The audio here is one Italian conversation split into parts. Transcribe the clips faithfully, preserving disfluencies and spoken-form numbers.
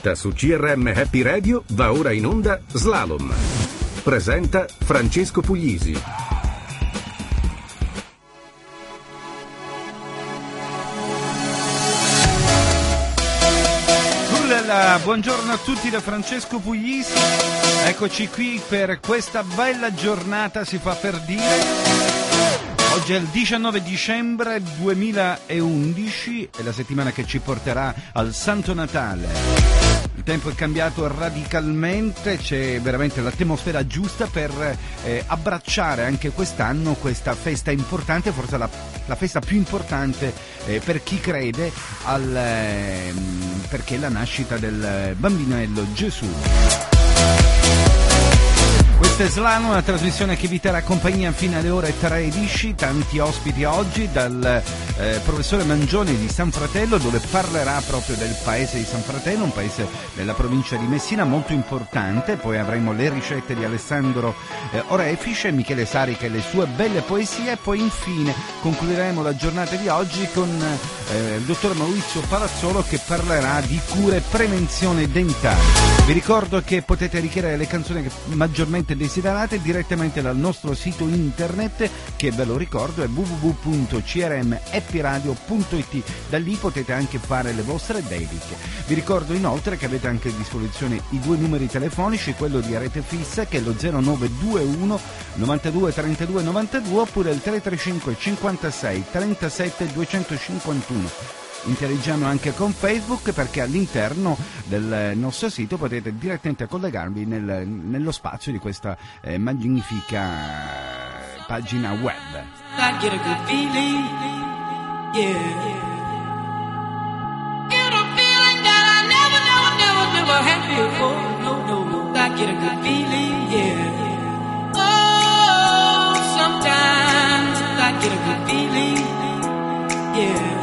Su C R M Happy Radio va ora in onda Slalom. Presenta Francesco Puglisi. Ullala, buongiorno a tutti da Francesco Puglisi. Eccoci qui per questa bella giornata, si fa per dire. Oggi è il diciannove dicembre duemilaundici, è la settimana che ci porterà al Santo Natale. Il tempo è cambiato radicalmente, c'è veramente l'atmosfera giusta per eh, abbracciare anche quest'anno questa festa importante, forse la, la festa più importante eh, per chi crede, al, eh, perché è la nascita del bambinello Gesù. Questa è Slalom, una trasmissione che vi terrà compagnia fino alle ore tredici, tanti ospiti oggi, dal eh, professore Mangione di San Fratello, dove parlerà proprio del paese di San Fratello, un paese della provincia di Messina molto importante. Poi avremo le ricette di Alessandro eh, Orefice, Michele Sarica e le sue belle poesie, e poi infine concluderemo la giornata di oggi con eh, il dottor Maurizio Palazzolo, che parlerà di cure e prevenzione dentale. Vi ricordo che potete richiedere le canzoni che maggiormente desiderate direttamente dal nostro sito internet, che ve lo ricordo è w w w punto c r m happy radio punto i t. Da lì potete anche fare le vostre dediche. Vi ricordo inoltre che avete anche a disposizione i due numeri telefonici, quello di rete fissa che è lo zero nove due uno novantadue trentadue novantadue, oppure il tre tre cinque cinquantasei trentasette duecentocinquantuno. Interagiamo anche con Facebook, perché all'interno del nostro sito potete direttamente collegarvi nel, nello spazio di questa eh, magnifica eh, pagina web. I get a good feeling, yeah. Get a feeling that I never, never, never, never had before. No, no, no. I get a good feeling, yeah. Oh, sometimes I get a good feeling, yeah.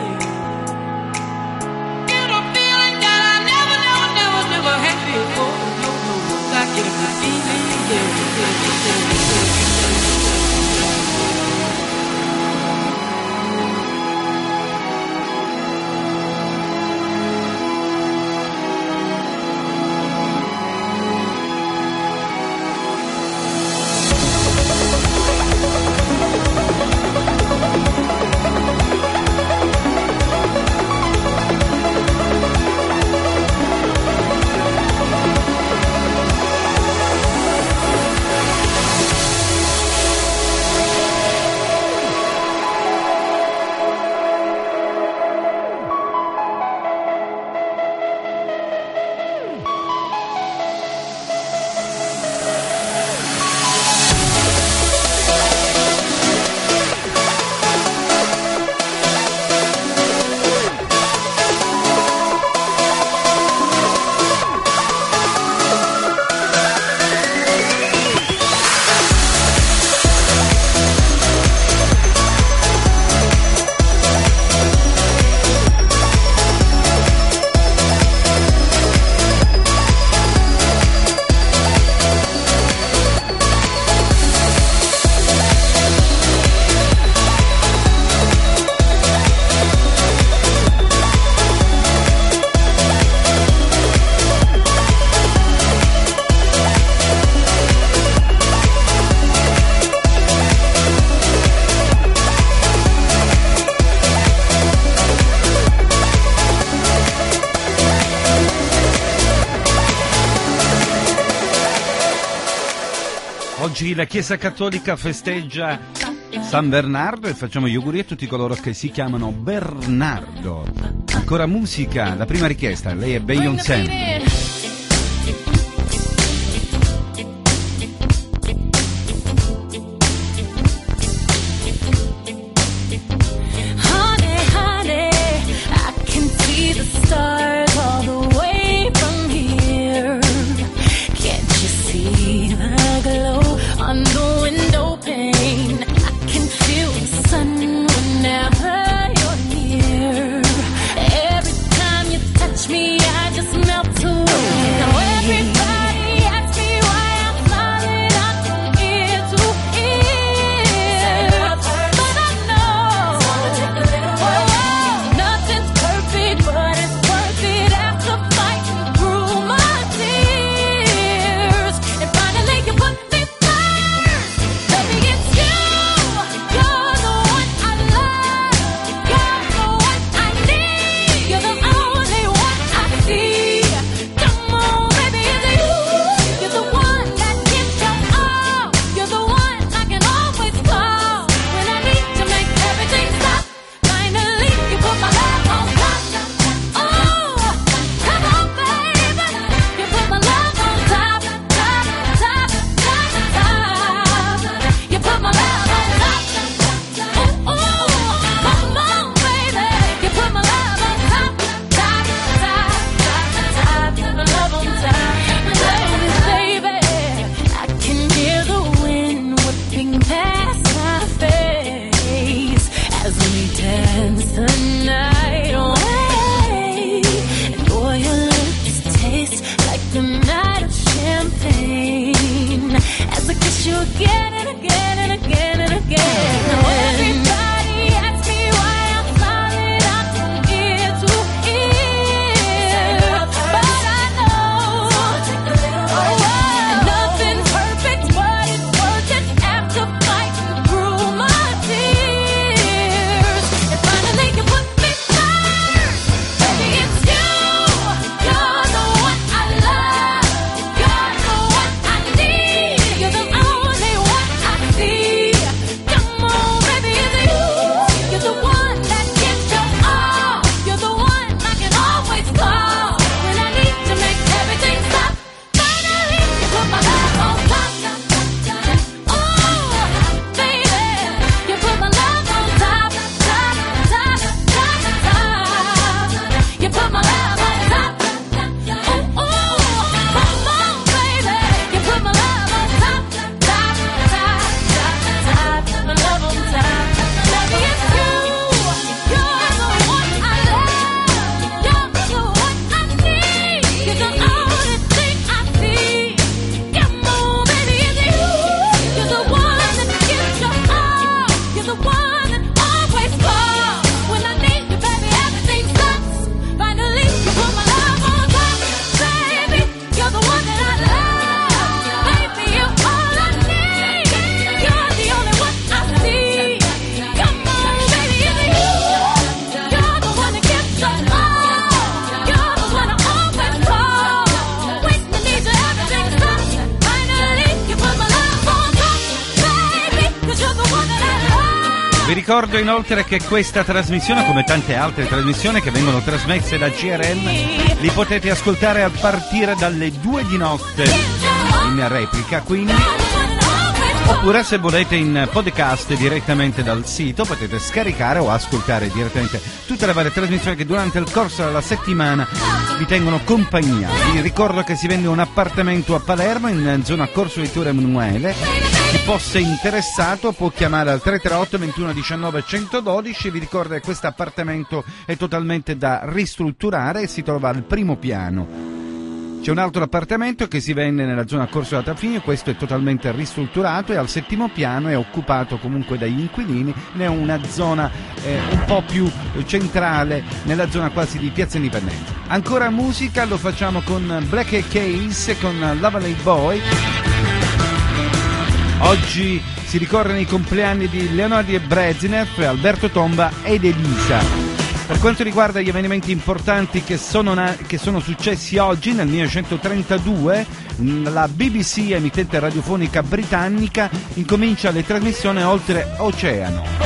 Oggi la Chiesa Cattolica festeggia San Bernardo e facciamo gli auguri a tutti coloro che si chiamano Bernardo. Ancora musica, la prima richiesta, lei è Beyoncé. Me, I just melt away. after night of champagne. As I kiss you again and again and again and again. Now everybody asks me why I'm smiling out from ear to ear, but I know, oh, nothing's perfect, but it's worth it after fighting through my tears. And finally you put me first, baby, it's you. You're the one I love. You're the one I need. You're the only one I see. Come on, baby, it's you. You're the one that gives your all. You're the one I can always call when I need to make everything stop. Finally, you put my love on top. Oh, baby, you put my love on top, top, top, top, top. You put my love on top. Oh, oh, come on, baby, you put my love on top, top, top, top, top. My love on top. Baby, it's you. You're the one I love. You're the one I need. You're the only thing I see. Come on, baby, it's you. You're the one that gives your all. You're the one that always calls when I need you, baby. Everything stops. Finally, you put my love on top, baby. You're the one that I love, baby. You're all I need. You're the only one I see. Come on, baby, it's you. You're the one that gives your all. You're the one I always call. When I need you, everything stops. Finally, you put my love on top, baby. 'Cause you're the one that I love. Vi ricordo inoltre che questa trasmissione, come tante altre trasmissioni che vengono trasmesse da G R M, li potete ascoltare a partire dalle due di notte in replica, quindi, oppure se volete in podcast direttamente dal sito potete scaricare o ascoltare direttamente tutte le varie trasmissioni che durante il corso della settimana vi tengono compagnia. Vi ricordo che si vende un appartamento a Palermo in zona Corso Vittorio Emanuele. Chi fosse interessato può chiamare al tre tre otto ventuno diciannove centododici. Vi ricordo che questo appartamento è totalmente da ristrutturare e si trova al primo piano. C'è un altro appartamento che si vende nella zona Corso da Tafini, questo è totalmente ristrutturato e al settimo piano è occupato comunque dagli inquilini, ne è una zona eh, un po' più centrale, nella zona quasi di Piazza Indipendenza. Ancora musica, lo facciamo con Black Eyed Peas e con Lovely Boy. Oggi si ricorrono i compleanni di Leonardo Brezhnev, Alberto Tomba ed Elisa. Per quanto riguarda gli avvenimenti importanti che sono, na- che sono successi oggi, nel millenovecentotrentadue, la B B C, emittente radiofonica britannica, incomincia le trasmissioni oltreoceano.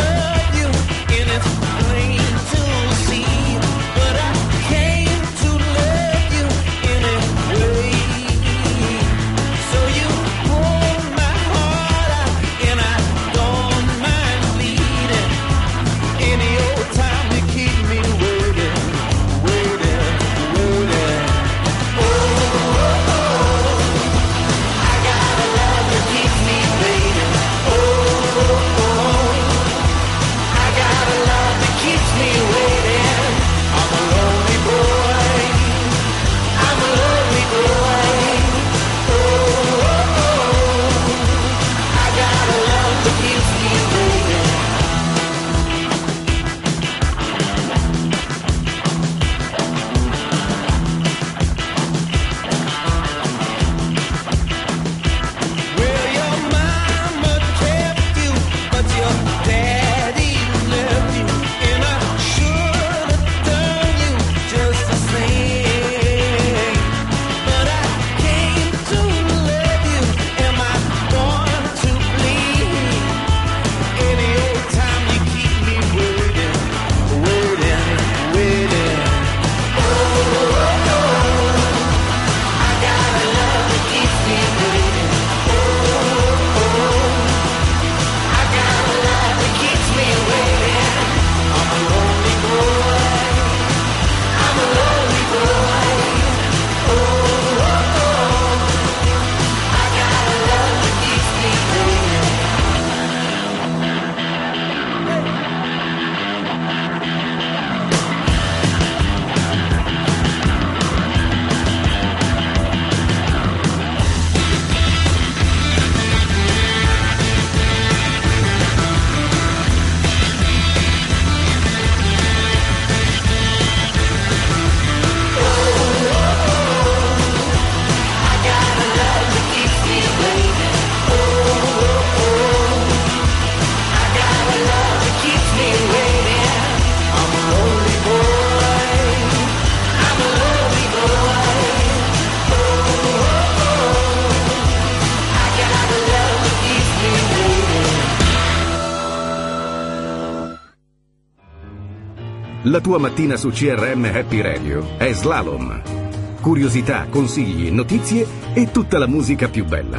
La tua mattina su C R M Happy Radio è Slalom. Curiosità, consigli, notizie e tutta la musica più bella.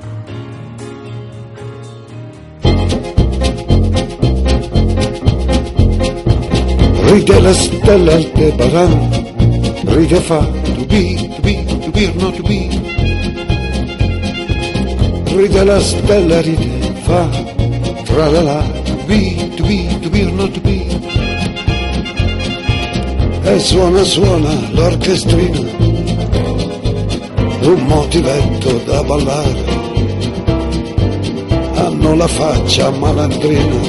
Ride la stella Aldebaran, ride fa to be, to be, to be or not to be. Ride la stella, ride fa tra la la, to be, to be, to be or not to be. E suona, suona l'orchestrina, un motivetto da ballare. Hanno la faccia malandrina,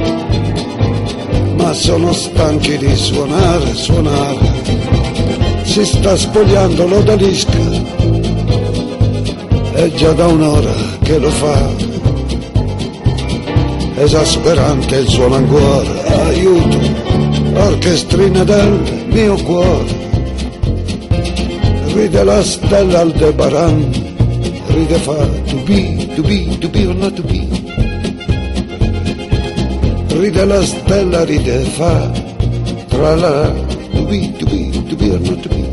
ma sono stanchi di suonare, suonare. Si sta spogliando l'odalisca, è già da un'ora che lo fa. Esasperante il suo languore, aiuto, orchestrina del mio cuore. Ride la stella Aldebaran, ride fa to be, to be, to be or not to be. Ride la stella, ride fa tra la to be, to be, to be or not to be.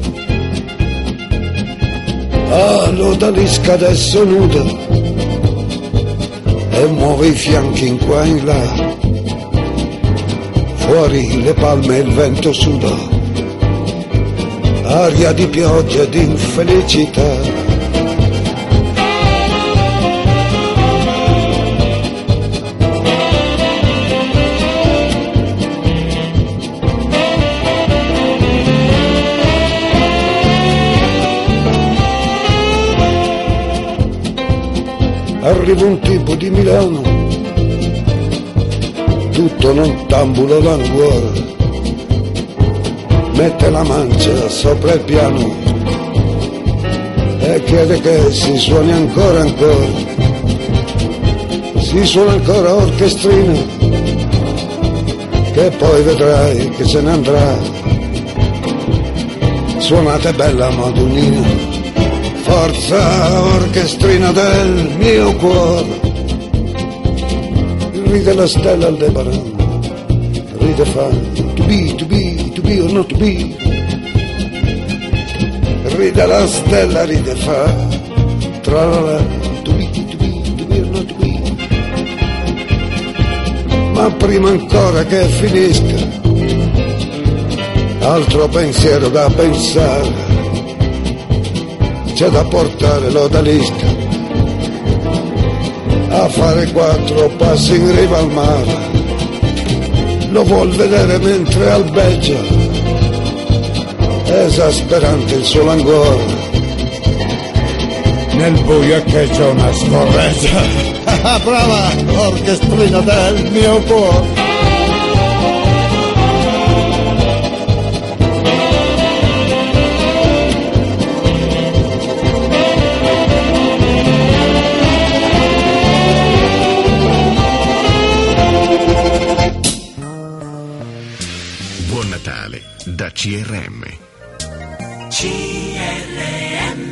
Ah, l'odalisca adesso nuda e muove i fianchi in qua e in là. Fuori le palme il vento suda, aria di pioggia e di infelicità. Arriva un tipo di Milano, tutto nottambulo languore, mette la mancia sopra il piano e chiede che si suoni ancora ancora. Si suona ancora orchestrina, che poi vedrai che se ne andrà. Suonate bella Madonnina, forza orchestrina del mio cuore. Ride la stella Aldebaran, ride fa to be, to be, to be or not to be. Ride la stella, ride fa tra la la, to be, to be, to be or not to be. Ma prima ancora che finisca, altro pensiero da pensare. C'è da portare l'odalisca a fare quattro passi in riva al mare. Lo vuol vedere mentre albeggia, esasperante il suo languore. Nel buio che c'è una scorreggia. Brava orchestrina del mio cuore. Da C R M. C R M.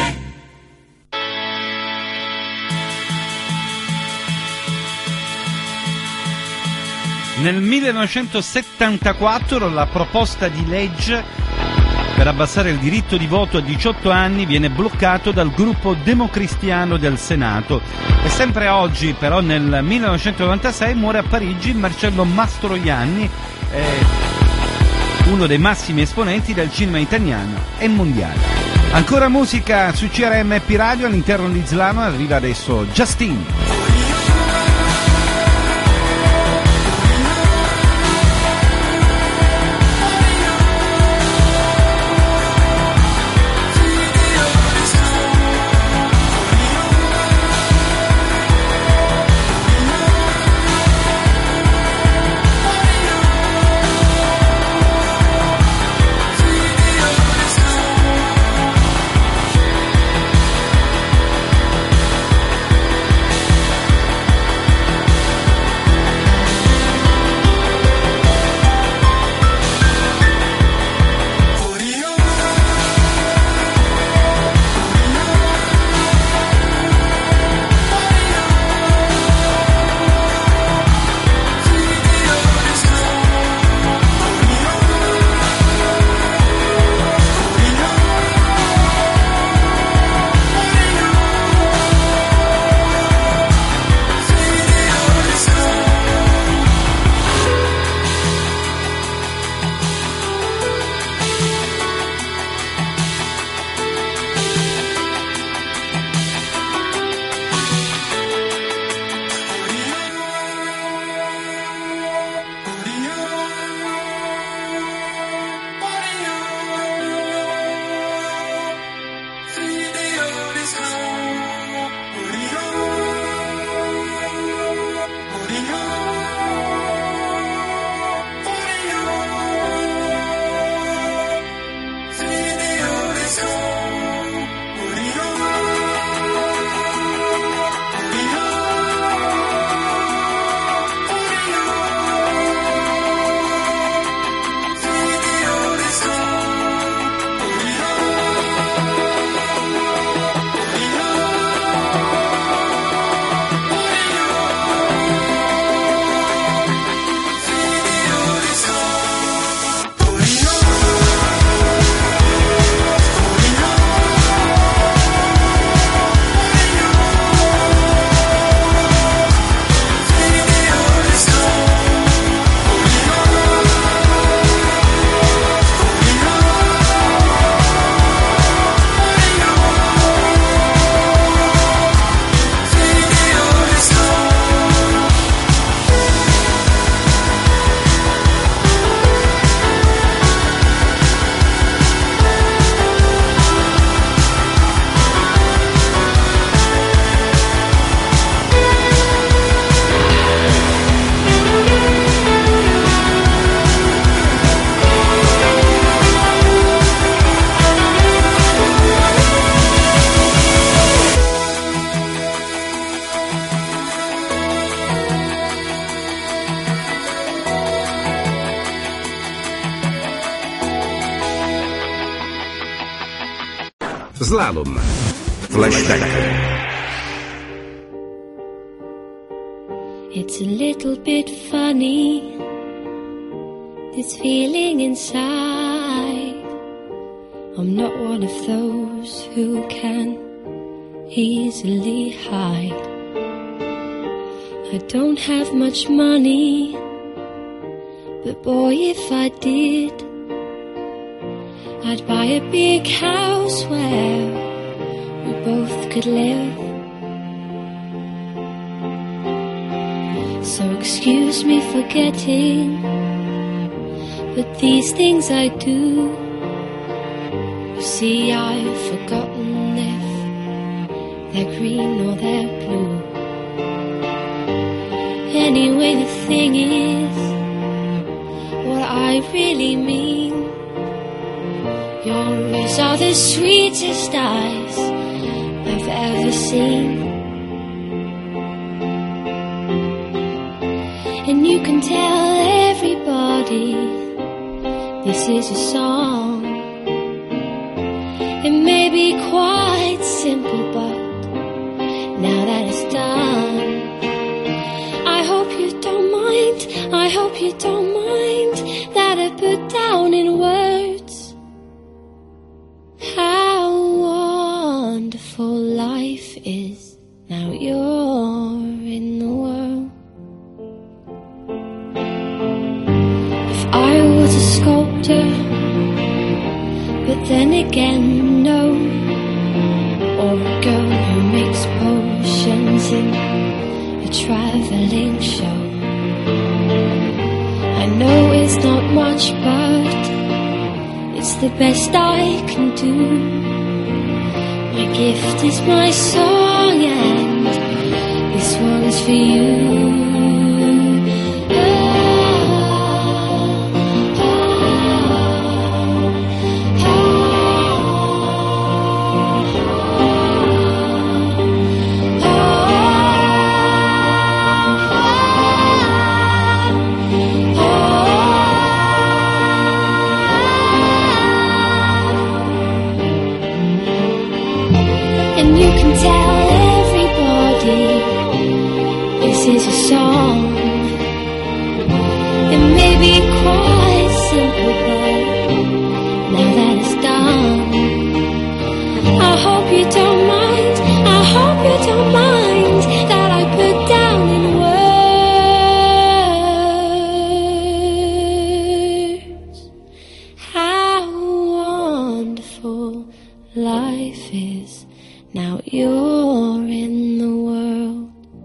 Nel millenovecentosettantaquattro la proposta di legge per abbassare il diritto di voto a diciotto anni viene bloccato dal gruppo democristiano del Senato. E sempre oggi, però, nel millenovecentonovantasei muore a Parigi Marcello Mastroianni, eh, uno dei massimi esponenti del cinema italiano e mondiale. Ancora musica su C R M Happy Radio, all'interno di Slalom arriva adesso Justin. Slalom. Flashback. It's a little bit funny, this feeling inside. I'm not one of those who can easily hide. I don't have much money, but boy, if I did, I'd buy a big house where we both could live. So excuse me for getting, but these things I do. You see, I've forgotten if they're green or they're blue. Anyway, the thing is, what I really mean, your eyes are the sweetest eyes I've ever seen. And you can tell everybody this is a song. It may be quite simple, but now that it's done, I hope you don't mind, I hope you don't mind that I put down in words how wonderful life is now you're in the world. I was a sculptor, but then again, no. Or a girl who makes potions in a traveling show. I know it's not much, but it's the best I can do. My gift is my song, and this one's for you. Is a song. It may be quite simple, but now that it's done, I hope you don't mind, I hope you don't mind that I put down in words how wonderful life is now you're in the world.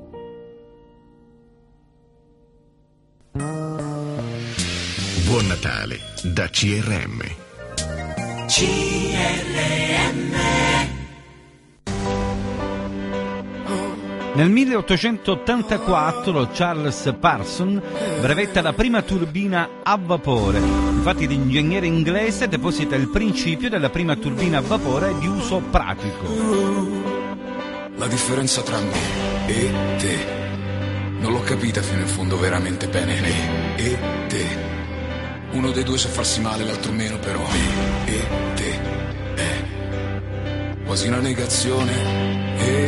Buon Natale da C R M. C R M. Nel milleottocentottantaquattro Charles Parsons brevetta la prima turbina a vapore. Infatti l'ingegnere inglese deposita il principio della prima turbina a vapore di uso pratico. La differenza tra me e te non l'ho capita fino in fondo veramente bene. Me e te. Uno dei due sa farsi male, l'altro meno, però me e te è quasi una negazione. E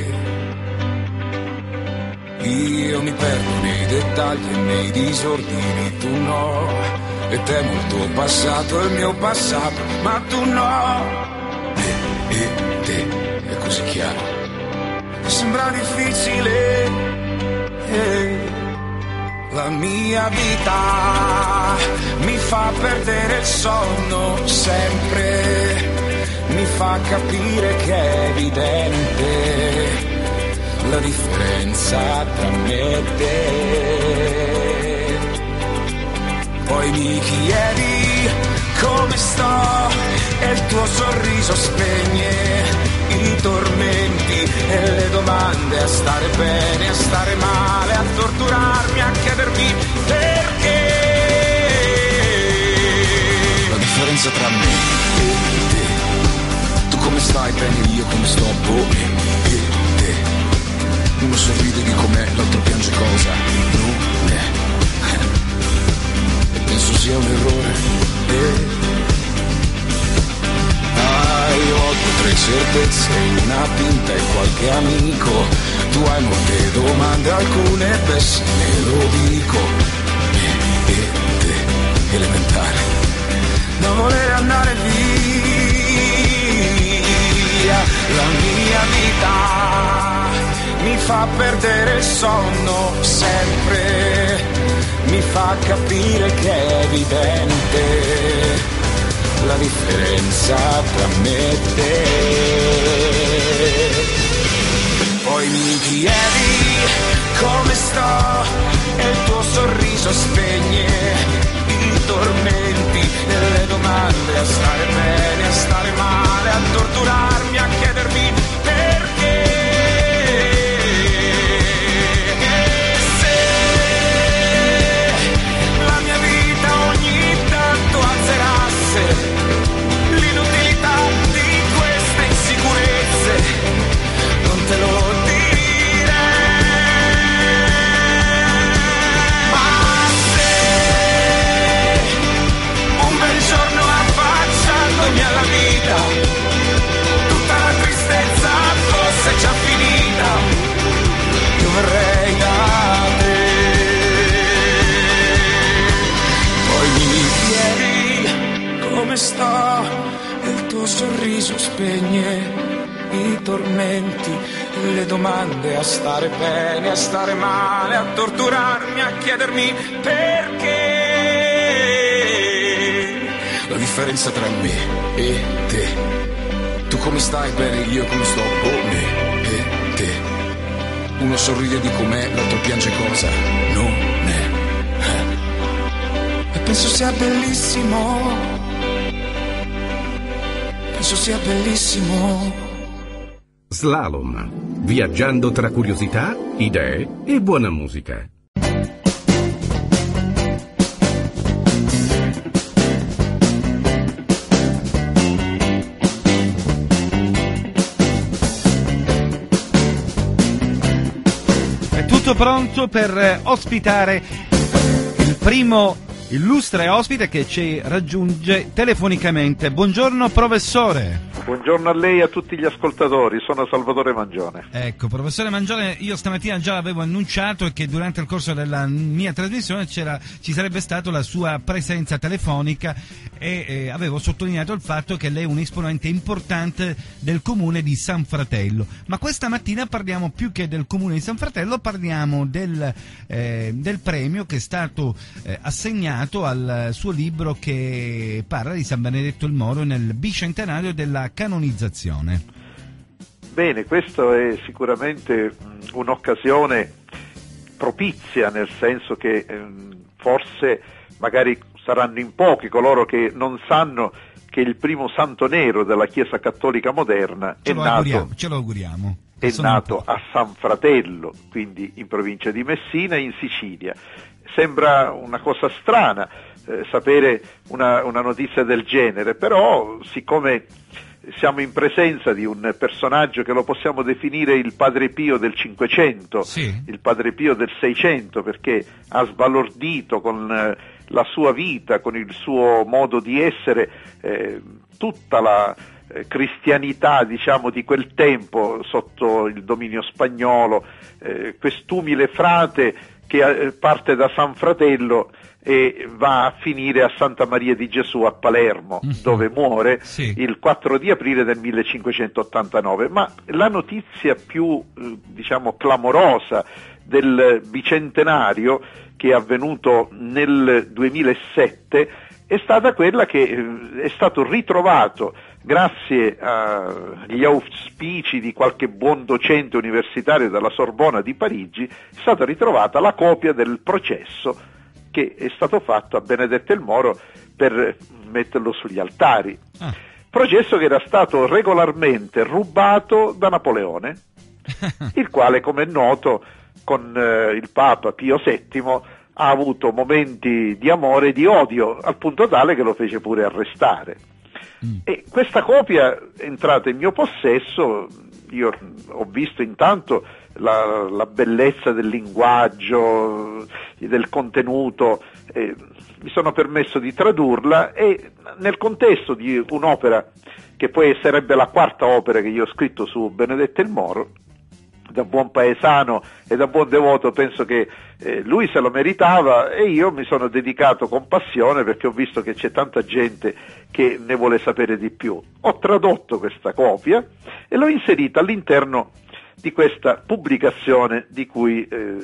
io mi perdo nei dettagli e nei disordini, tu no. E temo il tuo passato e il mio passato, ma tu no. Me e te è così chiaro, sembra difficile. E la mia vita mi fa perdere il sonno sempre, mi fa capire che è evidente la differenza tra me e te. Poi mi chiedi come sto e il tuo sorriso spegne i tormenti e le domande, a stare bene, a stare male, a torturarmi, a chiedermi perché. La differenza tra me e te, tu come stai bene, io come sto, boh, e te. Uno sorride di com'è, l'altro piange cosa non è, e penso sia un errore. E io ho due o tre certezze sei una tinta e qualche amico. Tu hai molte domande, alcune pessime, lo dico. E, e te, elementare, non voler andare via. La mia vita mi fa perdere il sonno sempre, mi fa capire che è evidente la differenza tra me e te. Poi mi chiedi come sto e il tuo sorriso spegne i tormenti delle domande, a stare bene, a stare male, a torturarmi, a chiedermi perché. E se la mia vita ogni tanto azzerasse l'inutilità di queste insicurezze, non te lo alla vita tutta la tristezza fosse già finita, io verrei da te. Poi mi chiedi come sto e il tuo sorriso spegne i tormenti, le domande, a stare bene, a stare male, a torturarmi, a chiedermi perché. La differenza tra me e te. Tu come stai bene, io come sto, oh me e te. Uno sorride di com'è, l'altro piange cosa non è. E penso sia bellissimo. Penso sia bellissimo. Slalom. Viaggiando tra curiosità, idee e buona musica. Tutto pronto per ospitare il primo illustre ospite che ci raggiunge telefonicamente. Buongiorno professore. Buongiorno a lei e a tutti gli ascoltatori, sono Salvatore Mangione. Ecco, professore Mangione, io stamattina già avevo annunciato che durante il corso della mia trasmissione c'era, ci sarebbe stata la sua presenza telefonica e eh, avevo sottolineato il fatto che lei è un esponente importante del comune di San Fratello. Ma questa mattina parliamo più che del comune di San Fratello, parliamo del, eh, del premio che è stato eh, assegnato al suo libro che parla di San Benedetto il Moro nel bicentenario della canonizzazione. Bene, questo è sicuramente mh, un'occasione propizia, nel senso che ehm, forse magari saranno in pochi coloro che non sanno che il primo santo nero della Chiesa Cattolica moderna ce è lo nato, auguriamo, ce lo auguriamo. è Sono nato a San Fratello, quindi in provincia di Messina, in Sicilia. Sembra una cosa strana eh, sapere una, una notizia del genere, però siccome siamo in presenza di un personaggio che lo possiamo definire il Padre Pio del Cinquecento, sì, il Padre Pio del Seicento, perché ha sbalordito con eh, la sua vita, con il suo modo di essere, eh, tutta la eh, cristianità, diciamo, di quel tempo sotto il dominio spagnolo, eh, quest'umile frate che eh, parte da San Fratello e va a finire a Santa Maria di Gesù a Palermo, mm-hmm, dove muore, sì, il quattro di aprile del millecinquecentottantanove. Ma la notizia più eh, diciamo clamorosa del bicentenario, che è avvenuto nel duemilasette, è stata quella che eh, è stato ritrovato, grazie agli auspici di qualche buon docente universitario della Sorbona di Parigi, è stata ritrovata la copia del processo che è stato fatto a Benedetto il Moro per metterlo sugli altari. Ah. Processo che era stato regolarmente rubato da Napoleone, il quale, come è noto, con eh, il Papa Pio settimo ha avuto momenti di amore e di odio, al punto tale che lo fece pure arrestare. Mm. E questa copia è entrata in mio possesso. Io ho visto intanto la, la bellezza del linguaggio, del contenuto, eh, mi sono permesso di tradurla, e nel contesto di un'opera che poi sarebbe la quarta opera che io ho scritto su Benedetto il Moro. Da buon paesano e da buon devoto penso che eh, lui se lo meritava, e io mi sono dedicato con passione perché ho visto che c'è tanta gente che ne vuole sapere di più. Ho tradotto questa copia e l'ho inserita all'interno di questa pubblicazione di cui eh,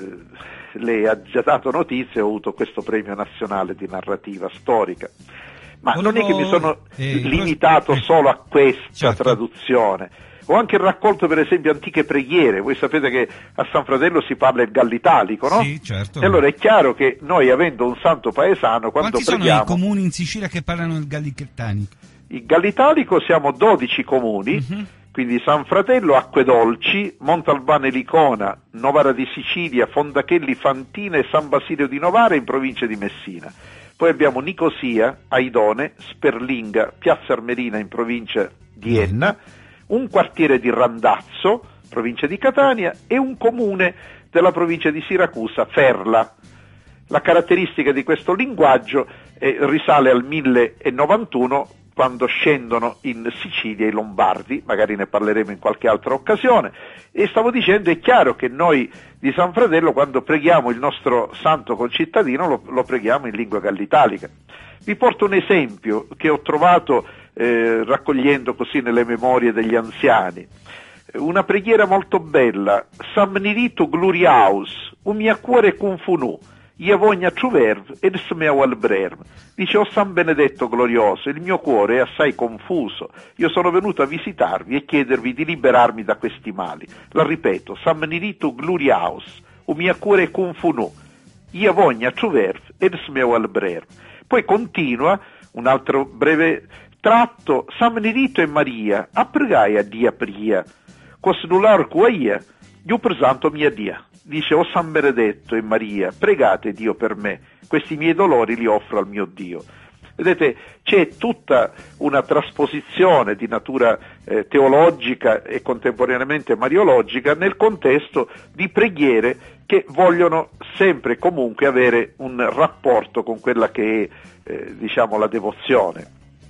lei ha già dato notizia. Ho avuto questo premio nazionale di narrativa storica. Ma Volevo, non è che mi sono eh, limitato eh, solo a questa certo. traduzione. Ho anche raccolto per esempio antiche preghiere. Voi sapete che a San Fratello si parla il gallitalico, no? Sì, certo. E allora è chiaro che noi, avendo un santo paesano, quando Quanti preghiamo... sono i comuni in Sicilia che parlano il gallichetanico? Il gallitalico siamo dodici comuni, uh-huh. quindi San Fratello, Acquedolci, Montalbano e Licona, Novara di Sicilia, Fondachelli, Fantina e San Basilio di Novara in provincia di Messina. Poi abbiamo Nicosia, Aidone, Sperlinga, Piazza Armerina in provincia di Enna, un quartiere di Randazzo, provincia di Catania, e un comune della provincia di Siracusa, Ferla. La caratteristica di questo linguaggio eh, risale al mille novantuno, quando scendono in Sicilia i Lombardi, magari ne parleremo in qualche altra occasione, e stavo dicendo, è chiaro che noi di San Fratello, quando preghiamo il nostro santo concittadino, lo, lo preghiamo in lingua gallitalica. Vi porto un esempio che ho trovato eh, raccogliendo così nelle memorie degli anziani. Una preghiera molto bella: Samniritu gloriaus, un mia cuore confunu, ia vogna truverv ed smeo al brerm. Dice: o San Benedetto glorioso, il mio cuore è assai confuso, io sono venuto a visitarvi e chiedervi di liberarmi da questi mali. La ripeto: Samniritu gloriaus, un mia cuore confunu, ia vogna truverv ed smeo al brerm. Poi continua un altro breve tratto: Samnirito e Maria, a pregai a dia pria, cos nular quaia, io presanto mia dia. Dice: o San Benedetto e Maria, pregate Dio per me, questi miei dolori li offro al mio Dio. Vedete, c'è tutta una trasposizione di natura eh, teologica e contemporaneamente mariologica nel contesto di preghiere che vogliono sempre e comunque avere un rapporto con quella che è eh, diciamo la devozione.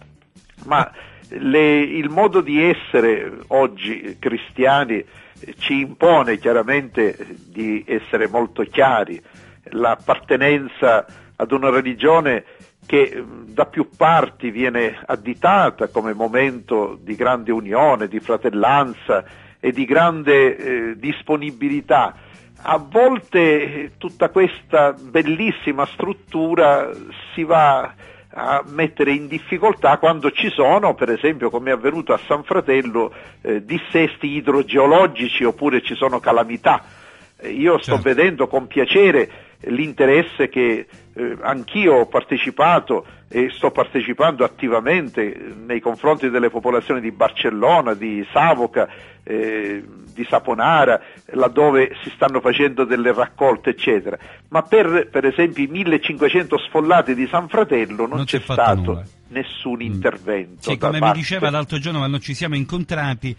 Ma le, il modo di essere oggi cristiani ci impone chiaramente di essere molto chiari. L'appartenenza ad una religione che da più parti viene additata come momento di grande unione, di fratellanza e di grande eh, disponibilità. A volte tutta questa bellissima struttura si va a mettere in difficoltà quando ci sono, per esempio, come è avvenuto a San Fratello, eh, dissesti idrogeologici oppure ci sono calamità. Eh, io sto certo. vedendo con piacere l'interesse che eh, anch'io ho partecipato e sto partecipando attivamente nei confronti delle popolazioni di Barcellona, di Savoca, eh, di Saponara, laddove si stanno facendo delle raccolte eccetera, ma per per esempio i millecinquecento sfollati di San Fratello non, non c'è fatto stato nulla. nessun Mm. intervento. Sì, da come parte... mi diceva l'altro giorno quando ci siamo incontrati,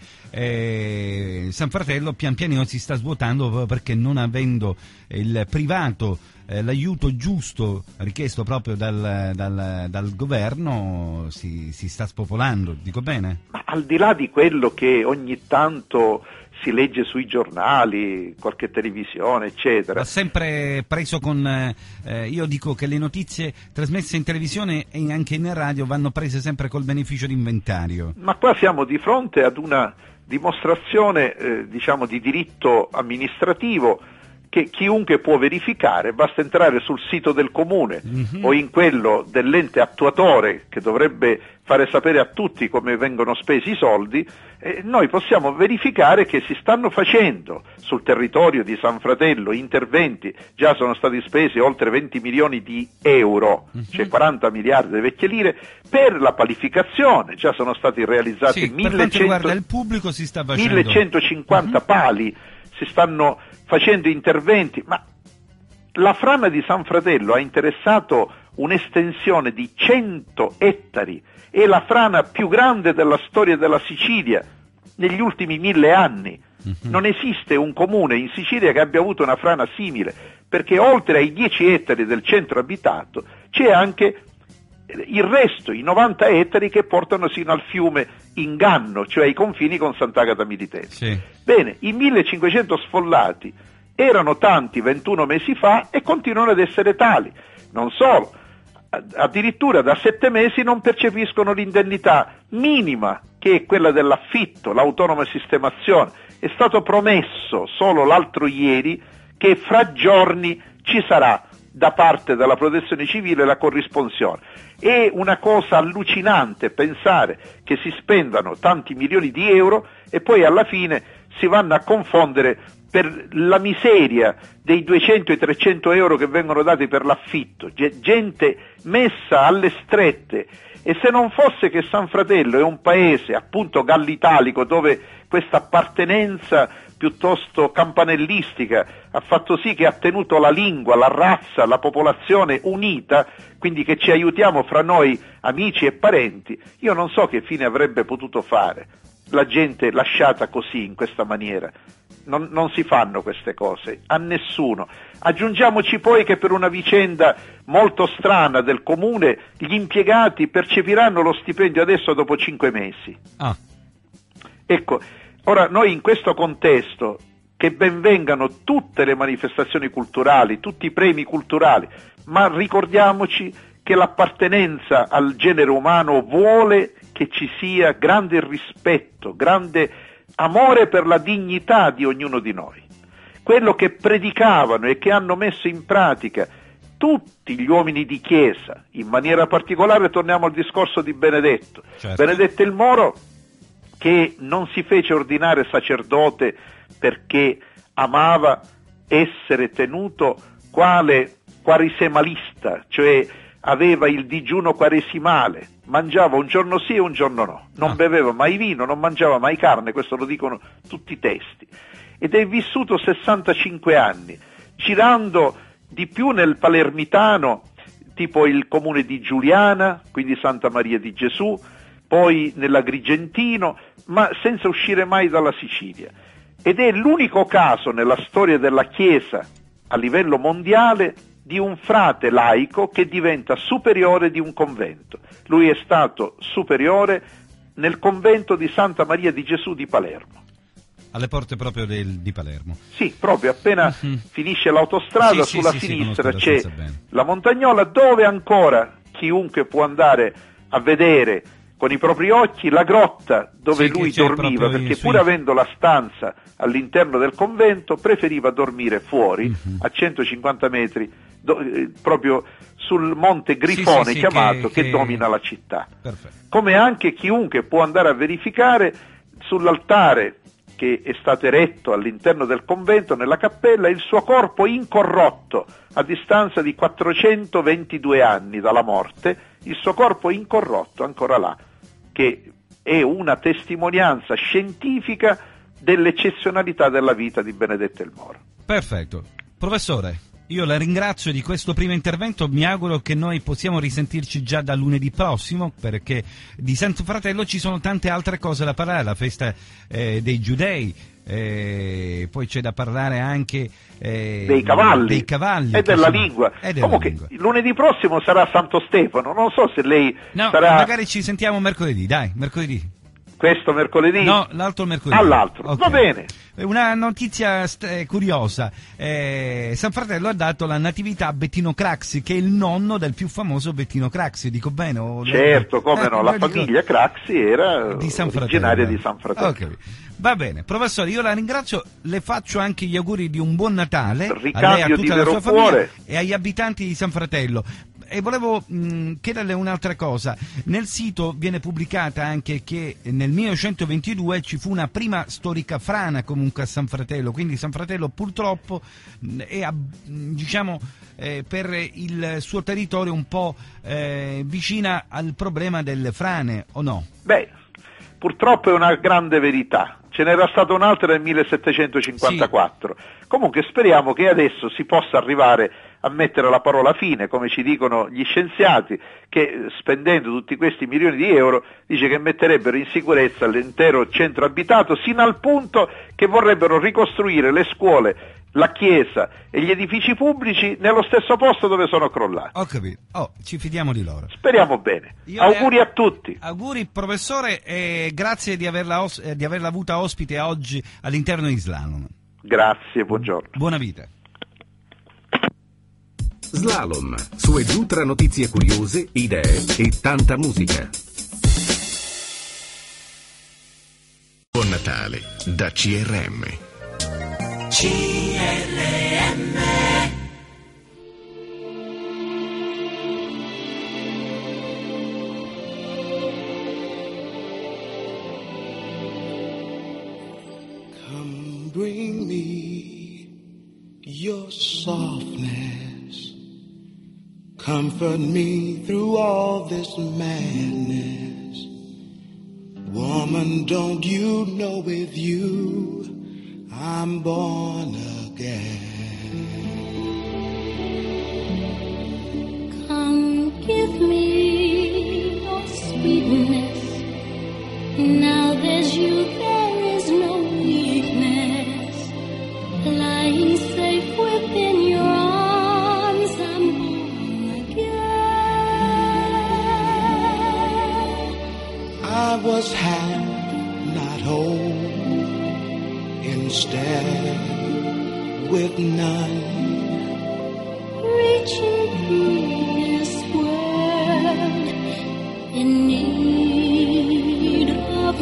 eh, San Fratello pian pianino si sta svuotando proprio perché, non avendo il privato eh, l'aiuto giusto richiesto proprio dal, dal, dal governo, si, si sta spopolando, dico bene? Ma al di là di quello che ogni tanto si legge sui giornali, qualche televisione, eccetera. Va sempre preso con... Eh, io dico che le notizie trasmesse in televisione e anche in radio vanno prese sempre col beneficio d'inventario. Ma qua siamo di fronte ad una dimostrazione, eh, diciamo, di diritto amministrativo che chiunque può verificare. Basta entrare sul sito del comune mm-hmm. o in quello dell'ente attuatore, che dovrebbe fare sapere a tutti come vengono spesi i soldi, e noi possiamo verificare che si stanno facendo sul territorio di San Fratello interventi. Già sono stati spesi oltre venti milioni di euro, mm-hmm. cioè quaranta miliardi di vecchie lire, per la palificazione. Già sono stati realizzati sì, millecento, per quanto riguarda il pubblico si sta facendo millecentocinquanta mm-hmm. pali, si stanno facendo interventi, ma la frana di San Fratello ha interessato un'estensione di cento ettari, è la frana più grande della storia della Sicilia negli ultimi mille anni. Mm-hmm. Non esiste un comune in Sicilia che abbia avuto una frana simile, perché oltre ai dieci ettari del centro abitato c'è anche il resto, i novanta ettari che portano sino al fiume inganno, cioè ai confini con Sant'Agata Militello. Sì. Bene, i millecinquecento sfollati erano tanti ventuno mesi fa e continuano ad essere tali. Non solo, addirittura da sette mesi non percepiscono l'indennità minima, che è quella dell'affitto, l'autonoma sistemazione. È stato promesso solo l'altro ieri che fra giorni ci sarà da parte della protezione civile la corrisponsione. È una cosa allucinante pensare che si spendano tanti milioni di euro e poi alla fine si vanno a confondere per la miseria dei duecento e trecento euro che vengono dati per l'affitto, gente messa alle strette. E se non fosse che San Fratello è un paese appunto gallitalico, dove questa appartenenza piuttosto campanellistica ha fatto sì che ha tenuto la lingua, la razza, la popolazione unita, quindi che ci aiutiamo fra noi amici e parenti, io non so che fine avrebbe potuto fare la gente lasciata così, in questa maniera. Non, non si fanno queste cose a nessuno. Aggiungiamoci poi che per una vicenda molto strana del comune gli impiegati percepiranno lo stipendio adesso dopo cinque mesi. Ah. Ecco, ora noi in questo contesto, che ben vengano tutte le manifestazioni culturali, tutti i premi culturali, ma ricordiamoci che l'appartenenza al genere umano vuole che ci sia grande rispetto, grande amore per la dignità di ognuno di noi. Quello che predicavano e che hanno messo in pratica tutti gli uomini di chiesa, in maniera particolare torniamo al discorso di Benedetto. Certo. Benedetto il Moro, che non si fece ordinare sacerdote perché amava essere tenuto quale quaresemalista, cioè aveva il digiuno quaresimale, mangiava un giorno sì e un giorno no, non ah. beveva mai vino, non mangiava mai carne, questo lo dicono tutti i testi, ed è vissuto sessantacinque anni, girando di più nel palermitano, tipo il comune di Giuliana, quindi Santa Maria di Gesù, poi nell'Agrigentino, ma senza uscire mai dalla Sicilia. Ed è l'unico caso nella storia della Chiesa a livello mondiale di un frate laico che diventa superiore di un convento. Lui è stato superiore nel convento di Santa Maria di Gesù di Palermo. Alle porte proprio del, di Palermo. Sì, proprio appena mm-hmm. finisce l'autostrada, sì, sulla sì, sinistra sì, c'è bene. la Montagnola, dove ancora chiunque può andare a vedere con i propri occhi la grotta dove sì, lui c'è dormiva, perché sì. pur avendo la stanza all'interno del convento preferiva dormire fuori, mm-hmm. a centocinquanta metri, do, eh, proprio sul monte Grifone, sì, sì, chiamato, che, che, che domina la città. Perfetto. Come anche chiunque può andare a verificare sull'altare che è stato eretto all'interno del convento, nella cappella, il suo corpo incorrotto a distanza di quattrocentoventidue anni dalla morte, il suo corpo incorrotto ancora là, che è una testimonianza scientifica dell'eccezionalità della vita di Benedetto il Moro. Perfetto. Professore, io la ringrazio di questo primo intervento, mi auguro che noi possiamo risentirci già da lunedì prossimo, perché di Santo Fratello ci sono tante altre cose da parlare, la festa eh, dei Giudei, eh, poi c'è da parlare anche eh, dei cavalli, dei cavalli e della sono, lingua. E della Comunque lingua. Lunedì prossimo sarà Santo Stefano, non so se lei no, sarà... magari ci sentiamo mercoledì, dai, mercoledì. Questo mercoledì? No, l'altro mercoledì. All'altro, okay. Va bene. Una notizia st- curiosa, eh, San Fratello ha dato la natività a Bettino Craxi, che è il nonno del più famoso Bettino Craxi, dico bene? O... Certo, come eh, no, la dico... famiglia Craxi era di San originaria di San Fratello. Okay. Va bene, professore, io la ringrazio, le faccio anche gli auguri di un buon Natale Ricambio a lei, a tutta la sua famiglia cuore. E agli abitanti di San Fratello. E volevo mh, chiederle un'altra cosa. Nel sito viene pubblicata anche che nel millenovecentoventidue ci fu una prima storica frana comunque a San Fratello, quindi San Fratello purtroppo mh, è a, mh, diciamo eh, per il suo territorio un po' eh, vicina al problema delle frane, o no? Beh, purtroppo è una grande verità. Ce n'era stata un'altra nel millesettecentocinquantaquattro. Sì. Comunque speriamo che adesso si possa arrivare a mettere la parola fine, come ci dicono gli scienziati, che spendendo tutti questi milioni di euro dice che metterebbero in sicurezza l'intero centro abitato, sino al punto che vorrebbero ricostruire le scuole, la chiesa e gli edifici pubblici nello stesso posto dove sono crollati. Ho capito. Oh, ci fidiamo di loro. Speriamo bene. Io Auguri le... a tutti. Auguri professore, e grazie di averla, os... eh, di averla avuta ospite oggi all'interno di Slalom. Grazie, buongiorno. Buona vita. Slalom, su e giù tra notizie curiose, idee e tanta musica. Buon Natale da C R M. C R M. Come bring me your softness, comfort me through all this madness. Woman, don't you know with you I'm born again. Come give me your sweetness. Now there's you, there is no weakness. Lying safe within your arms, I'm born again. I was half, not whole, instead with none, Reaching through this world in need of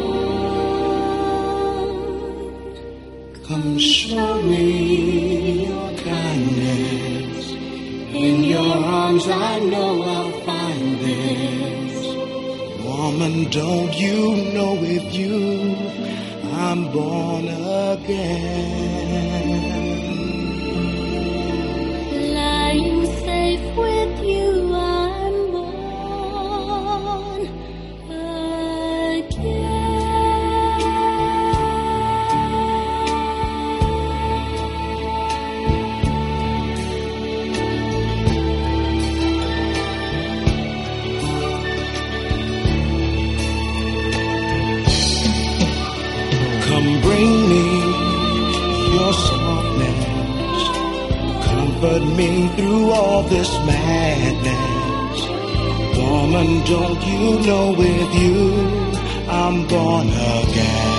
one. come show me your kindness. In your arms I know I'll find this. Woman, don't you know with you I'm born again. Lying safe with you, I'm born again. Come bring me your softness, comfort me through all this madness. Woman, don't you know with you I'm born again.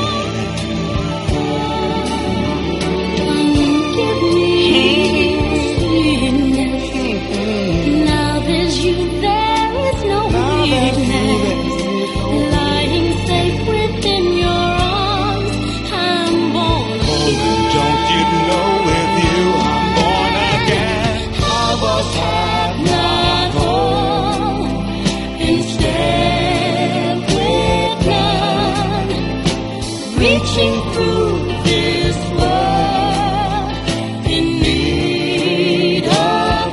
Come give me sweetness. Now there's you, there is no weakness. Lying safe within your arms, I'm born again. Don't you know with you I'm born again. I was half, Not whole, instead with none. Reaching through this world in need of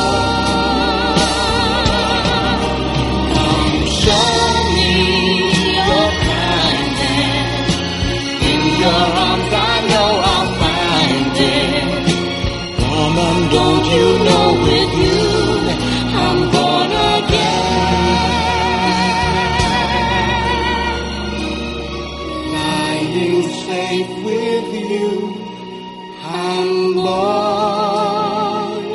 one. Come show me your kindness. In your arms I know I'll find it. woman, Don't you know with you I'm born again. lying safe with you I'm born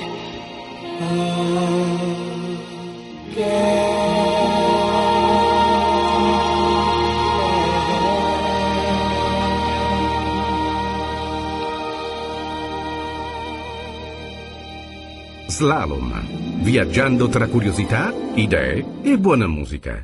Slalom, viaggiando tra curiosità, idee e buona musica.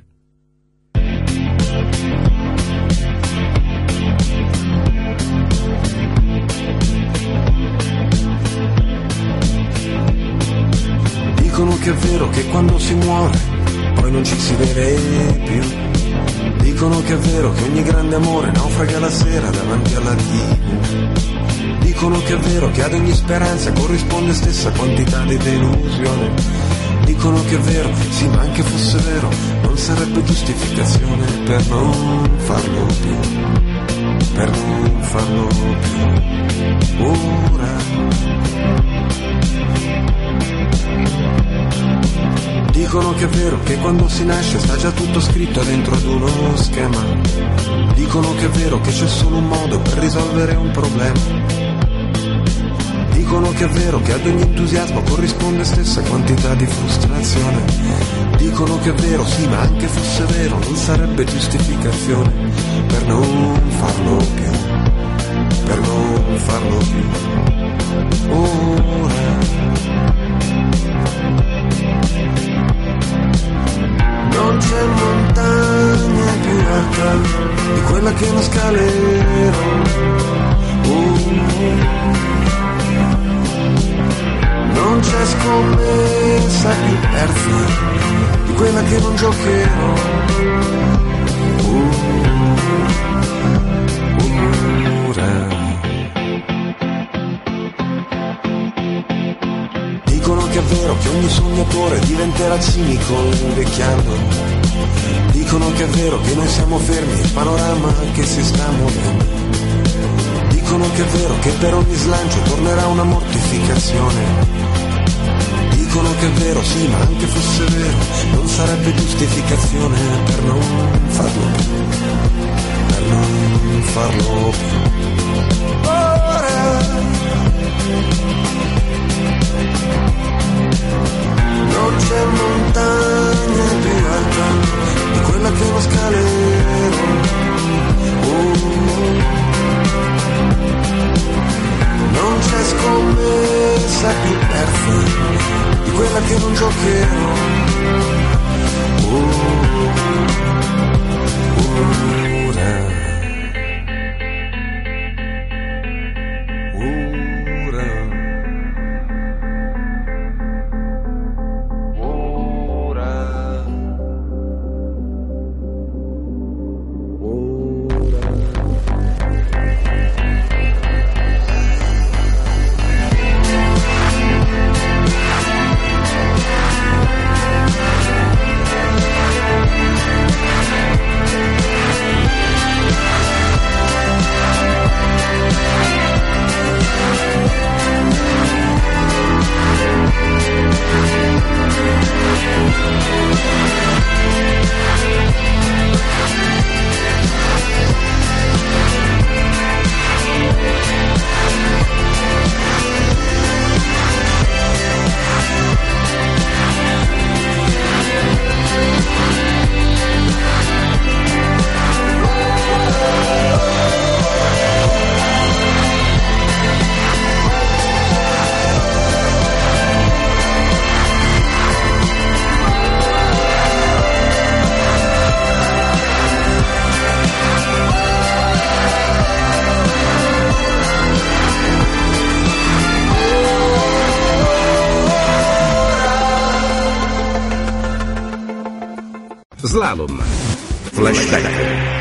Dicono che è vero che quando si muore poi non ci si vede più. Dicono che è vero che ogni grande amore naufraga la sera davanti alla tivù. Dicono che è vero che ad ogni speranza corrisponde stessa quantità di delusione. Dicono che è vero, sì, ma anche fosse vero non sarebbe giustificazione per non farlo più, per non farlo più ora. Dicono che è vero che quando si nasce sta già tutto scritto dentro ad uno schema. Dicono che è vero che c'è solo un modo per risolvere un problema. Dicono che è vero che ad ogni entusiasmo corrisponde stessa quantità di frustrazione. Dicono che è vero, sì, ma anche fosse vero non sarebbe giustificazione per non farlo più, per non farlo più ora. Non c'è montagna più alta di quella che non scalerò. Oh. Non c'è scommessa più persa di quella che non giocherò. Ora. Dicono che è vero che ogni sognatore diventerà cinico invecchiando. Dicono che è vero che noi siamo fermi, il panorama che si sta muovendo. Dicono che è vero che per ogni slancio tornerà una mortificazione. Dicono che è vero, sì, ma anche fosse vero non sarebbe giustificazione per non farlo più, per non farlo più ora. Non c'è montagna più alta di quella che non scalerò. Oh. Non c'è scommessa più persa di quella che non giocherò. Ora. Slalom. Flashback.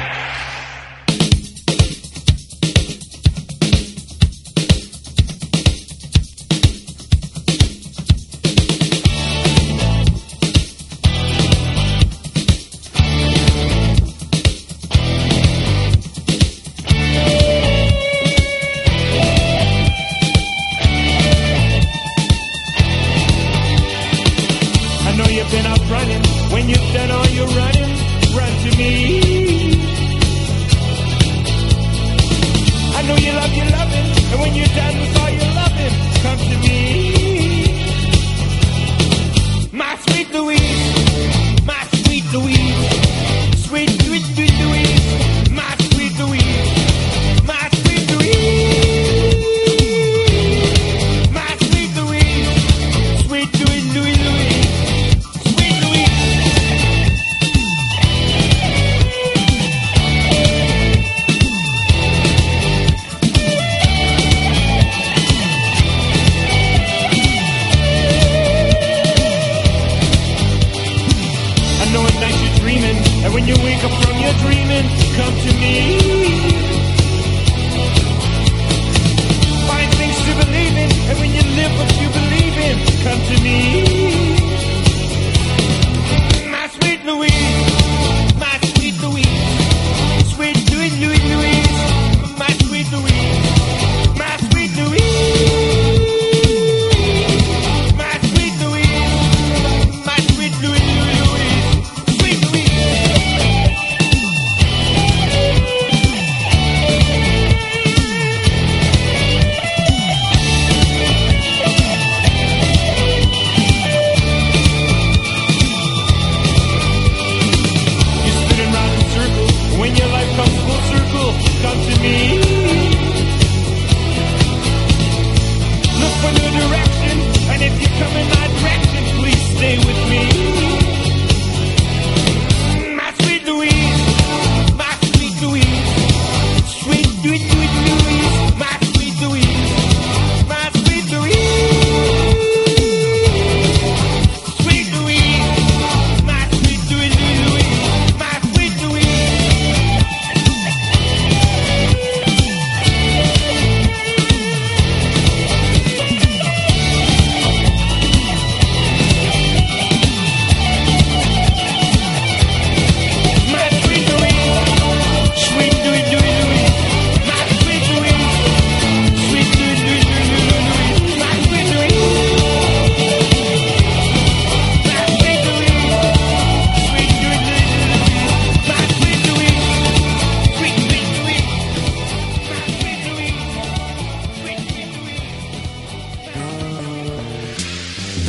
I know you've been out running. When you've done all your running, run to me. I know you love your loving, and when you're done with all your loving, come to me. My sweet Louise, my sweet Louise, sweet, sweet, sweet Louise, my sweet Louise, my sweet Louise, my sweet Louise, sweet Louise, Louise, Louise.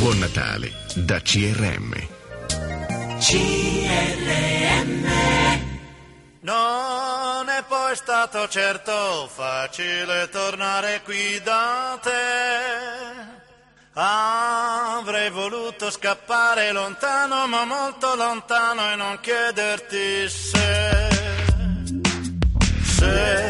Buon Natale da C R M. C R M. Non è poi stato certo facile tornare qui da te. Avrei voluto scappare lontano, ma molto lontano, e non chiederti se, se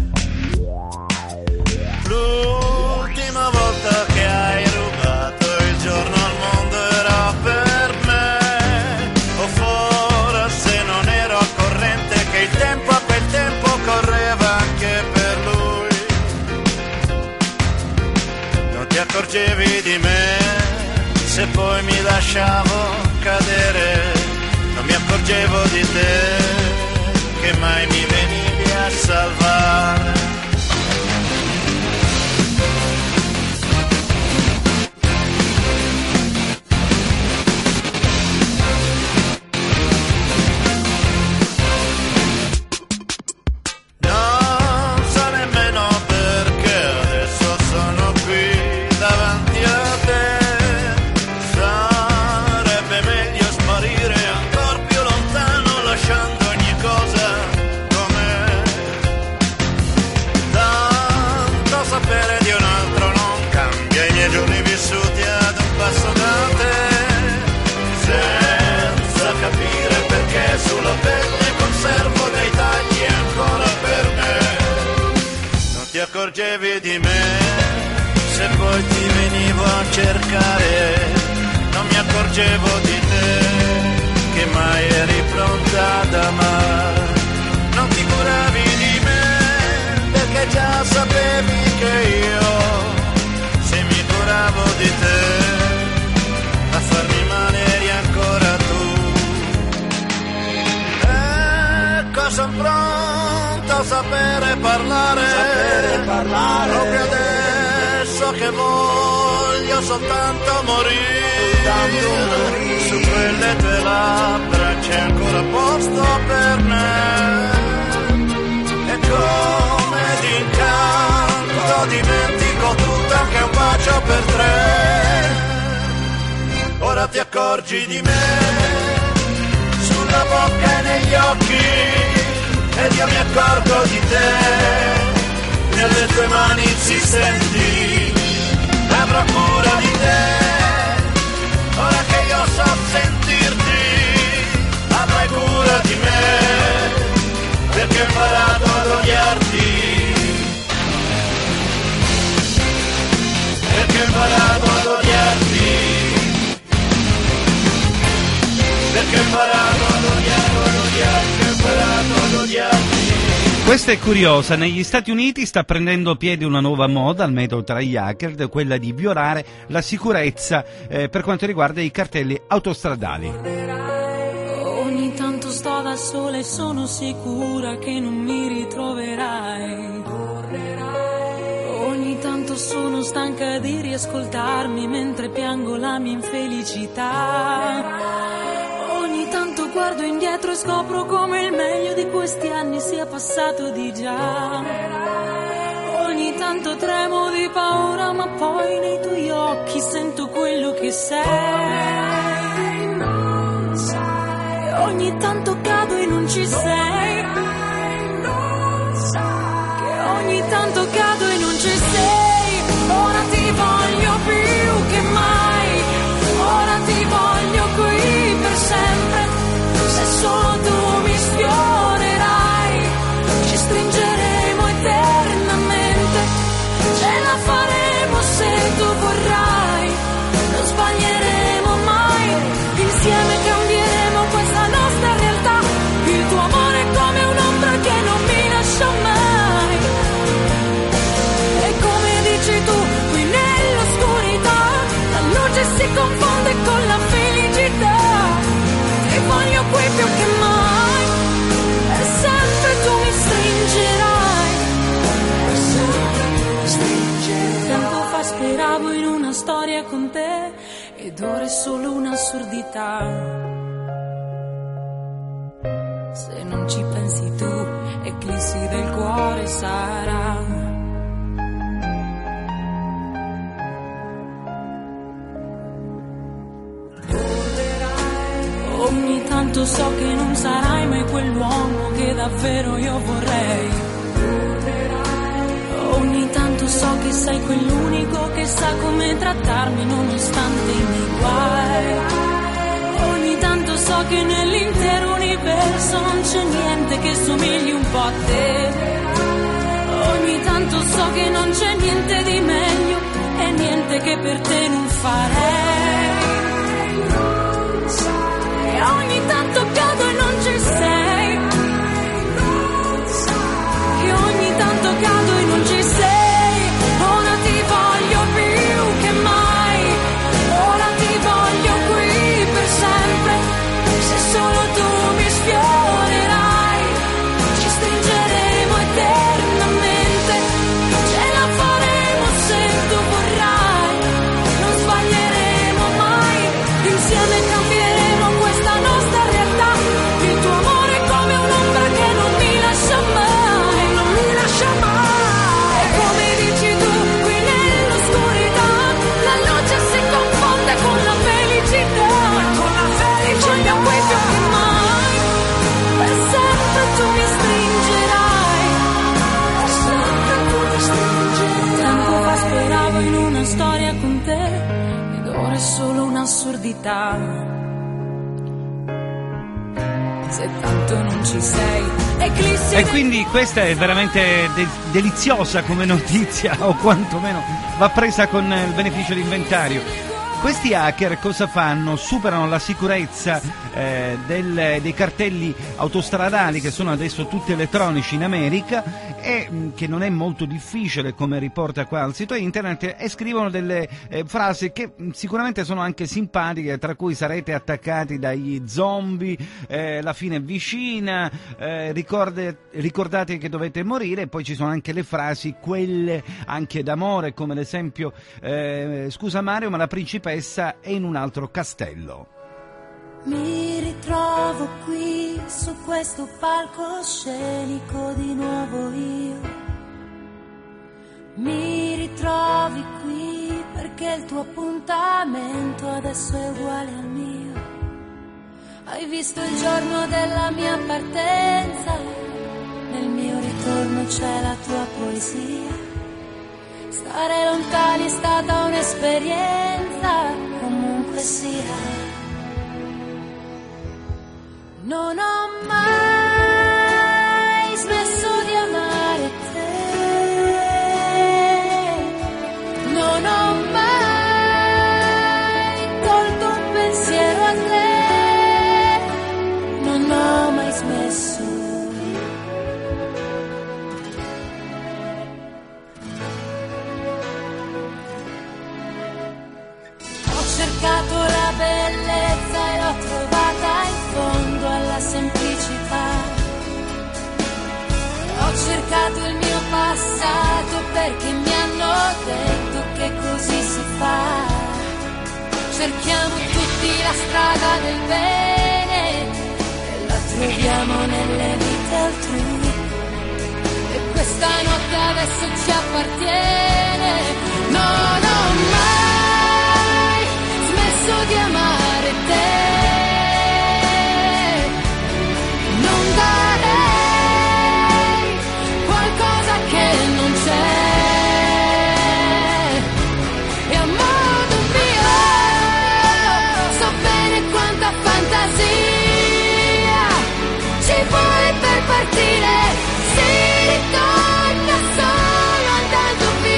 l'ultima volta che hai rubato il giorno al mondo era per me, o forse non ero al corrente che il tempo a quel tempo correva anche per lui. Non ti accorgevi di me se poi mi lasciavo cadere, non mi accorgevo di te che mai mi venivi a salvare. Sulla pelle conservo dei tagli ancora per me. Non ti accorgevi di me se poi ti venivo a cercare. Non mi accorgevo di te che mai eri pronta ad amare. Non ti curavi di me perché già sapevi che io, se mi curavo di te, a farmi male eri ancora tu. Sono pronto a sapere parlare, sapere parlare, proprio adesso che voglio soltanto morire, soltanto morire. Su quelle tue labbra c'è ancora posto per me, e come d'incanto dimentico tutto, anche un bacio per tre. Ora ti accorgi di me sulla bocca e negli occhi, ed io mi accorgo di te, nelle tue mani si senti, avrò cura di te, ora che io so sentirti, avrai cura di me, perché ho imparato ad odiarti, perché ho imparato ad odiarti, perché ho imparato ad odiarti, ad odiarti, ho imparato ad odiarti. Questa è curiosa, negli Stati Uniti sta prendendo piede una nuova moda al metodo tra gli hacker, quella di violare la sicurezza eh, per quanto riguarda i cartelli autostradali. Ogni tanto sto da sola e sono sicura che non mi ritroverai. Ogni tanto sono stanca di riascoltarmi mentre piango la mia infelicità. Ogni tanto guardo indietro e scopro come il meglio di questi anni sia passato di già. Ogni tanto tremo di paura, ma poi nei tuoi occhi sento quello che sei. Ogni tanto cado e non ci sei. Che ogni tanto cado e non ci sei. Ora ti voglio più che mai. Ora ti voglio qui per sempre. Se solo tu mi sfiorerai, ci stringeremo eternamente. Ce la faremo se tu vorrai. Non sbaglieremo mai. Insieme cambieremo questa nostra realtà. Il tuo amore è come un'ombra che non mi lascia mai. E come dici tu, qui nell'oscurità, la luce si confonde con la felicità. Ti voglio qui più che mai, e sempre tu mi stringerai. E sempre mi stringerai. Tempo fa speravo in una storia con te, ed ora è solo un'assurdità. Se non ci pensi tu, eclissi del cuore sarà. tanto so che non sarai mai quell'uomo che davvero io vorrei. Ogni tanto so che sei quell'unico che sa come trattarmi nonostante i miei guai. Ogni tanto so che nell'intero universo non c'è niente che somigli un po' a te. Ogni tanto so che non c'è niente di meglio e niente che per te non farei. E ogni tanto cado e non ci sei. E ogni tanto cado e non ci sei. Ora ti voglio più che mai. Ora ti voglio qui per sempre. Se solo tu mi sfiorerai, ci stringeremo eternamente. Ce la faremo se tu vorrai. Non sbaglieremo mai. Insieme cambieremo questa nostra realtà. Il tuo amore è come un'ombra che non mi lascia mai. Non mi lascia mai. E come dici tu qui nell'oscurità, la luce si confonde con la felicità. Con la felicità ci qui più che mai. Per sempre tu mi stringerai. Per sempre tu mi stringerai. Tempo fa speravo in una storia con te ed ora è solo un'assurdità. Se tanto non ci sei, eclissi. E quindi questa è veramente de- deliziosa come notizia, o quantomeno va presa con il beneficio d'inventario. Questi hacker cosa fanno? Superano la sicurezza eh, del, dei cartelli autostradali, che sono adesso tutti elettronici in America, e mh, che non è molto difficile, come riporta qua al sito internet, e scrivono delle eh, frasi che mh, sicuramente sono anche simpatiche, tra cui sarete attaccati dagli zombie, eh, la fine è vicina, eh, ricorde, ricordate che dovete morire. E poi ci sono anche le frasi, quelle anche d'amore, come ad esempio eh, scusa Mario, ma la principessa è in un altro castello. Mi ritrovo qui su questo palcoscenico di nuovo io. Mi ritrovi qui perché il tuo appuntamento adesso è uguale al mio. Hai visto il giorno della mia partenza, nel mio ritorno c'è la tua poesia. Stare lontani è stata un'esperienza, comunque sia. Non ho mai smesso di amare te. Non ho mai tolto un pensiero a te. Non ho mai smesso. Ho cercato la bellezza e l'ho trovata in fondo alla semplicità. Ho cercato il mio passato perché mi hanno detto che così si fa. Cerchiamo tutti la strada del bene e la troviamo nelle vite altrui. E questa notte adesso ci appartiene. Non ho mai smesso di amare te. Non darei qualcosa che non c'è. E a modo mio so bene quanta fantasia ci vuole per partire. Si ritorna solo andando via.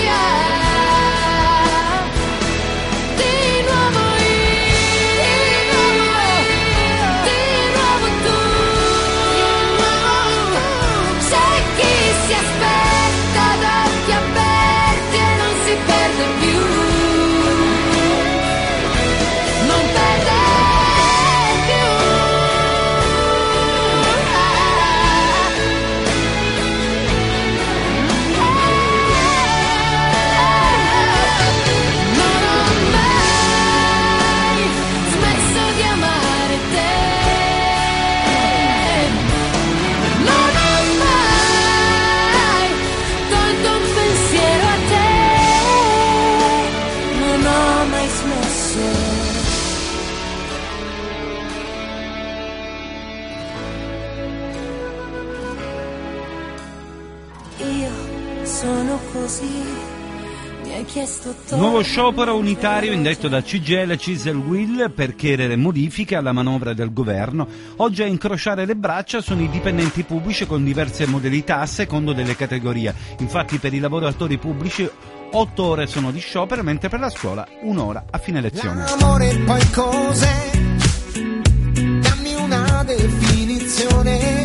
sono così, mi hai chiesto torna. Nuovo sciopero unitario indetto da C G I L e Cisel Will per chiedere modifiche alla manovra del governo. Oggi a incrociare le braccia sono i dipendenti pubblici con diverse modalità a secondo delle categorie. Infatti per i lavoratori pubblici otto ore sono di sciopero, mentre per la scuola un'ora a fine lezione. L'amore poi cos'è? Dammi una definizione.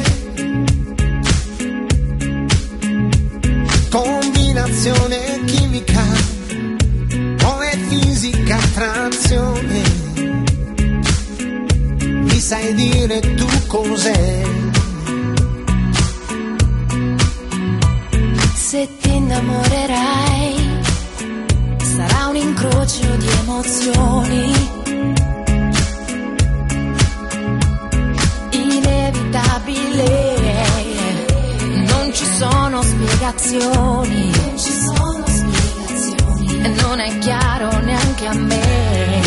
Combinazione chimica o è fisica attrazione? Mi sai dire tu cos'è? Se ti innamorerai sarà un incrocio di emozioni inevitabile, non ci sono spiegazioni, non ci sono spiegazioni e non è chiaro neanche a me.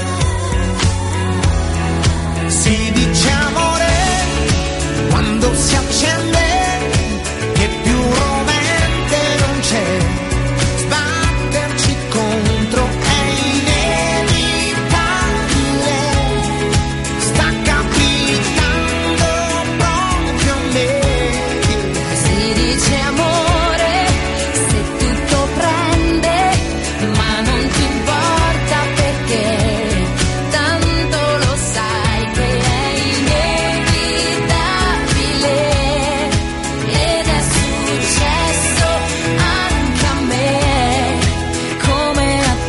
Si dice amore quando si accende, che più rovente non c'è. Sbatterci contro è inevitabile, sta capitando proprio a me. Si dice amore se tutto prende, ma non ti importa perché tanto lo sai che è inevitabile ed è successo anche a me come a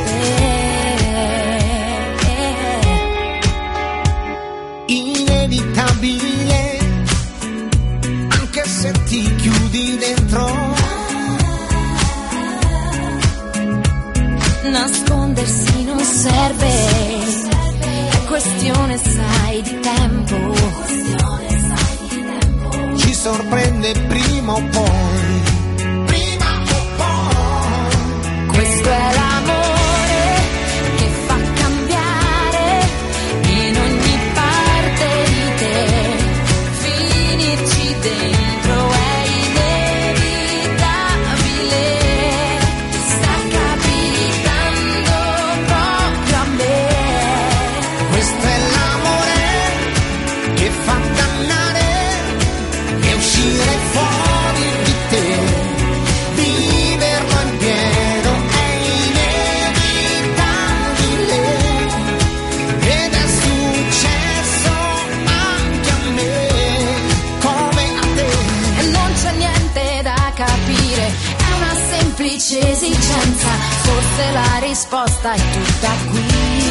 te. Inevitabile, anche se ti chiudi dentro. Nascondersi non serve, è questione sai di tempo. Ci sorprende prima o poi, prima o poi. Questo è l'amore che fa cambiare in ogni parte di te. Finirci dentro è inevitabile, sta capitando proprio a me. Questo è l'amore che fa dannare e uscire fuori di te. Viverlo in pieno è inevitabile ed è successo anche a me come a te. E non c'è niente da capire, è una semplice esigenza, forse la risposta è tutta qui.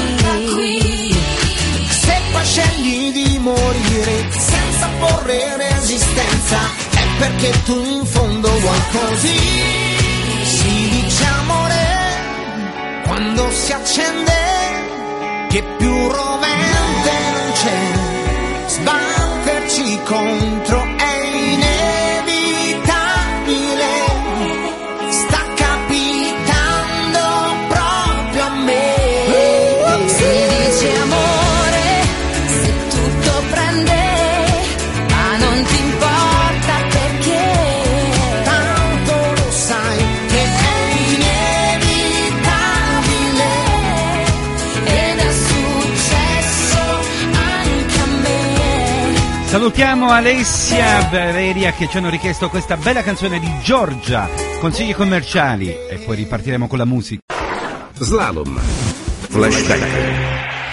Se poi scegli di morire senza porre resistenza, è perché tu in fondo vuoi così. Si dice amore quando si accende, che più rovente non c'è. Sbatterci contro è inevitabile, sta capitando proprio a me. Si dice amore se tutto prende, ma non ti importa perché Tanto lo sai che è inevitabile ed è successo anche a me. Salutiamo Alessia Valeria che ci hanno richiesto questa bella canzone di Giorgia. Consigli commerciali e poi ripartiremo con la musica. Slalom. Flashback.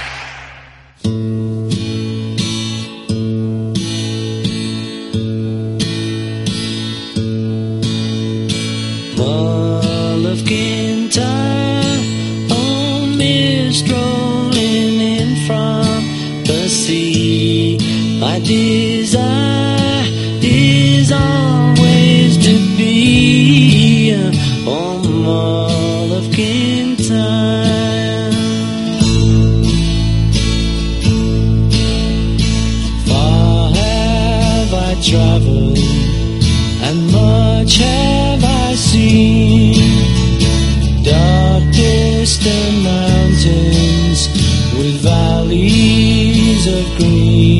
Ball of Kintyre, on me strolling in from the sea. My desire is always to be on Mall of Kintyre. Far have I traveled and much have I seen, dark distant mountains with valleys of green,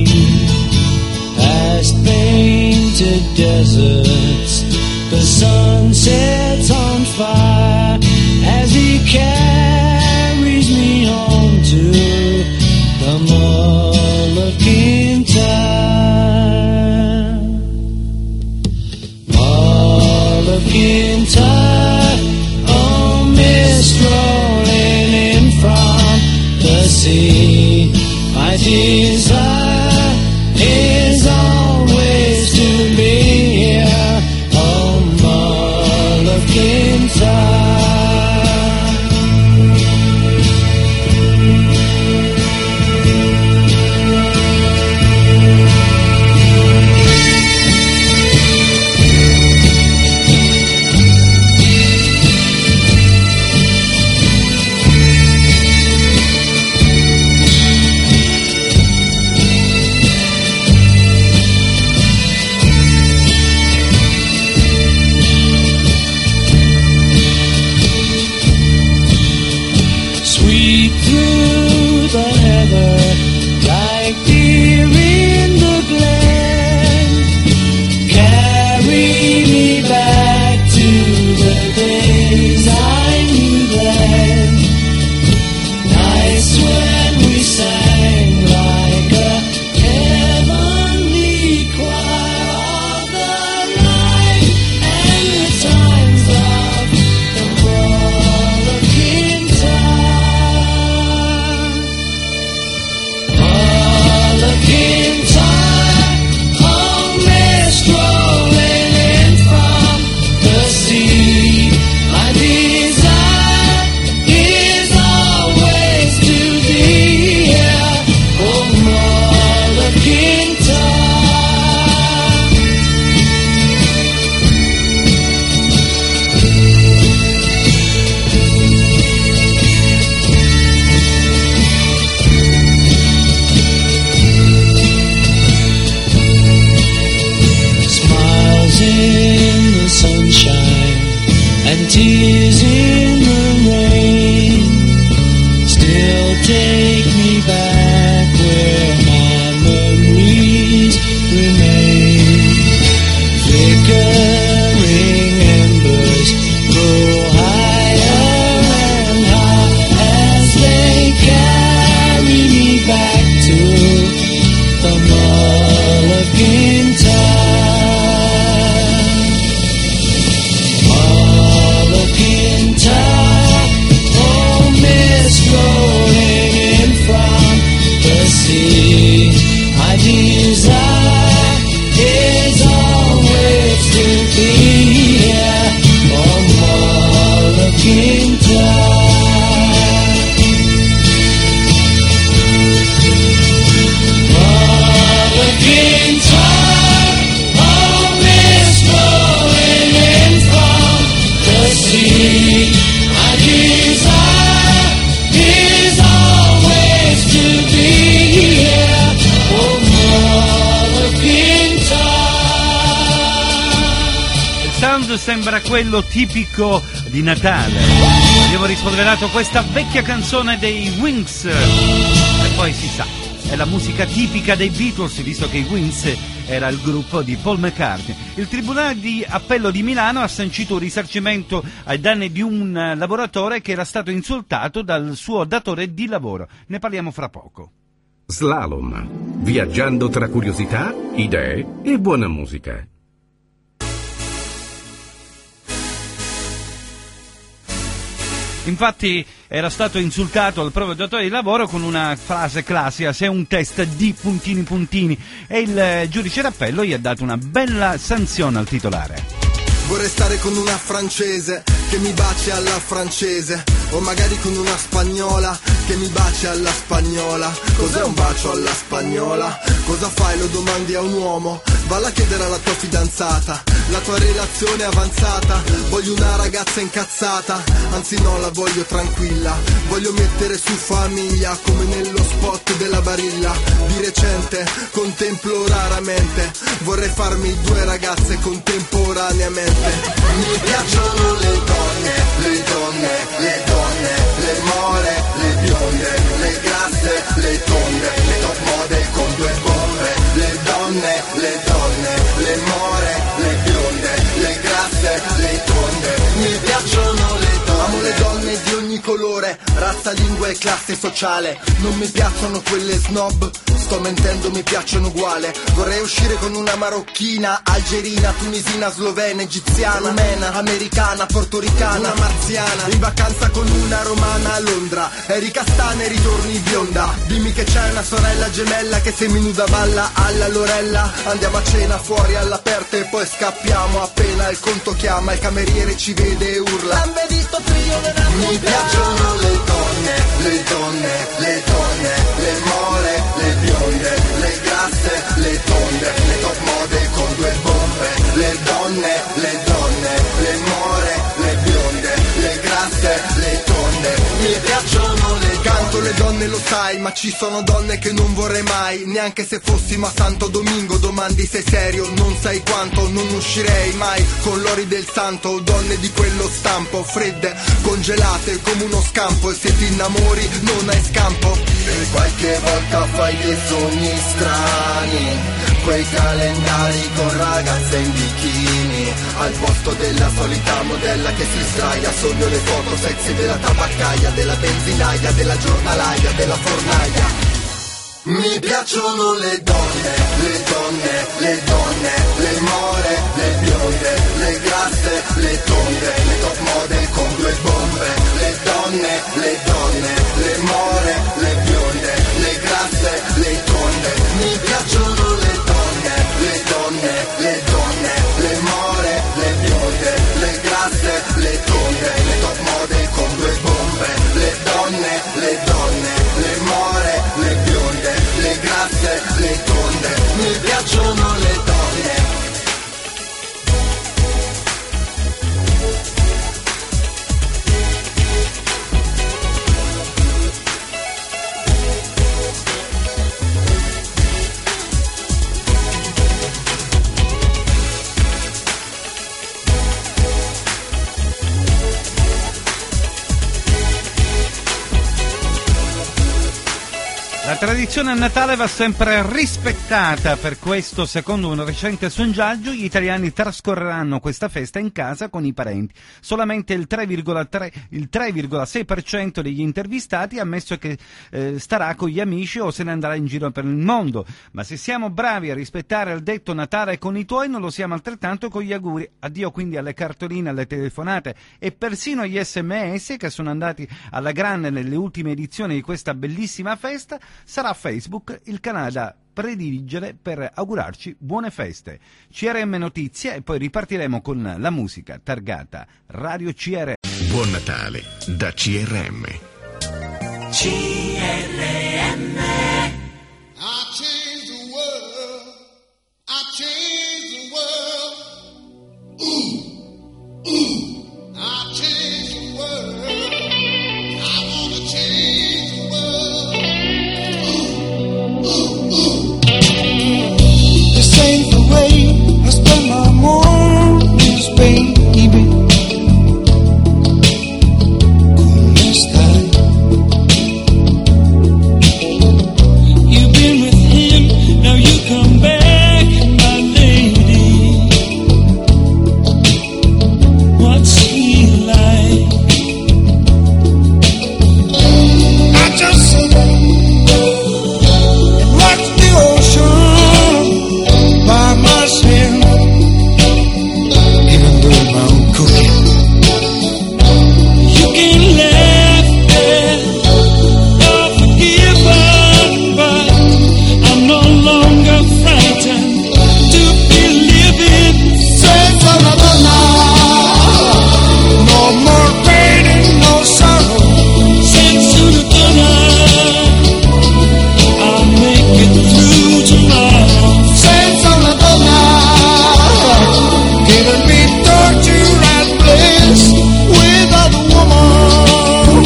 past painted deserts, the sun sets tears in the rain still take me back where memories remain. Flickering embers grow higher and higher as they carry me back to the Mulligan time. Mulligan time, oh mist rolling in from the sea. My desire is always to be here on Mulligan time. Mulligan time, oh mist rolling in from the sea. My desire is always to be here on Mulligan time. Il sound sembra quello tipico di Natale. Abbiamo rispolverato questa vecchia canzone dei Wings e poi si sa, è la musica tipica dei Beatles, visto che i Wings era il gruppo di Paul McCartney. Il Tribunale di Appello di Milano ha sancito un risarcimento ai danni di un lavoratore che era stato insultato dal suo datore di lavoro. Ne parliamo fra poco. Slalom, viaggiando tra curiosità, idee e buona musica. Infatti era stato insultato al proprio datore di lavoro con una frase classica: sei un test di puntini puntini, e il giudice d'appello gli ha dato una bella sanzione al titolare. Vorrei stare con una francese che mi baci alla francese, o magari con una spagnola che mi baci alla spagnola. Cos'è un bacio alla spagnola? Cosa fai? Lo domandi a un uomo? Valla a chiedere alla tua fidanzata. La tua relazione è avanzata? Voglio una ragazza incazzata, anzi no, la voglio tranquilla. Voglio mettere su famiglia come nello spot della Barilla. Di recente contemplo raramente, vorrei farmi due ragazze contemporaneamente. Mi piacciono le donne, le donne, le donne, le more, le bionde, le grasse, le tonde, le top model con due bombe. Le donne, le donne, le more, le bionde, le grasse, le tonde. Mi piacciono le donne. Amo le donne di ogni colore, razza, lingua e classe sociale. Non mi piacciono quelle snob, sto mentendo, mi piacciono uguale. Vorrei uscire con una marocchina, algerina, tunisina, slovena, egiziana, rumena, americana, portoricana, una marziana. In vacanza con una romana a Londra, eri castana e ritorni bionda. Dimmi che c'è una sorella gemella che seminuda balla alla Lorella. Andiamo a cena fuori all'aperto e poi scappiamo appena il conto chiama. Il cameriere ci vede e urla: mi piacciono le donne, le donne, le donne, le more, le bionde, le grasse, le tonde, le top model con due bombe. Le donne, le donne, le more, le bionde, le grasse, le tonde. Mi piacciono le canto le donne, lo sai, ma ci sono donne che non vorrei mai, neanche se fossi ma Santo Domingo. Domandi sei serio, non sai quanto, non uscirei mai con l'ori del santo. Donne di quello stampo, fredde, congelate come uno scampo, e se ti innamori non hai scampo. E qualche volta fai dei sogni strani, quei calendari con ragazze in bikini, al posto della solita modella che si sdraia. Sogno le foto sexy della tabaccaia, della benzinaia, della giornalaia, della fornaia. Mi piacciono le donne, le donne, le donne, le more, le bionde, le grasse, le tonde, le top model con due bombe. Le donne, le donne, le more, le bionde, le grasse, le tonde. Mi piacciono le donne, le donne, le donne, le more, le bionde, le grasse, le tonde, le top model con due bombe. Le donne, le donne, le more, le bionde, le grasse, le tonde. Mi piacciono le donne. La tradizione a Natale va sempre rispettata, per questo, secondo un recente sondaggio, gli italiani trascorreranno questa festa in casa con i parenti. Solamente il tre virgola tre, il tre virgola sei per cento degli intervistati ha ammesso che eh, starà con gli amici o se ne andrà in giro per il mondo. Ma se siamo bravi a rispettare il detto Natale con i tuoi, non lo siamo altrettanto con gli auguri. Addio quindi alle cartoline, alle telefonate e persino agli sms che sono andati alla grande nelle ultime edizioni di questa bellissima festa. Sarà Facebook il canale da prediligere per augurarci buone feste. C R M Notizie e poi ripartiremo con la musica targata Radio C R M. Buon Natale da C R M. C R M. I changed the world. I changed the world. Ooh, ooh. I changed the world. I wanna change the world. This ain't the way I spend my mornings, baby. ¿Cómo estás? You've been with him, now you come back, my lady. What's he like? I just sit and watch the ocean by myself, even doing my own cooking. You can laugh at or forgiven, but I'm no longer frightened to be living. Senza una donna, no more pain and no sorrow. Senza una donna, I'll make it through tomorrow. Senza una donna, giving me torture and bliss without a woman.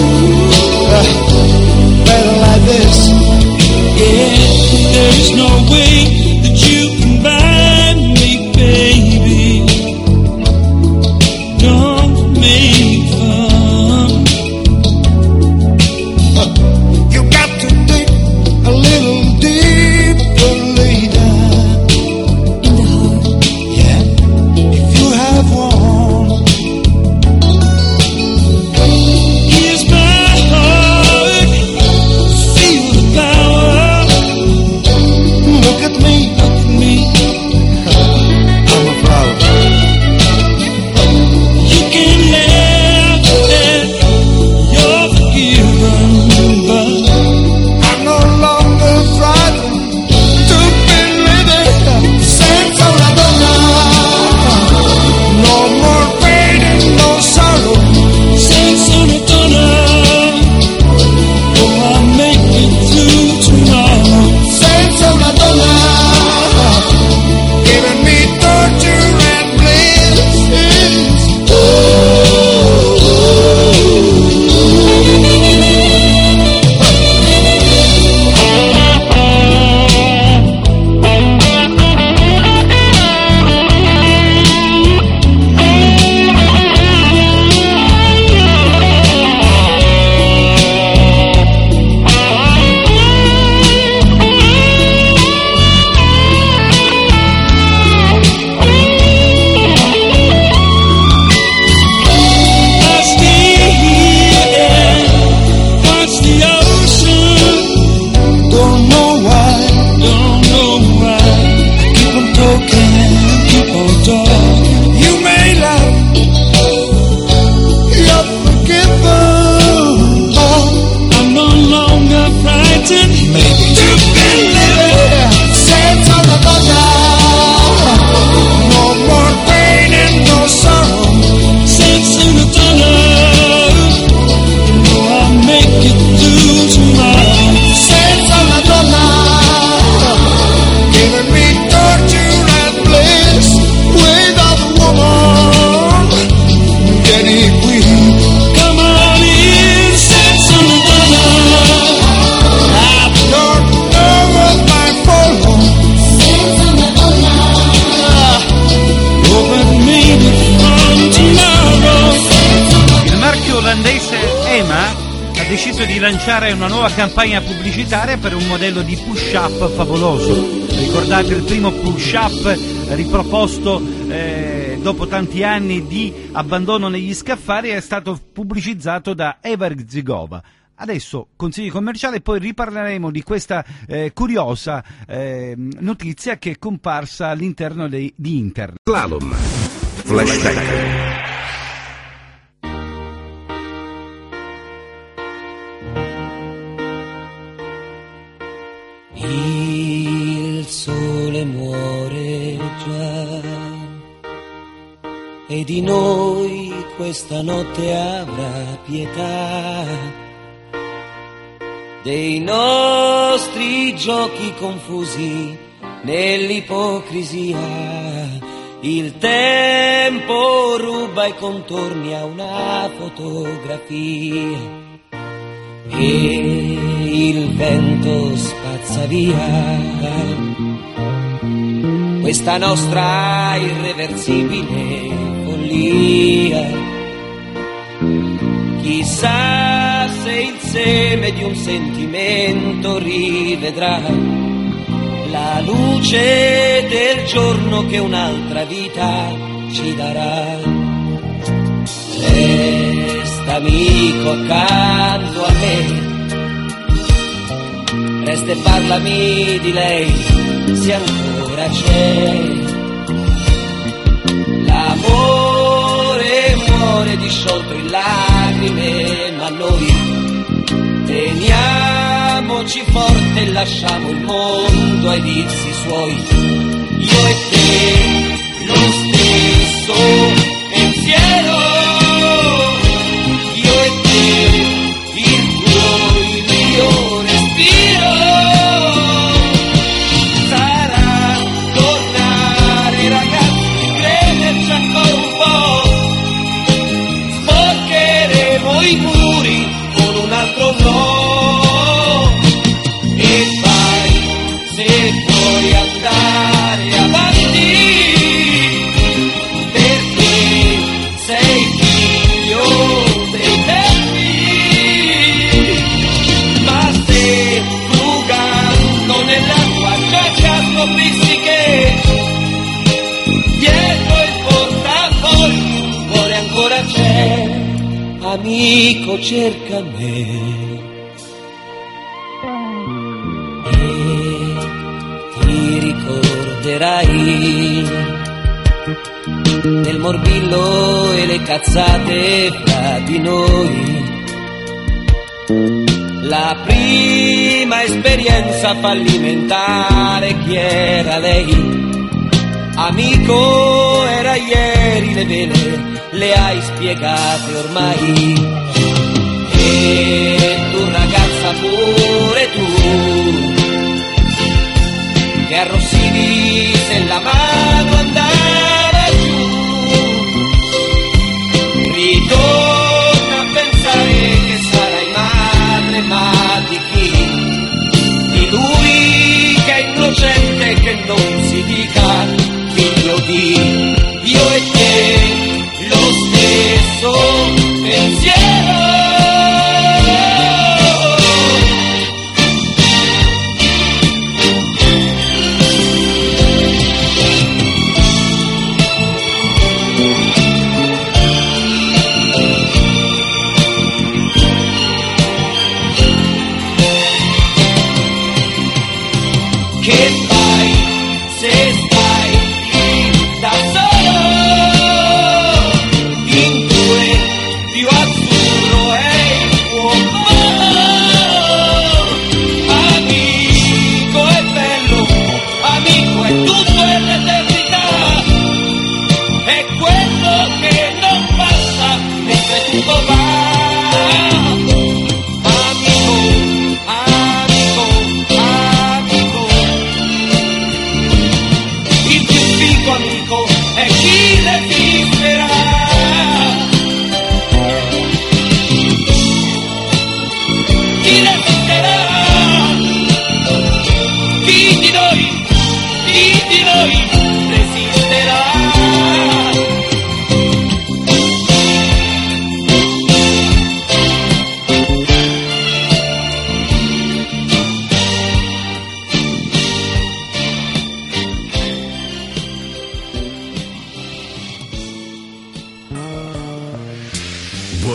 Uh, better like this. Yeah, there's no way that you can buy me, baby. Don't make fun. Uh, you got to dig a little deeper later. In the heart. Yeah, if you have one. Here's my heart. Feel the power. Look at me. Look at me. I'm a flower. You can laugh at you're forgiven, but I'm no longer frightened to be living. Senza una donna, no more pain and no sorrow. Senza una donna, oh, I'll make it through tomorrow. Senza una donna, giving me torture and bliss. I stay here and watch the ocean. Don't know why, don't know why. Keep on talking, keep on talking. You may laugh, you're forgiven. Oh, I'm no longer frightened. Maybe to be living. Senza una donna, no more pain and no sorrow. Senza una donna, no, I'll make it through tomorrow. Senza una donna, giving me torture and bliss without a woman. Getting weak, come on in. Senza una donna, I don't know what my follow. Senza una donna, oh, but maybe from tomorrow. Il marchio olandese EMA ha deciso di lanciare una nuova campagna pubblicitaria per un modello di push-up favoloso. Ricordate il primo push-up riproposto eh, dopo tanti anni di abbandono negli scaffali, è stato pubblicizzato da Ever Zigova. Adesso consigli commerciali e poi riparleremo di questa eh, curiosa eh, notizia che è comparsa all'interno dei, di Internet. Slalom. Flashback. Il sole muore già e di noi questa notte avrà pietà, dei nostri giochi confusi nell'ipocrisia. Il tempo ruba i contorni a una fotografia e il vento spazza via questa nostra irreversibile follia. Chissà se il seme di un sentimento rivedrà la luce del giorno che un'altra vita ci darà. Resta amico accanto a me, resta e parlami di lei se ancora c'è. L'amore muore disciolto in lacrime, ma noi teniamoci forte e lasciamo il mondo ai vizi suoi. Io e te lo stesso pensiero, io e te il tuo, il mio respiro. Sarà tornare ragazzi, crederci ancora un po', sporcheremo i muri con un altro no, e vai se vuoi andare avanti, perché sei figlio dei tempi. Ma se frugando nell'acqua già scoprissi che dietro il portafogli un cuore ancora c'è, amico cerca me e ti ricorderai del morbillo e le cazzate fra di noi, la prima esperienza fallimentare. Chi era lei? Amico era ieri, le vele le hai spiegate ormai, e tu ragazza pure tu, che arrossivi se la mano andava giù. Ritorna a pensare che sarai madre, ma di chi? Di lui che è innocente, che non si dica figlio di. Io e te lo stesso pensiero.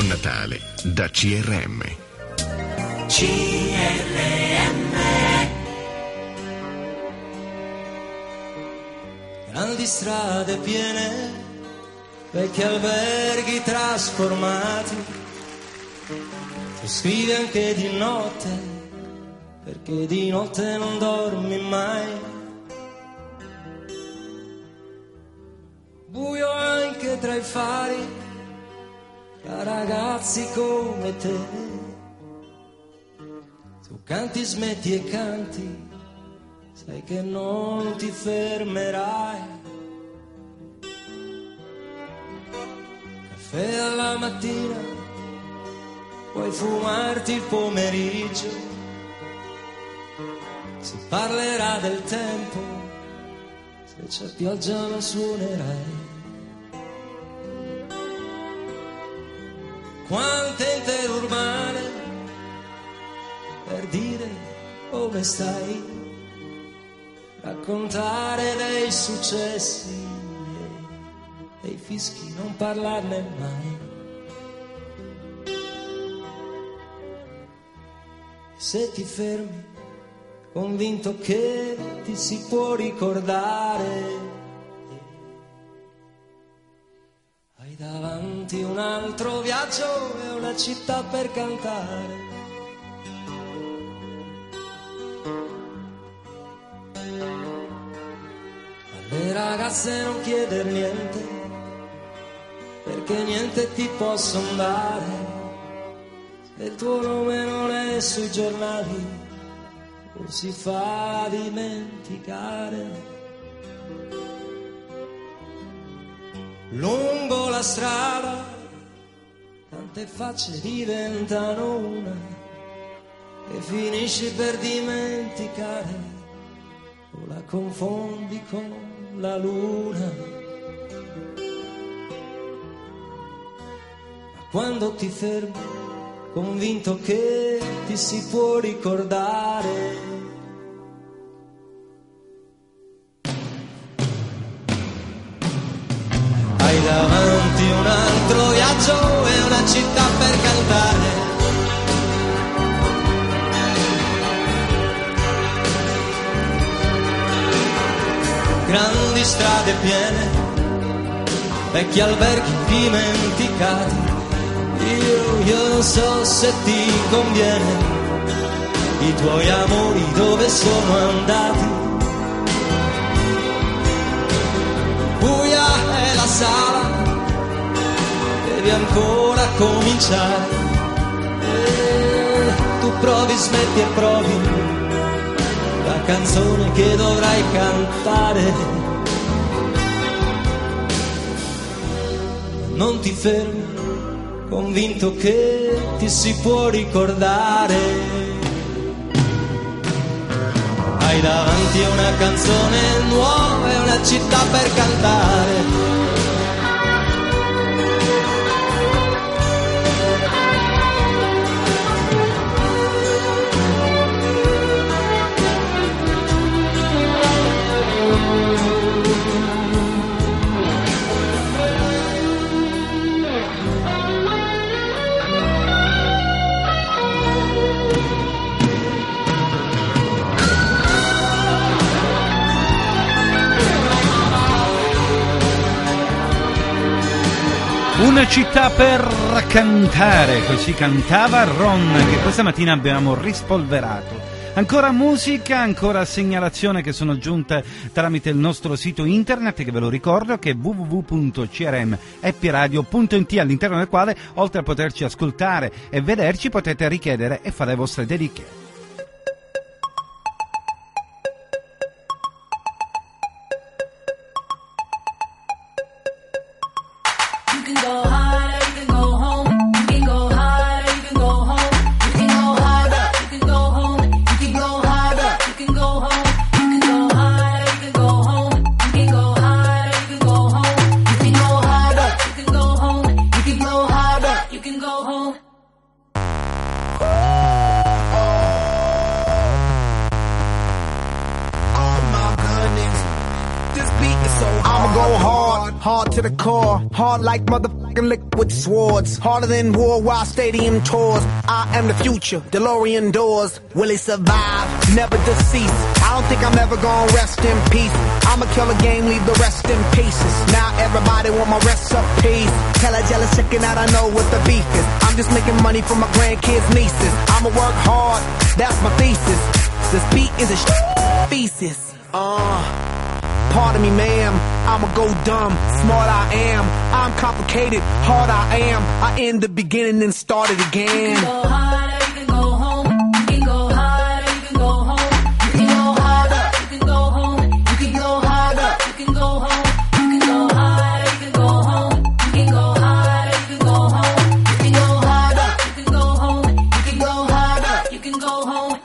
Buon Natale da C R M. C R M. Grandi strade piene, vecchi alberghi trasformati. Tu scrivi anche di notte, perché di notte non dormi mai. Buio anche tra i fari, tra ragazzi come te. Tu canti, smetti e canti, sai che non ti fermerai. Caffè alla mattina, puoi fumarti il pomeriggio. Si parlerà del tempo, se c'è pioggia lo suonerai. Quante interurbane per dire come stai, raccontare dei successi e dei fischi, non parlarne mai. Se ti fermi, convinto che ti si può ricordare, hai davanti un altro viaggio e una città per cantare. Alle ragazze non chieder niente, perché niente ti possono dare. Se il tuo nome non è sui giornali, lo si fa dimenticare. Lungo la strada tante facce diventano una e finisci per dimenticare o la confondi con la luna. Ma quando ti fermi, convinto che ti si può ricordare, hai davanti un altro viaggio e una città per cantare. Grandi strade piene, vecchi alberghi dimenticati. Io, io non so se ti conviene, i tuoi amori dove sono andati. Buia è la sala, devi ancora cominciare. E tu provi, smetti e provi la canzone che dovrai cantare. Non ti fermi, convinto che ti si può ricordare. Hai davanti una canzone nuova e una città per cantare. Una città per cantare, così cantava Ron, che questa mattina abbiamo rispolverato. Ancora musica, ancora segnalazione che sono giunte tramite il nostro sito internet, che ve lo ricordo, che è w w w punto c r m happy radio punto i t, all'interno del quale, oltre a poterci ascoltare e vederci, potete richiedere e fare le vostre dediche. I'ma go hard, hard to the core, hard like mother. fucking liquid swords. Harder than worldwide stadium tours. I am the future, DeLorean doors. Will he survive? Never deceased. I don't think I'm ever gonna rest in peace. I'ma kill a game, leave the rest in pieces. Now everybody want my recipes. Tell a jealous chicken that I know what the beef is. I'm just making money for my grandkids, nieces. I'ma work hard, that's my thesis. This beat is a sh- thesis. Uh, pardon me, ma'am. I'ma go dumb. Smart I am. I'm complicated. Hard I am. I end the beginning and start it again. You can go harder, you can go home. You can go harder, you can go home. You can go harder, you can go home. You can go harder, you can go home. You can go harder, you can go home. You can go harder, you can go home. You can go harder, you can go home. You can go harder, you can go home.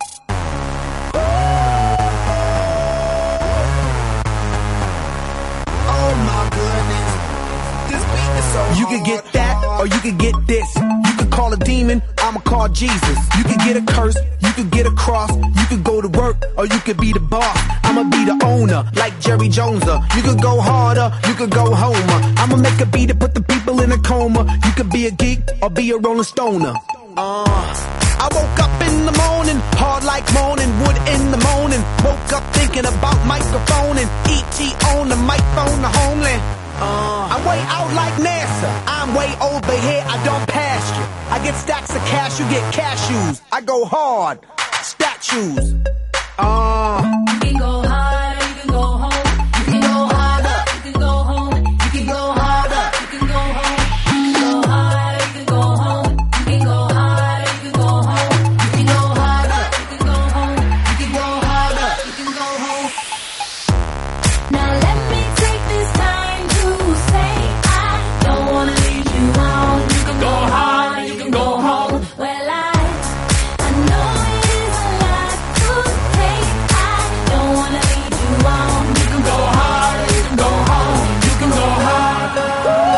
Oh my goodness. This beat is so You could get that, or you could get this. You could call a demon, I'ma call Jesus. You could get a curse, you could get a cross. You could go to work, or you could be the boss. I'ma be the owner, like Jerry Joneser. You could go harder, you could go homer. I'ma make a beat to put the people in a coma. You could be a geek, or be a rolling stoner. Uh, I woke up in the morning, hard like moaning, wood in the morning. Woke up thinking about microphone and E T on the microphone, the homeland. Uh, I'm way out like NASA. I'm way over here, I don't pass you. I get stacks of cash, you get cashews. I go hard, statues. Uh, You can go harder, you can go home. You can go harder, you can go home. You can go harder, you can go home. You can go harder, you can go home. You can go harder, you can go home. You can go harder, you can go home. You can go harder, you can go home. Now let me take this time to say I don't wanna lead you on. You can go harder, you can go home. Well, I I know it is a lot to take. I don't wanna lead you on. You can go harder, you can go home. You can go harder.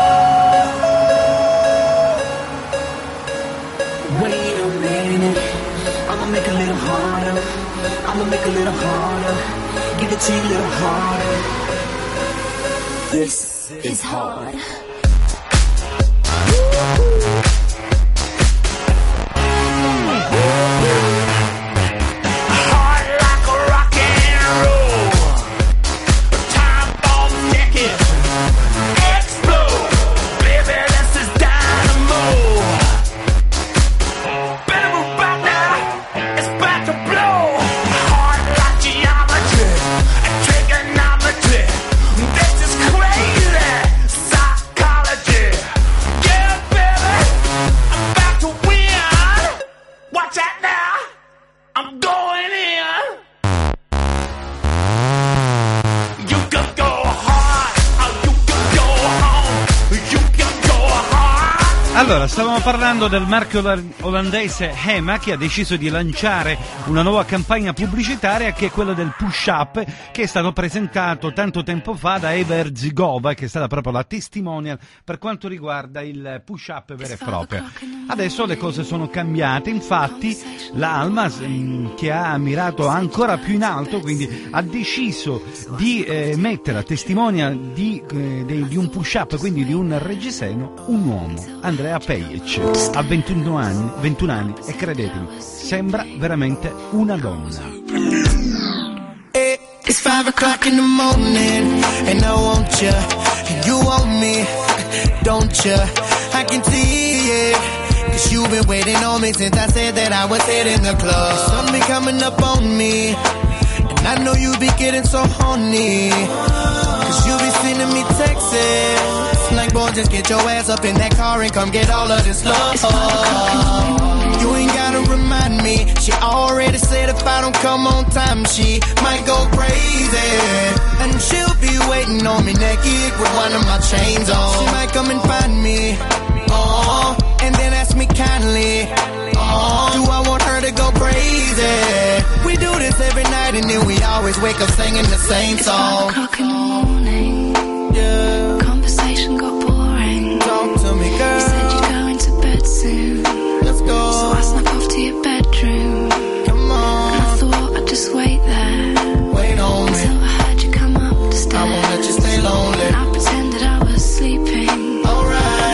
wait a minute. I'ma make a little harder. I'ma make a little harder. Give it to you a little harder. This is hard. Heart like a rock and roll. Time bomb ticking. Explode. Baby, this is dynamo. Better move back now. It's about to blow. Heart like geometry and trigonometry. This is crazy. Psychology. Yeah, baby. I'm about to win. Watch out now. I'm going in. You can go hard, or you can go home. You can go hard. Allora, stavamo parlando del marchio ola- olandese Hema, che ha deciso di lanciare una nuova campagna pubblicitaria, che è quella del push-up, che è stato presentato tanto tempo fa da Eva Erzigova, che è stata proprio la testimonial per quanto riguarda il push-up vero e proprio. Adesso le cose sono cambiate, infatti la Alma, mm, che ha mirato ancora più in alto, quindi ha deciso di eh, mettere a testimonial di, eh, di, di un push-up, quindi di un reggiseno, un uomo, Andrea Pejic, ha ventuno anni, ventuno anni, e credetemi, sembra veramente una donna. It, it's five o'clock in the morning, and I want you, and you want me, don't you? I can see it, cause you've been waiting on me since I said that I was hitting the club. Sun be coming up on me, and I know you be getting so horny, cause you be sending me texts. Like, boy, just get your ass up in that car and come get all of this love. You ain't gotta remind me. She already said if I don't come on time, she might go crazy. And she'll be waiting on me naked with one of my chains on. She might come and find me, oh, and then ask me kindly, oh, do I want her to go crazy? We do this every night and then we always wake up singing the same song. Five o'clock in the morning. Yeah. Conversation got boring. Talk to me, girl. You said you'd go into bed soon. Let's go. So I snuck off to your bedroom. Come on. And I thought I'd just wait there. Wait on me. Until I heard you come up the stairs. I won't let you stay lonely. And I pretended I was sleeping. Alright.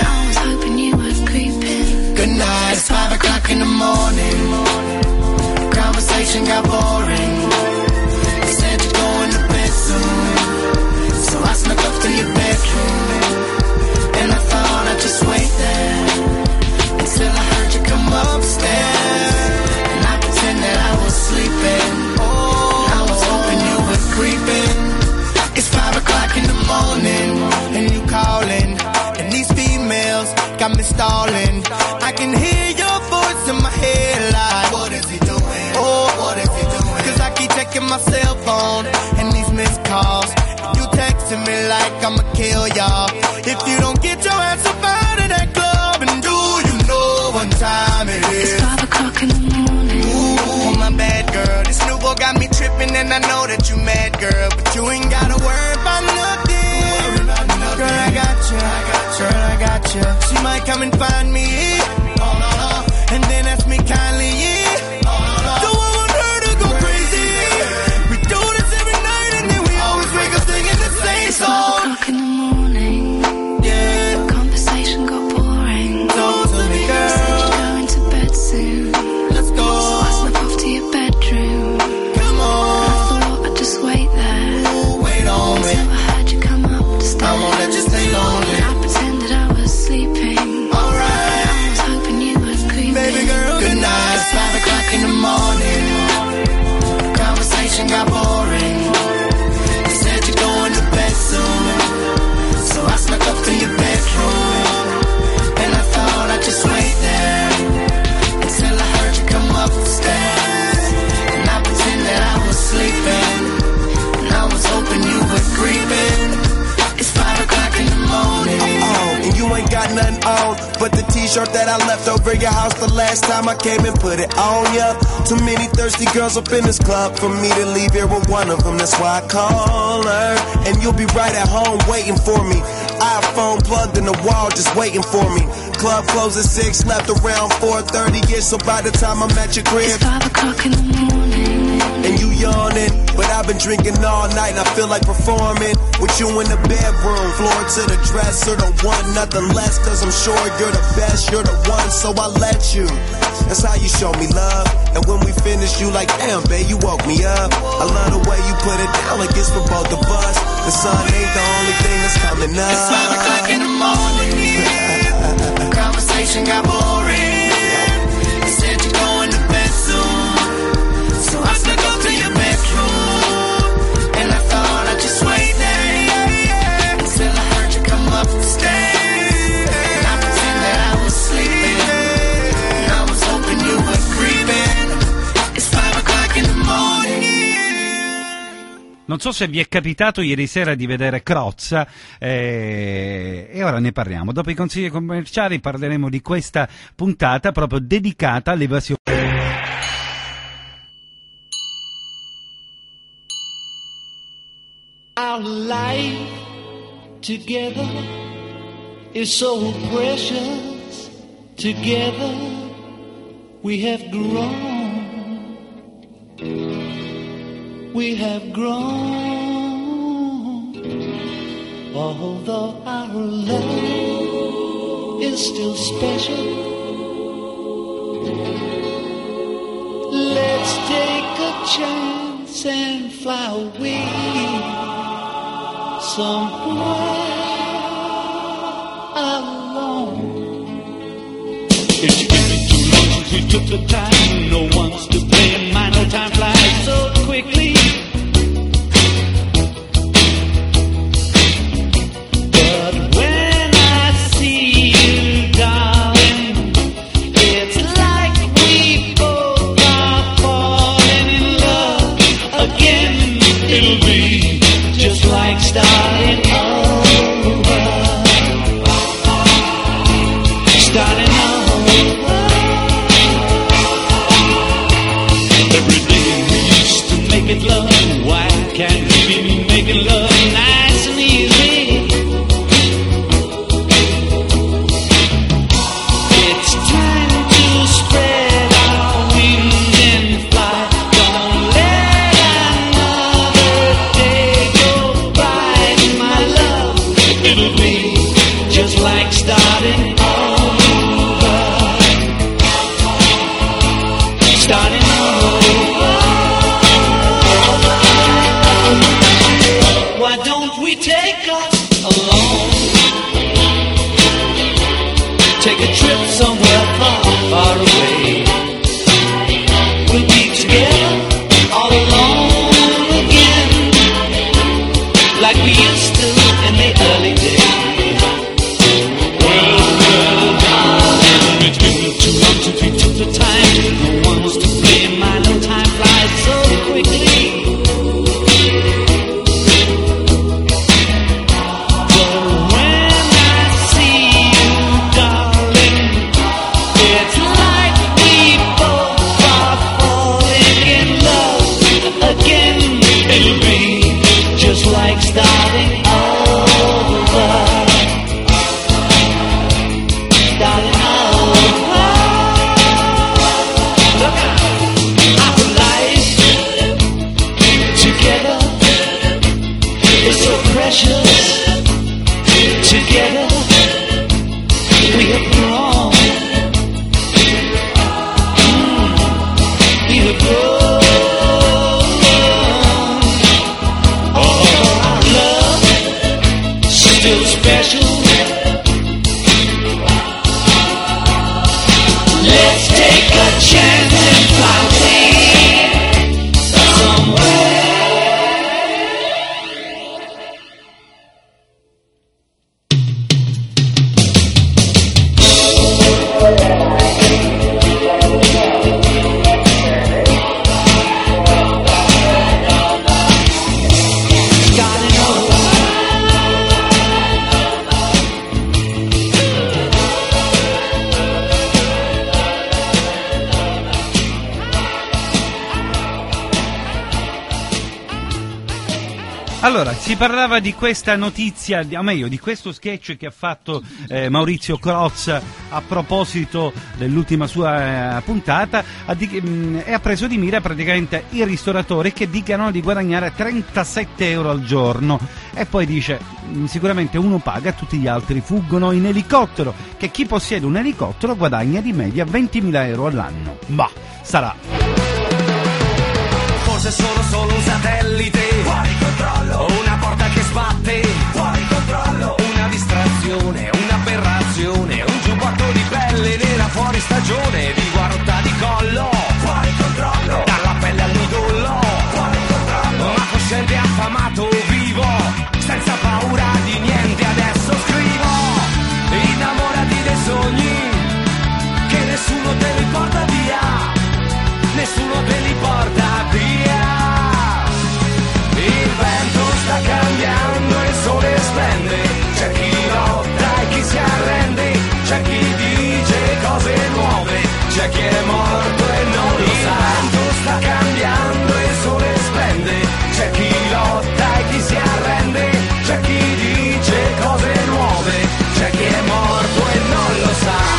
good night. It's five o'clock in the morning. Conversation got boring. You said you're going to bed soon, so I snuck up to your bedroom, and I thought I'd just wait there until I heard you come upstairs, and I pretended I was sleeping. Oh, I was hoping you were creeping. It's five o'clock in the morning, and you calling, and these females got me stalling. I can hear your voice in my head like, what is he doing? Oh, what is he doing? Cause I keep checking my cell phone and these missed calls. You texting me like I'ma kill y'all if you don't get your ass up out of that club. And do you know what time it is? It's five o'clock in the morning. Ooh, my bad girl. This new boy got me tripping, and I know that you mad, girl, but you ain't gotta worry about nothing. Girl, I got you. Girl, I got you. She might come and find me, and then ask me kindly, don't want her to go crazy. We do this every night, and then we always wake up singing the same It's five song. o'clock in the morning. Yeah. Conversation got boring. Talk to me, girl. Said you're going to bed soon. Let's go. So I snuck off to your bedroom. Come on. I thought I'd just wait there Ooh, wait on me. until I heard you come up the stairs. I won't let you stay lonely. I pretended I was sleeping. Alright. I was hoping you were creeping. Baby girl, good night. It's five o'clock in the morning. Conversation got boring. You said you're going to bed soon, so I snuck up to your bedroom, and I thought I'd just wait there until I heard you come up the stairs, and I pretended I was sleeping, and I was hoping you were creeping. It's five o'clock in the morning. Oh, and you ain't got nothing on but the t-shirt that I left over your house the last time I came and put it on ya. Too many thirsty girls up in this club for me to leave here with one of them. That's why I call her, and you'll be right at home waiting for me. iPhone plugged in the wall just waiting for me. Club closes at six, left around four thirty, yeah, so by the time I'm at your crib, It's five o'clock in the morning. and you yawning, but I've been drinking all night and I feel like performing with you in the bedroom, floor to the dresser, don't want nothing less, cause I'm sure you're the best, you're the one, so I let you. That's how you show me love, and when we finish you like, damn babe, you woke me up. I love the way you put it down like it's for both of us. The sun ain't the only thing that's coming up. It's five o'clock in the morning. Conversation got boring. You said you're going to bed soon, so I snuck up to your bedroom, and I thought I'd just wait there until I heard you come up the stairs, and I pretended I was sleeping, and I was hoping you were creeping. It's five o'clock in the morning. Non so se vi è capitato ieri sera di vedere Crozza, eh, e ora ne parliamo. Dopo i consigli commerciali parleremo di questa puntata proprio dedicata all'evasione. Our life together is so precious. Together we have grown. We have grown. Although our love is still special, let's take a chance and fly away somewhere alone. It's been too long since we took the time. No one's to blame. My no time flies so quickly. But when I see you, darling, it's like we both are falling in love again. It'll be just like starting over. Starting over. Every day we used to make it love. Why can't we be making love nice and easy? It's time to spread our wings and fly. Don't let another day go by, my love. It'll be just like starting over. far away. We'll be together all alone again, like we used to in the early days. Well, well, darling, it's been too long since we took the time. No one was to blame, my no time flies so quickly. Like starting over, starting over. Look out, our life together is so precious. Together we have grown. Mm, we have grown. Still special. Let's take a chance and fly away somewhere. Allora, si parlava di questa notizia, o meglio, di questo sketch che ha fatto eh, Maurizio Croz a proposito dell'ultima sua eh, puntata ha di, mh, e ha preso di mira praticamente i ristoratori che dicono di guadagnare trentasette euro al giorno e poi dice mh, sicuramente uno paga, tutti gli altri fuggono in elicottero, che chi possiede un elicottero guadagna di media ventimila euro all'anno. Bah, sarà. Forse sono solo un satellite, fuori controllo, una porta che sbatte, fuori controllo, una distrazione, un'aberrazione, un giubbotto di pelle nera fuori stagione, di guarotta di collo, fuori controllo, dalla pelle al midollo, fuori controllo, ma cosciente affamato vivo, senza paura di niente, adesso scrivo, innamorati dei sogni, che nessuno te li porta via, nessuno te li porta via. Il vento sta cambiando, il sole splende, c'è chi lotta e chi si arrende, c'è chi dice cose nuove, c'è chi è morto e non lo sa. Il vento sta cambiando, il sole splende, c'è chi lotta e chi si arrende, c'è chi dice cose nuove, c'è chi è morto e non lo sa.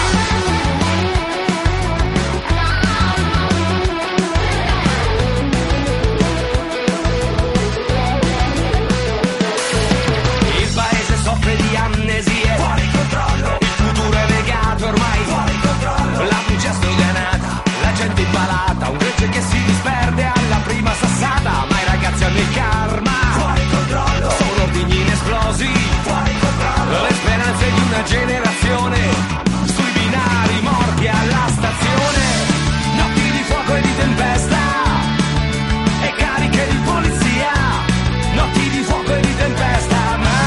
Un gregge che si disperde alla prima sassata, ma i ragazzi hanno il karma fuori controllo, sono ordigni inesplosi fuori controllo, le speranze di una generazione sui binari morti alla stazione, notti di fuoco e di tempesta e cariche di polizia, notti di fuoco e di tempesta, ma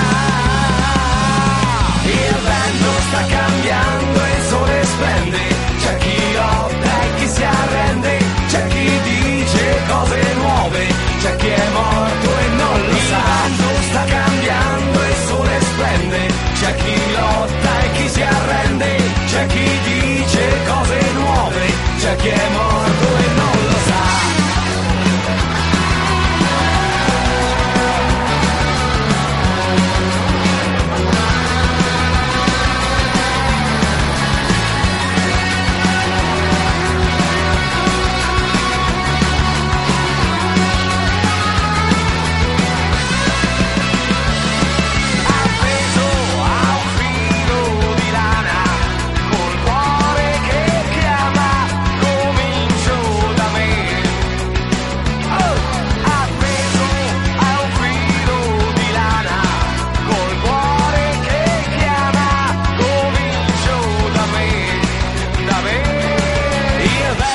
il vento sta cambiando e il sole splende, c'è chi lotta e chi si arrende, c'è chi dice cose nuove, c'è chi è morto e non lo sa. Il vento sta cambiando e il sole splende, c'è chi lotta e chi si arrende, c'è chi dice cose nuove, c'è chi è morto e non lo sa. Come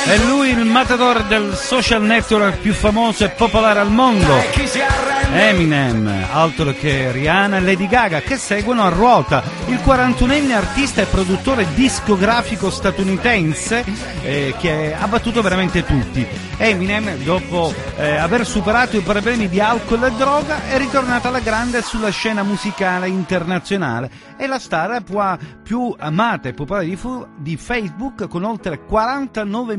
È lui il matador del social network più famoso e popolare al mondo, Eminem, altro che Rihanna e Lady Gaga, che seguono a ruota. Il quarantunenne artista e produttore discografico statunitense eh, che ha battuto veramente tutti. Eminem, dopo eh, aver superato i problemi di alcol e droga, è ritornato alla grande sulla scena musicale internazionale. È la star più amata e popolare di, fu- di Facebook, con oltre quarantanove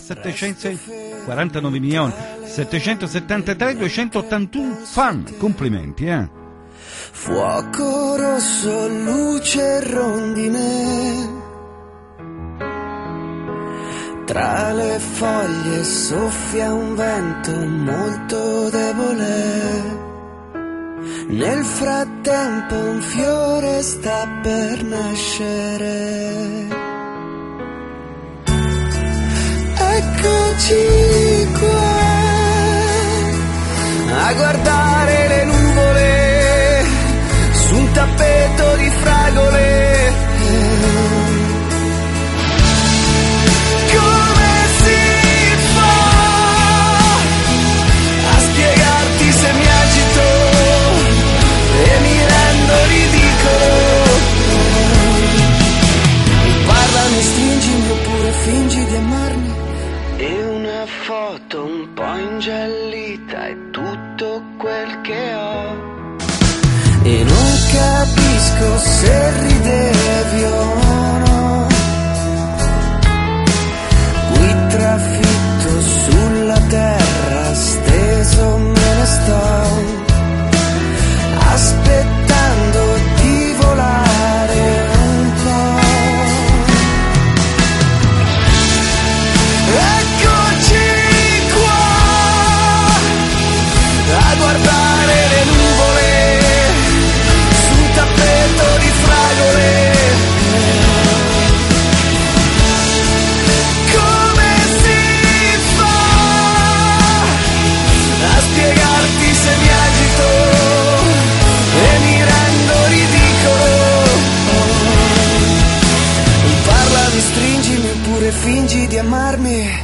milioni settecentosettantatré duecentottantuno fan. Complimenti, eh. Fuoco rosso, luce rondine, tra le foglie soffia un vento molto debole. Nel frattempo un fiore sta per nascere. Eccoci qua a guardare le nuvole su un tappeto di fragole. Come si fa a spiegarti se mi agito e mi rendo ridicolo? Parlami, stringimi oppure fingi di amarmi. E una foto un po' ingiallita è tutto quel che ho. E non capisco se ridevi o no. Qui trafitto sulla terra, steso me ne sto, aspettando di volare un po'. Eccoci qua a guardare le nuvole su un tappeto di fragole. Come si fa a spiegarti se mi agito e mi rendo ridicolo? Parlami, stringimi oppure fingi di amarmi.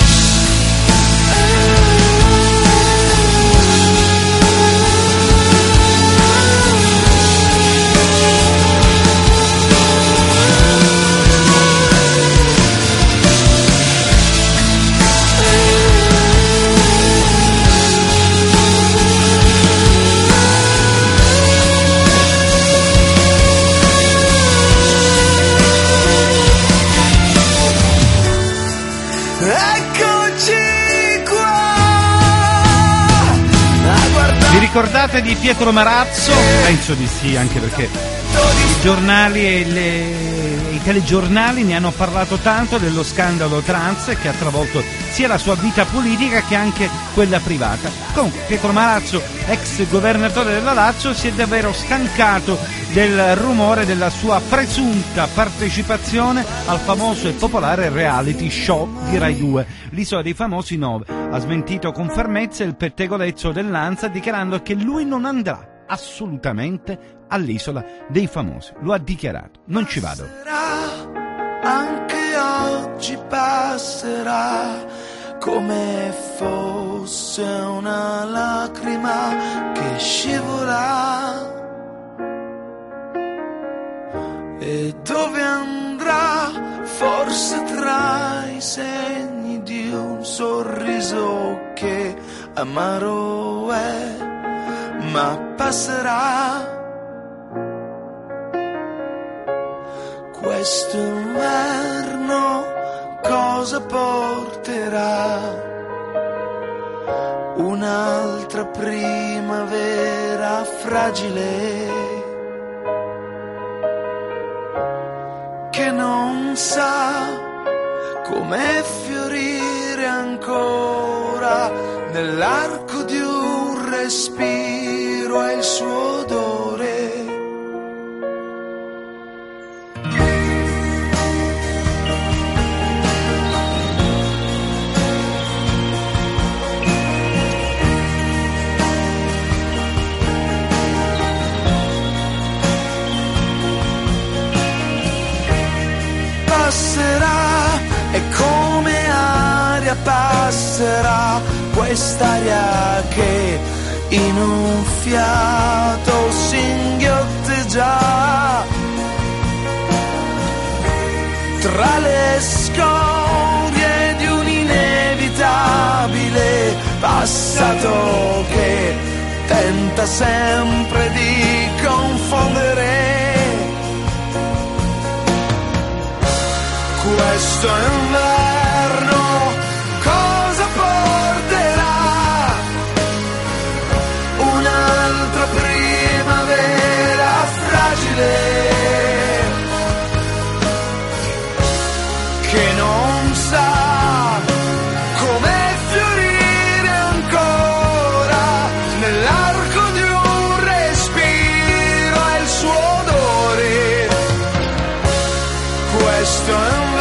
Vi ricordate di Pietro Marazzo? Penso di sì, anche perché i giornali e le, i telegiornali ne hanno parlato tanto dello scandalo trans che ha travolto sia la sua vita politica che anche quella privata. Comunque Pietro Marazzo, ex governatore della Lazio, si è davvero stancato del rumore della sua presunta partecipazione al famoso e popolare reality show di Rai due, l'Isola dei Famosi nove. Ha smentito con fermezza il pettegolezzo dell'Ansa, dichiarando che lui non andrà assolutamente all'Isola dei Famosi. Lo ha dichiarato. Non ci vado. Anche oggi passerà come fosse una lacrima che scivola. E dove andrà? Forse tra i segni di un sorriso che amaro è, ma passerà. Questo inverno cosa porterà? Un'altra primavera fragile che non sa come fiorire ancora nell'arco di un respiro e il suo odore. Passerà e come passerà quest'aria che in un fiato singhiotteggia tra le scorie di un inevitabile passato che tenta sempre di confondere. Questo inverno cosa porterà? Un'altra primavera fragile che non sa come fiorire ancora nell'arco di un respiro e il suo odore. Questo è un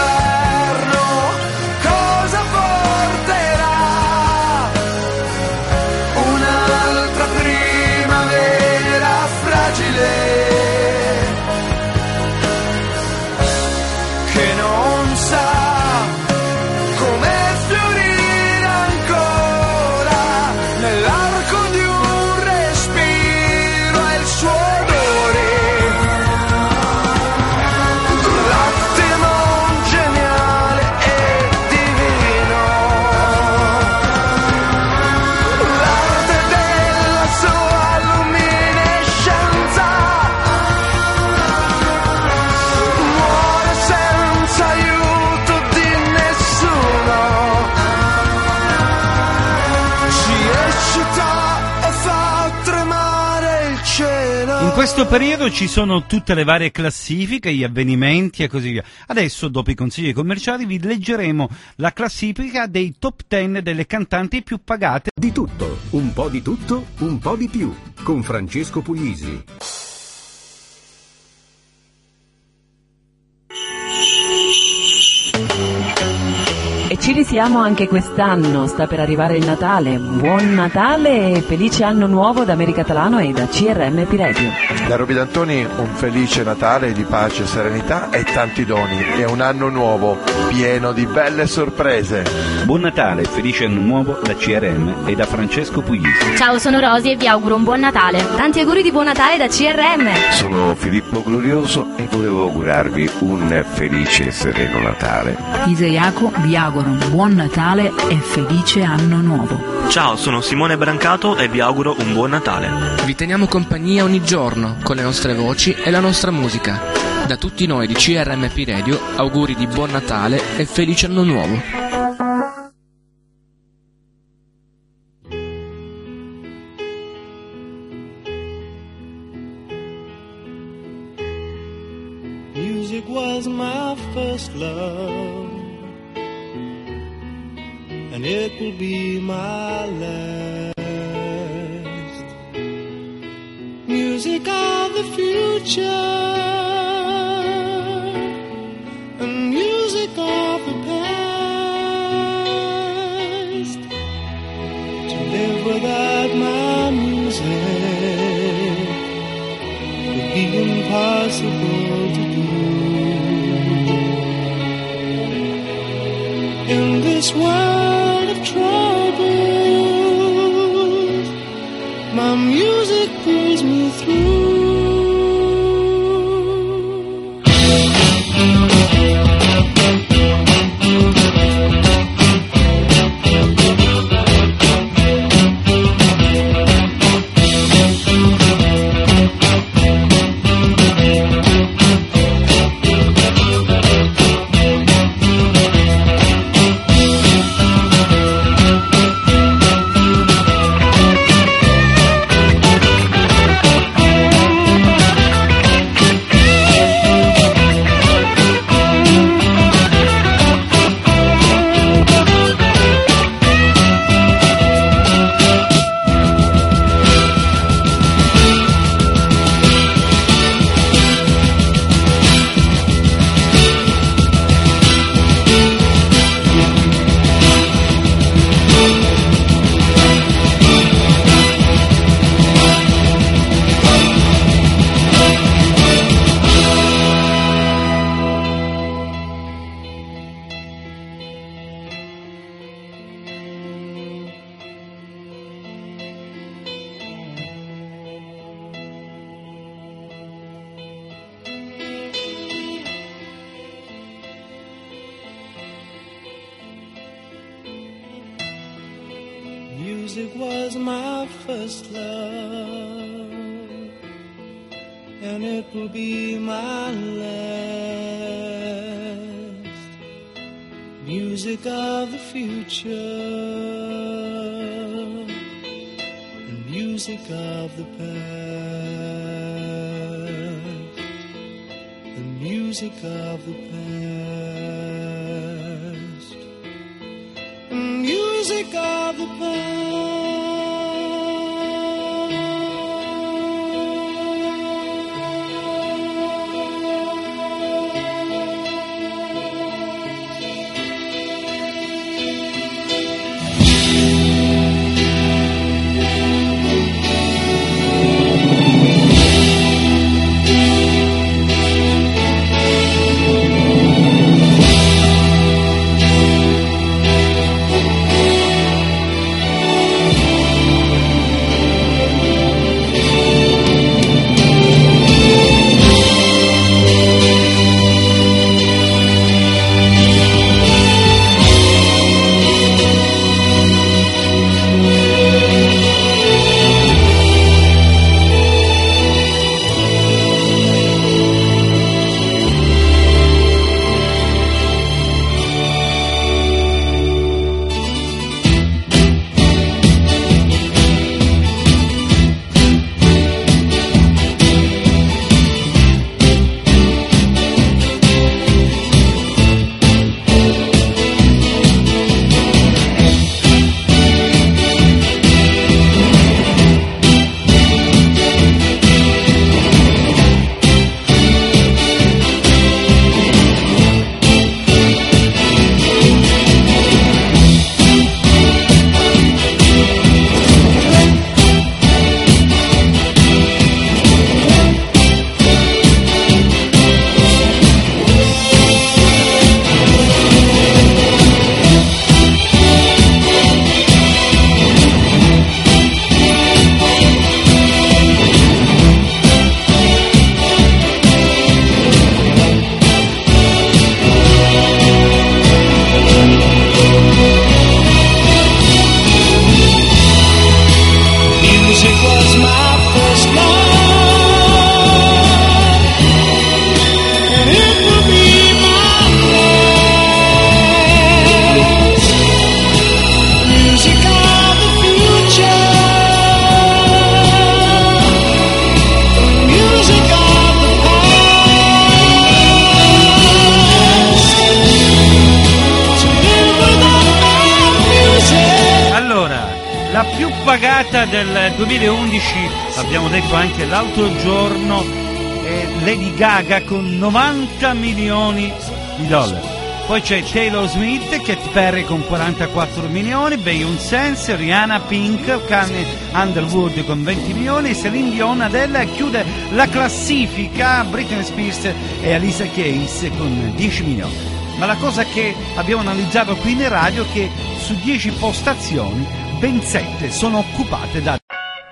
In questo periodo ci sono tutte le varie classifiche, gli avvenimenti e così via. Adesso, dopo i consigli commerciali, vi leggeremo la classifica dei top dieci delle cantanti più pagate. Di tutto, un po' di tutto, un po' di più, con Francesco Puglisi. E ci risiamo anche quest'anno, sta per arrivare il Natale. Buon Natale e felice anno nuovo da Mary Catalano e da C R M P Radio. Da Roby D'Antoni un felice Natale di pace, serenità e tanti doni. E un anno nuovo pieno di belle sorprese. Buon Natale e felice anno nuovo da C R M e da Francesco Puglisi. Ciao, sono Rosy e vi auguro un buon Natale. Tanti auguri di buon Natale da C R M. Sono Filippo Glorioso e volevo augurarvi un felice e sereno Natale. Isa Iaco vi auguro un buon Natale e felice anno nuovo. Ciao, sono Simone Brancato e vi auguro un buon Natale. Vi teniamo compagnia ogni giorno con le nostre voci e la nostra musica. Da tutti noi di C R M P Radio, auguri di buon Natale e felice anno nuovo. Music was my first love, and it will be my last. Music of the future, and music of the past. To live without my music would be impossible to do. In this world of troubles, my music pulls me through. Music was my first love, and it will be my last. Music of the future, the music of the past, the music of the past, the music of the past. pagata del duemilaundici, abbiamo detto anche l'altro giorno, è Lady Gaga con novanta milioni di dollari. Poi c'è Taylor Swift, Katy Perry con quarantaquattro milioni, Beyoncé, Rihanna, Pink, Carrie Underwood con venti milioni, Celine Dion, Adele chiude la classifica, Britney Spears e Alicia Keys con dieci milioni. Ma la cosa che abbiamo analizzato qui in radio è che su dieci postazioni ben sette sono occupate da...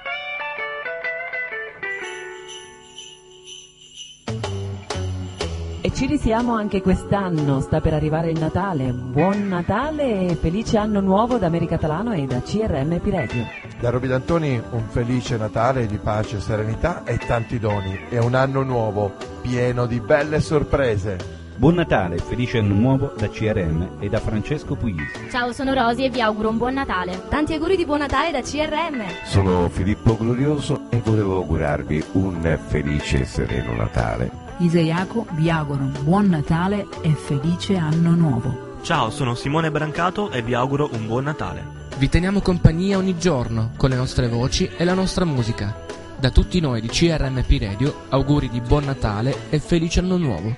E ci risiamo anche quest'anno, sta per arrivare il Natale. Buon Natale e felice anno nuovo da America Catalano e da C R M P Radio. Da Roby D'Antoni un felice Natale di pace, serenità e tanti doni. È un anno nuovo, pieno di belle sorprese. Buon Natale e felice anno nuovo da C R M e da Francesco Puglisi. Ciao, sono Rosy e vi auguro un buon Natale. Tanti auguri di buon Natale da C R M. Sono Filippo Glorioso e volevo augurarvi un felice e sereno Natale. Isaiaco vi auguro un buon Natale e felice anno nuovo. Ciao, sono Simone Brancato e vi auguro un buon Natale. Vi teniamo compagnia ogni giorno con le nostre voci e la nostra musica. Da tutti noi di C R M P Radio, auguri di buon Natale e felice anno nuovo.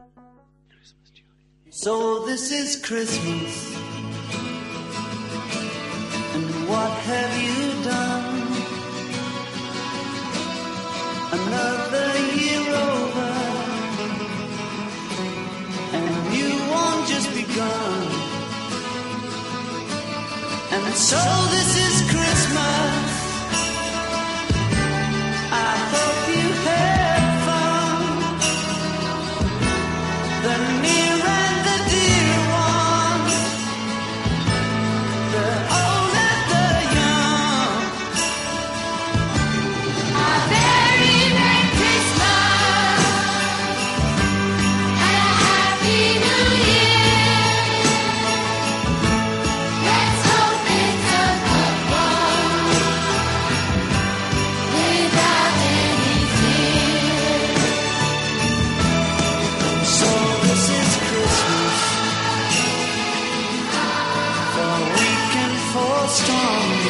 So this is Christmas, and what have you done? Another year over, and you won't just begun. And so this is Christmas, I hope you had fun. The near and the dear ones, the old and the young.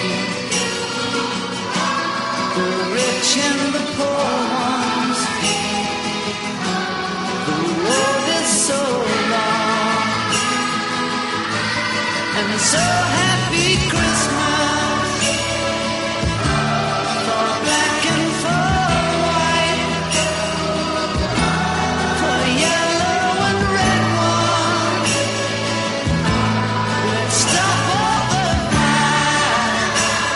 the rich and the poor ones. The road is so long, and so happy Christmas for black and for white, for yellow and red ones. Let's stop all the fight.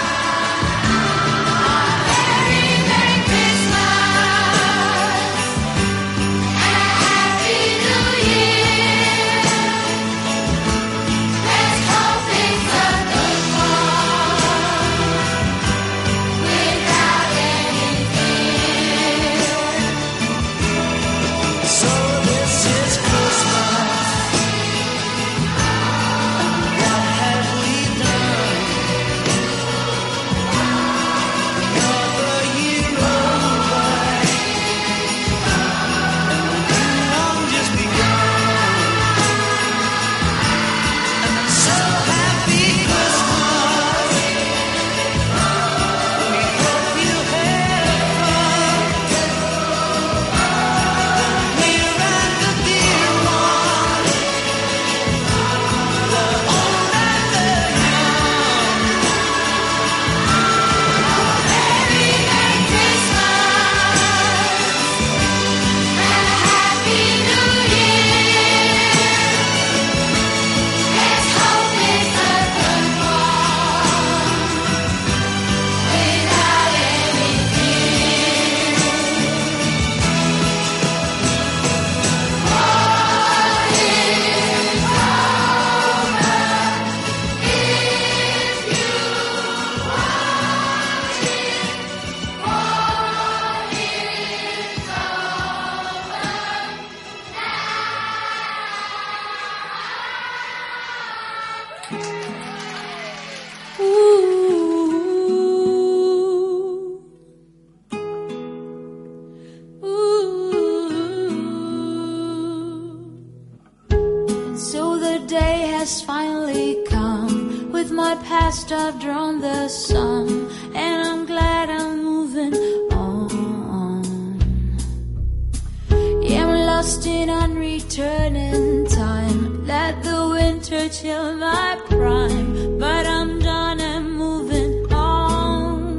Merry, Merry Christmas and a Happy New Year. Let's hope it's a good one without any fear. So this is Christmas, and what have we done? Another year over, and the new one just begun. And I'm so happy Christmas. We hope you have fun. The near and the dear one, the old and the young. Merry, Merry Christmas and a Happy New Year. Let's hope it's a good one without any fear. What is And so the day has finally come. With my past I've drawn the sun, and I'm glad I'm moving on. Yeah, I'm lost in unreturning time. Let the winter chill my prime, but I'm done and moving on.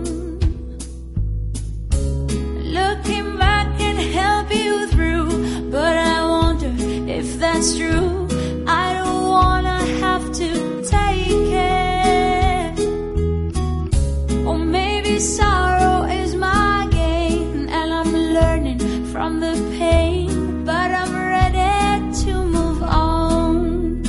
Looking back can help you through, but I wonder if that's true. I don't wanna have to take it. Or maybe sorrow is my gain, and I'm learning from the pain, but I'm ready to move on.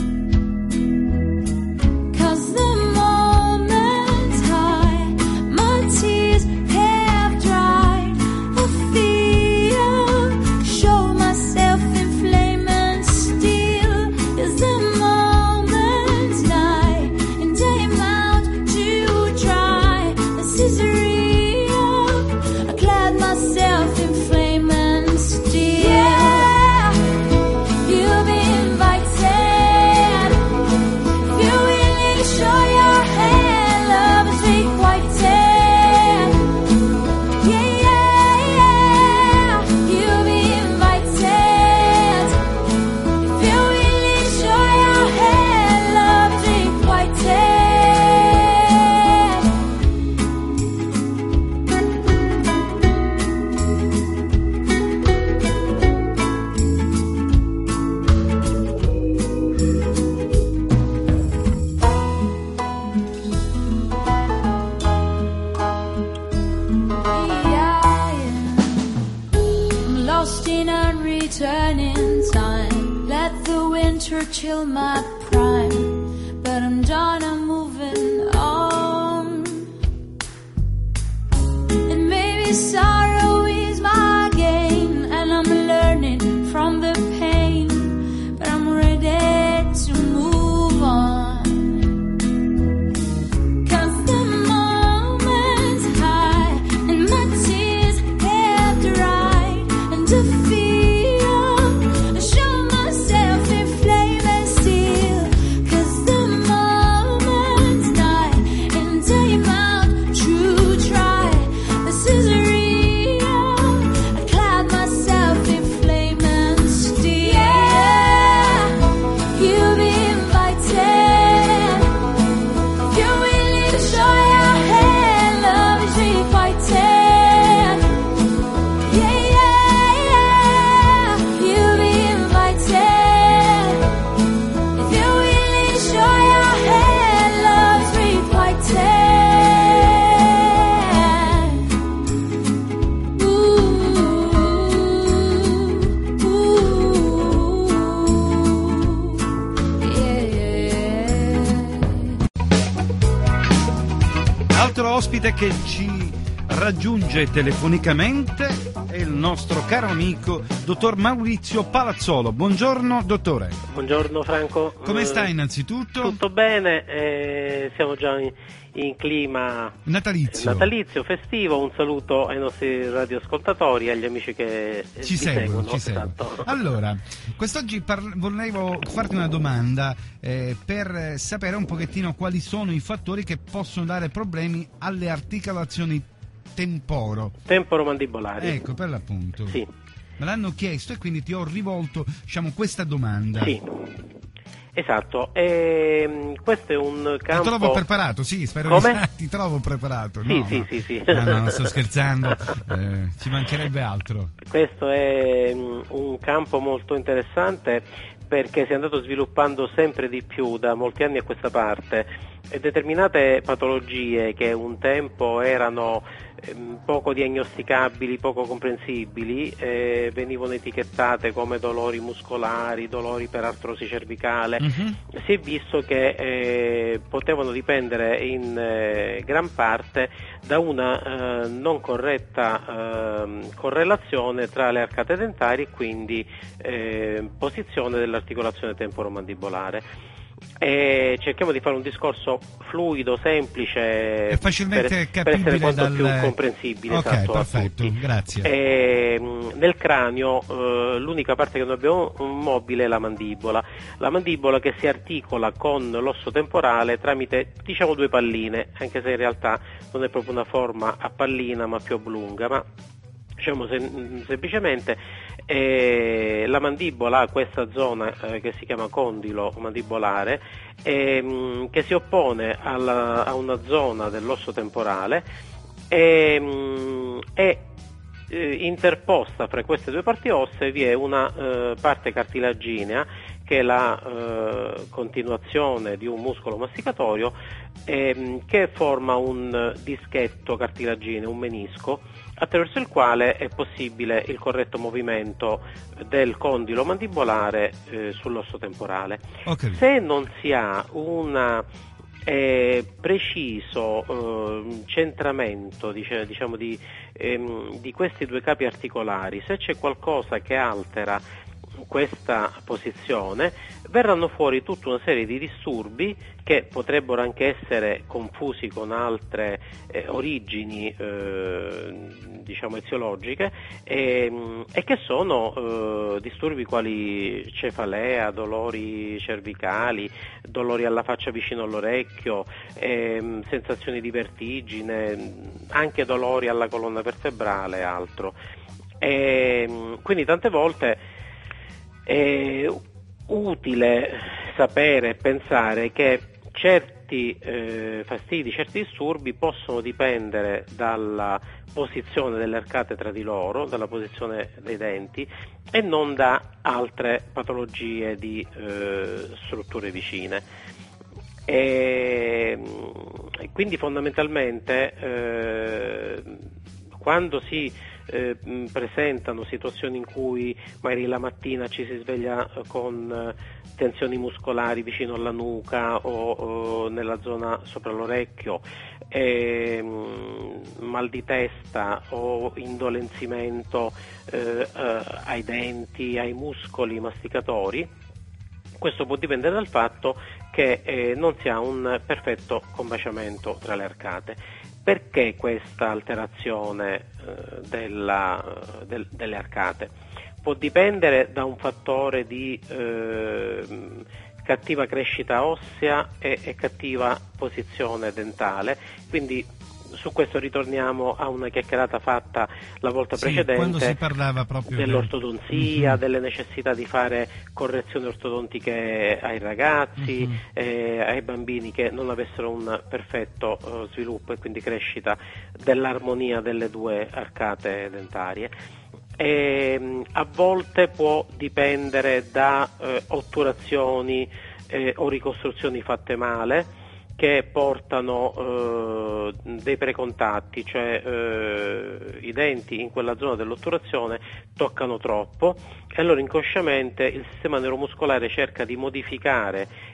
'Cause the moment's high, my tears have dried. I feel, show myself in flame and steel. 'Cause the moment's nigh, and I'm out to try. This is real. I clad myself in flame and steel. Yeah, you'll be invited. If you're willing to show your hand, love is requited. Yeah, yeah, yeah, you'll be invited. If you're willing to show your hand, love is requited. I'm lost in unreturning time. Let the winter chill my prime, but I'm done, I'm moving on. And maybe sorrow is my gain, and I'm learning from the pain, but I'm ready to move on. 'Cause the moment's high, and my tears have dried. And to feel, I show myself in flame and steel. ospite che ci raggiunge telefonicamente è il nostro caro amico dottor Maurizio Palazzolo. Buongiorno dottore. Buongiorno Franco. Come sta innanzitutto? Tutto bene, eh, siamo già in, in clima natalizio. natalizio, festivo. Un saluto ai nostri radioascoltatori e agli amici che ci vi seguono. seguono. Ci seguono. Esatto. Allora, quest'oggi par- volevo farti una domanda eh, per sapere un pochettino quali sono i fattori che possono dare problemi alle articolazioni temporo. Temporomandibolari. Ecco, per l'appunto. Sì. Me l'hanno chiesto e quindi ti ho rivolto, diciamo, questa domanda. Sì. Esatto, e, questo è un campo... Ti trovo preparato, sì, spero Come? di... Ti trovo preparato, sì, no? Sì, no. sì, sì. No, no, non sto scherzando, eh, ci mancherebbe altro. Questo è un campo molto interessante perché si è andato sviluppando sempre di più da molti anni a questa parte e determinate patologie che un tempo erano ehm, poco diagnosticabili, poco comprensibili, eh, venivano etichettate come dolori muscolari, dolori per artrosi cervicale. Mm-hmm. Si è visto che eh, potevano dipendere in eh, gran parte da una eh, non corretta eh, correlazione tra le arcate dentali e quindi eh, posizione dell'articolazione temporomandibolare. E cerchiamo di fare un discorso fluido, semplice e facilmente per, capibile per essere quanto dal... più comprensibile. Ok, esatto, perfetto, grazie. E, nel cranio eh, l'unica parte che noi abbiamo mobile è la mandibola, la mandibola che si articola con l'osso temporale tramite, diciamo, due palline, anche se in realtà non è proprio una forma a pallina ma più oblunga, ma diciamo sem- semplicemente eh, la mandibola ha questa zona eh, che si chiama condilo mandibolare ehm, che si oppone alla, a una zona dell'osso temporale ehm, e eh, interposta fra queste due parti ossee vi è una eh, parte cartilaginea che è la eh, continuazione di un muscolo masticatorio ehm, che forma un dischetto cartilagineo, un menisco, attraverso il quale è possibile il corretto movimento del condilo mandibolare eh, sull'osso temporale. Okay. Se non si ha un eh, preciso eh, centramento dice, diciamo di, ehm, di questi due capi articolari, se c'è qualcosa che altera questa posizione, verranno fuori tutta una serie di disturbi che potrebbero anche essere confusi con altre eh, origini eh, diciamo eziologiche e, e che sono eh, disturbi quali cefalea, dolori cervicali, dolori alla faccia vicino all'orecchio, eh, sensazioni di vertigine, anche dolori alla colonna vertebrale e altro. E, quindi tante volte è utile sapere e pensare che certi eh, fastidi, certi disturbi possono dipendere dalla posizione delle arcate tra di loro, dalla posizione dei denti e non da altre patologie di eh, strutture vicine. E, e quindi fondamentalmente eh, quando si Eh, presentano situazioni in cui magari la mattina ci si sveglia con eh, tensioni muscolari vicino alla nuca o, o nella zona sopra l'orecchio, eh, mal di testa o indolenzimento eh, eh, ai denti, ai muscoli masticatori. Questo può dipendere dal fatto che eh, non si ha un perfetto combaciamento tra le arcate. Perché questa alterazione eh, della, del, delle arcate? Può dipendere da un fattore di eh, cattiva crescita ossea e, e cattiva posizione dentale, quindi su questo ritorniamo a una chiacchierata fatta la volta sì, precedente quando si parlava proprio dell'ortodonzia, del... delle necessità di fare correzioni ortodontiche ai ragazzi, uh-huh. eh, ai bambini che non avessero un perfetto uh, sviluppo e quindi crescita dell'armonia delle due arcate dentarie. E, a volte può dipendere da eh, otturazioni eh, o ricostruzioni fatte male che portano eh, dei precontatti, cioè eh, i denti in quella zona dell'otturazione toccano troppo e allora inconsciamente il sistema neuromuscolare cerca di modificare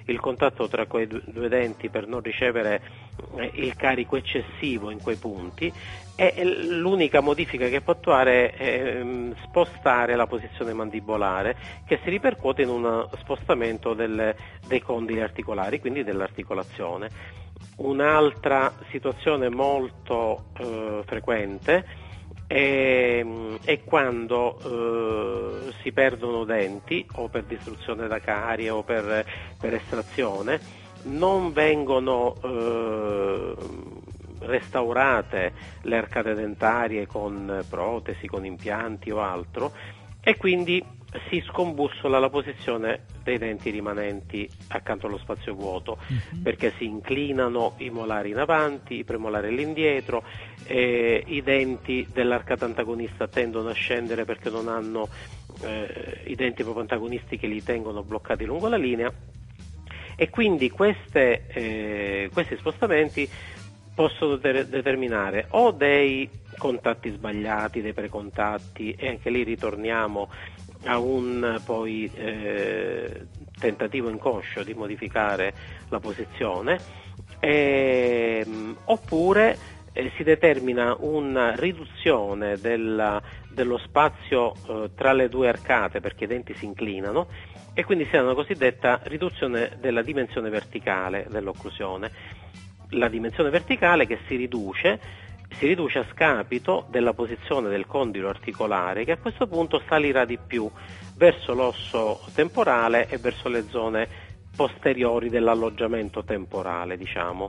il contatto tra quei due denti per non ricevere eh, il carico eccessivo in quei punti, e l'unica modifica che può attuare è ehm, spostare la posizione mandibolare, che si ripercuote in un spostamento del, dei condili articolari, quindi dell'articolazione. Un'altra situazione molto eh, frequente è, è quando eh, si perdono denti o per distruzione da carie o per, per estrazione, non vengono eh, restaurate le arcate dentarie con protesi, con impianti o altro, e quindi si scombussola la posizione dei denti rimanenti accanto allo spazio vuoto, uh-huh. perché si inclinano i molari in avanti, i premolari all'indietro, eh, i denti dell'arcata antagonista tendono a scendere perché non hanno eh, i denti proprio antagonisti che li tengono bloccati lungo la linea, e quindi queste, eh, questi spostamenti possono de- determinare o dei contatti sbagliati, dei precontatti, e anche lì ritorniamo a un poi eh, tentativo inconscio di modificare la posizione, e, oppure eh, si determina una riduzione della, dello spazio eh, tra le due arcate, perché i denti si inclinano, e quindi si ha una cosiddetta riduzione della dimensione verticale dell'occlusione. La dimensione verticale che si riduce, si riduce a scapito della posizione del condilo articolare, che a questo punto salirà di più verso l'osso temporale e verso le zone posteriori dell'alloggiamento temporale, diciamo.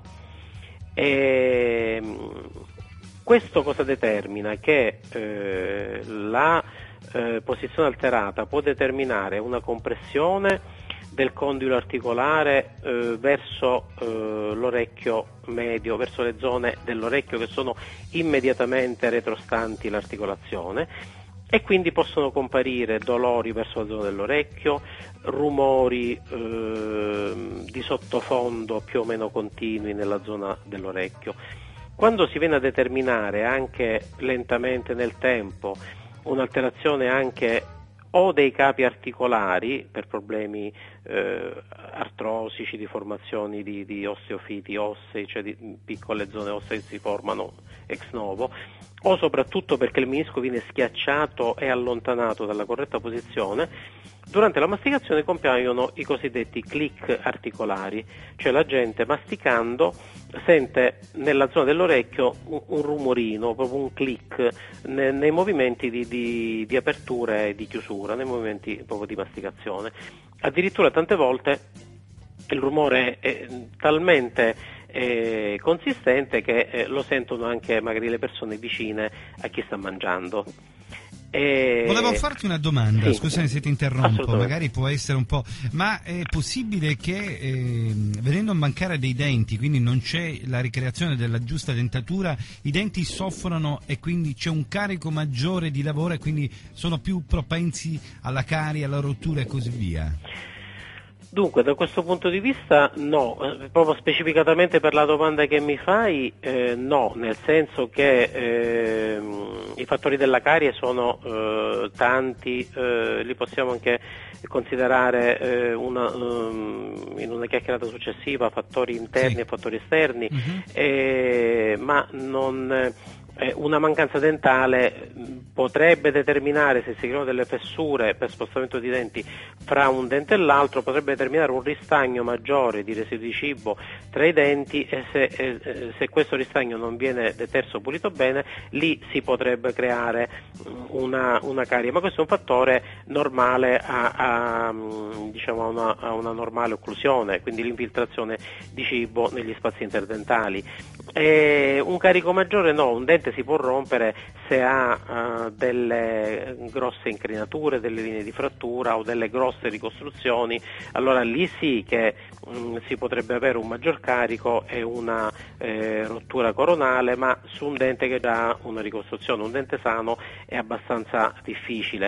E questo cosa determina? Che eh, la eh, posizione alterata può determinare una compressione del condilo articolare eh, verso eh, l'orecchio medio, verso le zone dell'orecchio che sono immediatamente retrostanti l'articolazione, e quindi possono comparire dolori verso la zona dell'orecchio, rumori eh, di sottofondo più o meno continui nella zona dell'orecchio. Quando si viene a determinare anche lentamente nel tempo un'alterazione anche o dei capi articolari per problemi eh, artrosici, di formazioni di, di osteofiti ossei, cioè di piccole zone ossee che si formano ex novo, o soprattutto perché il menisco viene schiacciato e allontanato dalla corretta posizione, durante la masticazione compaiono i cosiddetti click articolari, cioè la gente masticando sente nella zona dell'orecchio un, un rumorino, proprio un click ne, nei movimenti di, di, di apertura e di chiusura, nei movimenti proprio di masticazione. Addirittura tante volte il rumore è talmente eh, consistente che eh, lo sentono anche magari le persone vicine a chi sta mangiando. E... Volevo farti una domanda, sì, scusami se ti interrompo, magari può essere un po', ma è possibile che eh, venendo a mancare dei denti, quindi non c'è la ricreazione della giusta dentatura, i denti soffrono e quindi c'è un carico maggiore di lavoro e quindi sono più propensi alla carie, alla rottura e così via? Dunque, da questo punto di vista no, eh, proprio specificatamente per la domanda che mi fai, eh, no, nel senso che eh, i fattori della carie sono eh, tanti, eh, li possiamo anche considerare eh, una, um, in una chiacchierata successiva, fattori interni sì. e fattori esterni, uh-huh. eh, ma non... Eh, una mancanza dentale potrebbe determinare, se si creano delle fessure per spostamento di denti fra un dente e l'altro, potrebbe determinare un ristagno maggiore di residui di cibo tra i denti, e se, eh, se questo ristagno non viene deterso o pulito bene, lì si potrebbe creare una, una carie, ma questo è un fattore normale a, a, diciamo, a, una, a una normale occlusione, quindi l'infiltrazione di cibo negli spazi interdentali. E un carico maggiore no, un dente si può rompere se ha uh, delle grosse incrinature, delle linee di frattura o delle grosse ricostruzioni, allora lì sì che um, si potrebbe avere un maggior carico e una eh, rottura coronale, ma su un dente che già ha una ricostruzione, un dente sano è abbastanza difficile.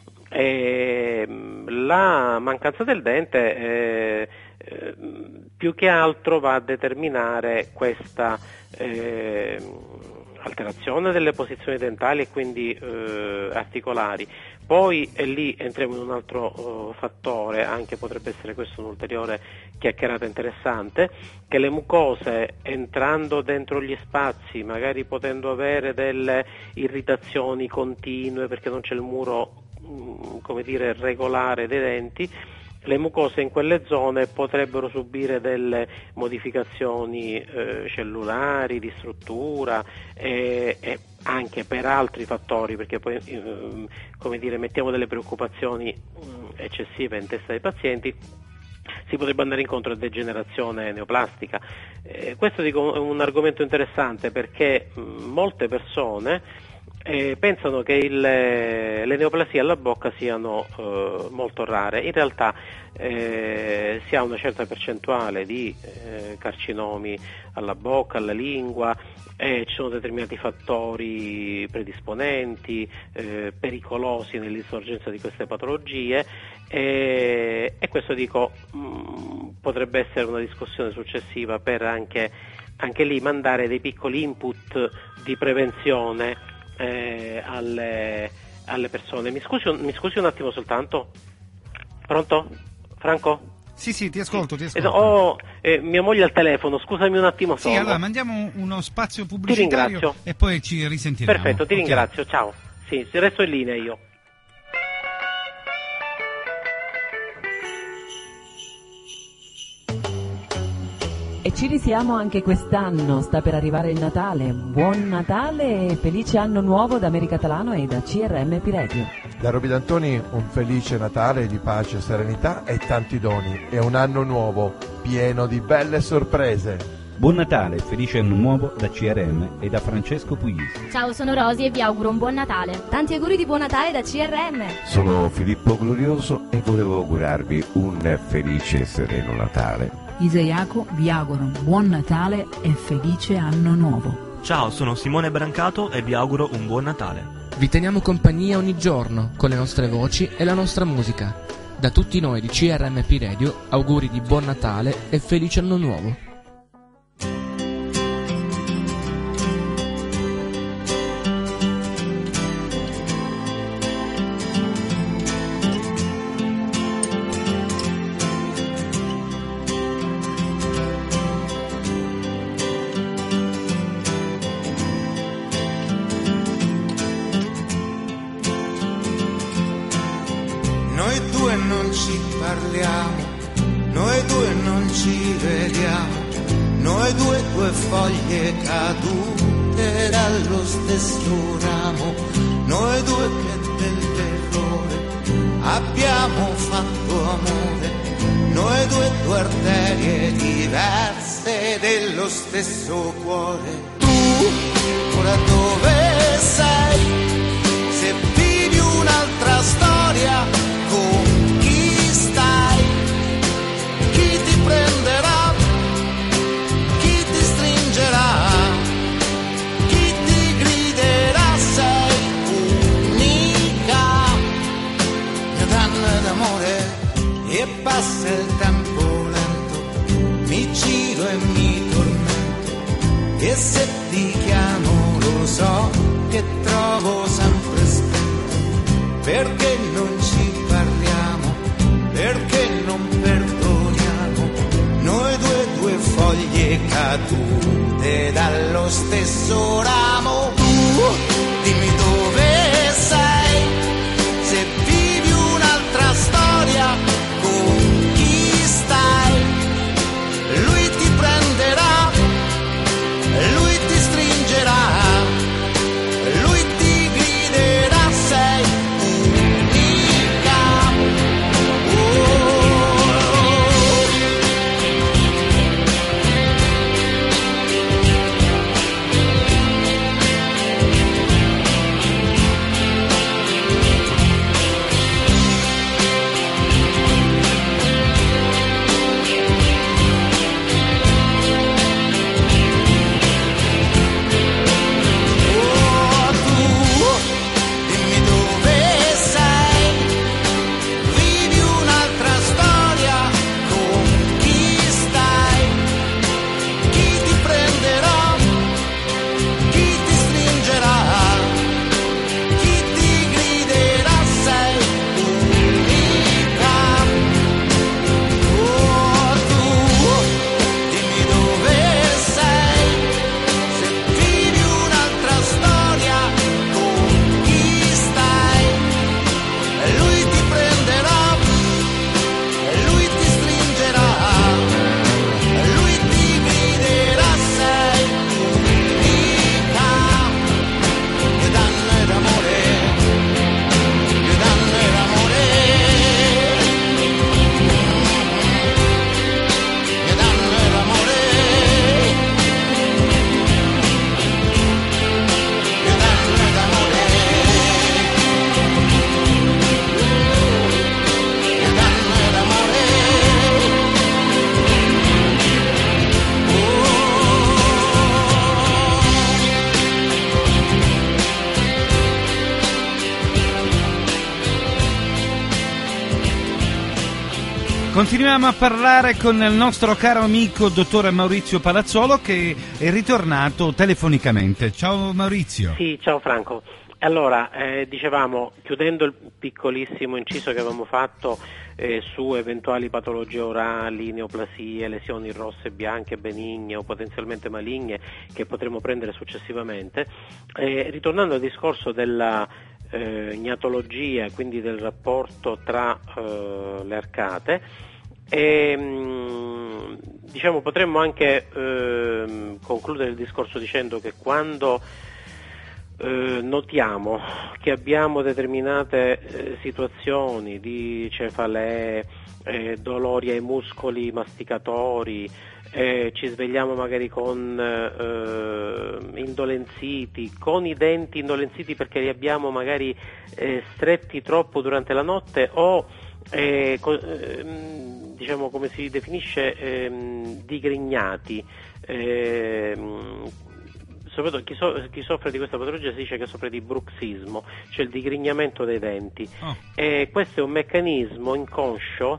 E, la mancanza del dente eh, eh, più che altro va a determinare questa eh, alterazione delle posizioni dentali e quindi eh, articolari. Poi e lì entriamo in un altro uh, fattore, anche potrebbe essere questo un'ulteriore chiacchierata interessante, che le mucose entrando dentro gli spazi, magari potendo avere delle irritazioni continue perché non c'è il muro mh, come dire regolare dei denti, le mucose in quelle zone potrebbero subire delle modificazioni eh, cellulari, di struttura e, e anche per altri fattori, perché poi eh, come dire mettiamo delle preoccupazioni mh, eccessive in testa dei pazienti, si potrebbe andare incontro a degenerazione neoplastica. Eh, questo dico è un argomento interessante perché mh, molte persone Eh, pensano che il, le neoplasie alla bocca siano eh, molto rare. In realtà eh, si ha una certa percentuale di eh, carcinomi alla bocca, alla lingua, eh, ci sono determinati fattori predisponenti, eh, pericolosi nell'insorgenza di queste patologie eh, e questo dico mh, potrebbe essere una discussione successiva per anche, anche lì mandare dei piccoli input di prevenzione Eh, alle, alle persone. Mi scusi, mi scusi un attimo soltanto. Pronto? Franco? Sì, sì, ti ascolto, ti Eh, ascolto. ho eh, mia moglie al telefono, scusami un attimo solo. Sì, allora mandiamo uno spazio Ti pubblicitario ringrazio. e poi ci risentiremo. Perfetto, ti Ok. ringrazio, ciao. Sì, resto in linea io. E ci risiamo anche quest'anno, sta per arrivare il Natale. Buon Natale e felice anno nuovo da America Catalano e da C R M P Radio. Da Roby D'Antoni un felice Natale di pace, serenità e tanti doni. È un anno nuovo, pieno di belle sorprese. Buon Natale e felice anno nuovo da C R M e da Francesco Puglisi. Ciao, sono Rosy e vi auguro un buon Natale. Tanti auguri di buon Natale da C R M. Sono Filippo Glorioso e volevo augurarvi un felice e sereno Natale. Isaiaco vi auguro un buon Natale e felice anno nuovo. Ciao, sono Simone Brancato e vi auguro un buon Natale. Vi teniamo compagnia ogni giorno con le nostre voci e la nostra musica. Da tutti noi di C R M P Radio, auguri di buon Natale e felice anno nuovo. Noi due non ci parliamo, noi due non ci vediamo, noi due due foglie cadute dallo stesso ramo, noi due che dell'errore abbiamo fatto amore, noi due due arterie diverse dello stesso cuore. Tu ora dove sei? Se vivi un'altra storia, con chi stai? Chi ti prenderà? Chi ti stringerà? Chi ti griderà? Sei unica, mia donna d'amore. E passa il tempo lento, mi giro e mi tormento, e se ti chiamo lo so che trovo sempre spento, perché non ci parliamo, perché non perdoniamo, noi due due foglie cadute dallo stesso ramo. Tu dimmi dove sei, se vivi un'altra storia, con chi stai? Lui ti prenderà, lui ti stringerà, lui ti griderà, sei unica. Oh. Continuiamo a parlare con il nostro caro amico dottore Maurizio Palazzolo, che è ritornato telefonicamente. Ciao Maurizio. Sì, ciao Franco. Allora, eh, dicevamo, chiudendo il piccolissimo inciso che avevamo fatto eh, su eventuali patologie orali, neoplasie, lesioni rosse, bianche, benigne o potenzialmente maligne che potremo prendere successivamente, eh, ritornando al discorso della eh, gnatologia, quindi del rapporto tra eh, le arcate, e, mh, diciamo, potremmo anche eh, concludere il discorso dicendo che quando Eh, notiamo che abbiamo determinate eh, situazioni di cefalee, eh, dolori ai muscoli masticatori, eh, ci svegliamo magari con eh, indolenziti, con i denti indolenziti perché li abbiamo magari eh, stretti troppo durante la notte o eh, co- eh, diciamo, come si definisce, eh, digrignati. Eh, Soprattutto chi, so, chi soffre di questa patologia si dice che soffre di bruxismo, cioè il digrignamento dei denti. Oh. E questo è un meccanismo inconscio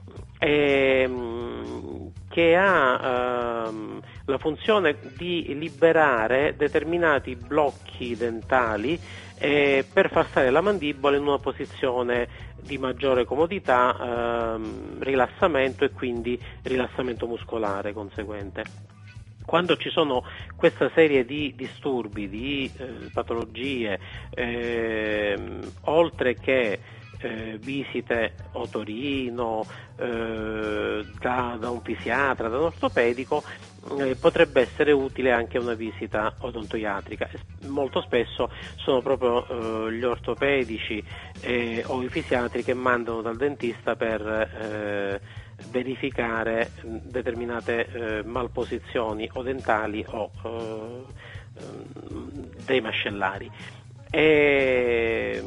ehm, che ha ehm, la funzione di liberare determinati blocchi dentali eh, per far stare la mandibola in una posizione di maggiore comodità, ehm, rilassamento e quindi rilassamento muscolare conseguente. Quando ci sono questa serie di disturbi, di eh, patologie, eh, oltre che eh, visite otorino, eh, da, da un fisiatra, da un ortopedico, eh, potrebbe essere utile anche una visita odontoiatrica. Molto spesso sono proprio eh, gli ortopedici eh, o i fisiatri che mandano dal dentista per eh, verificare determinate eh, malposizioni o dentali o eh, dei mascellari. E,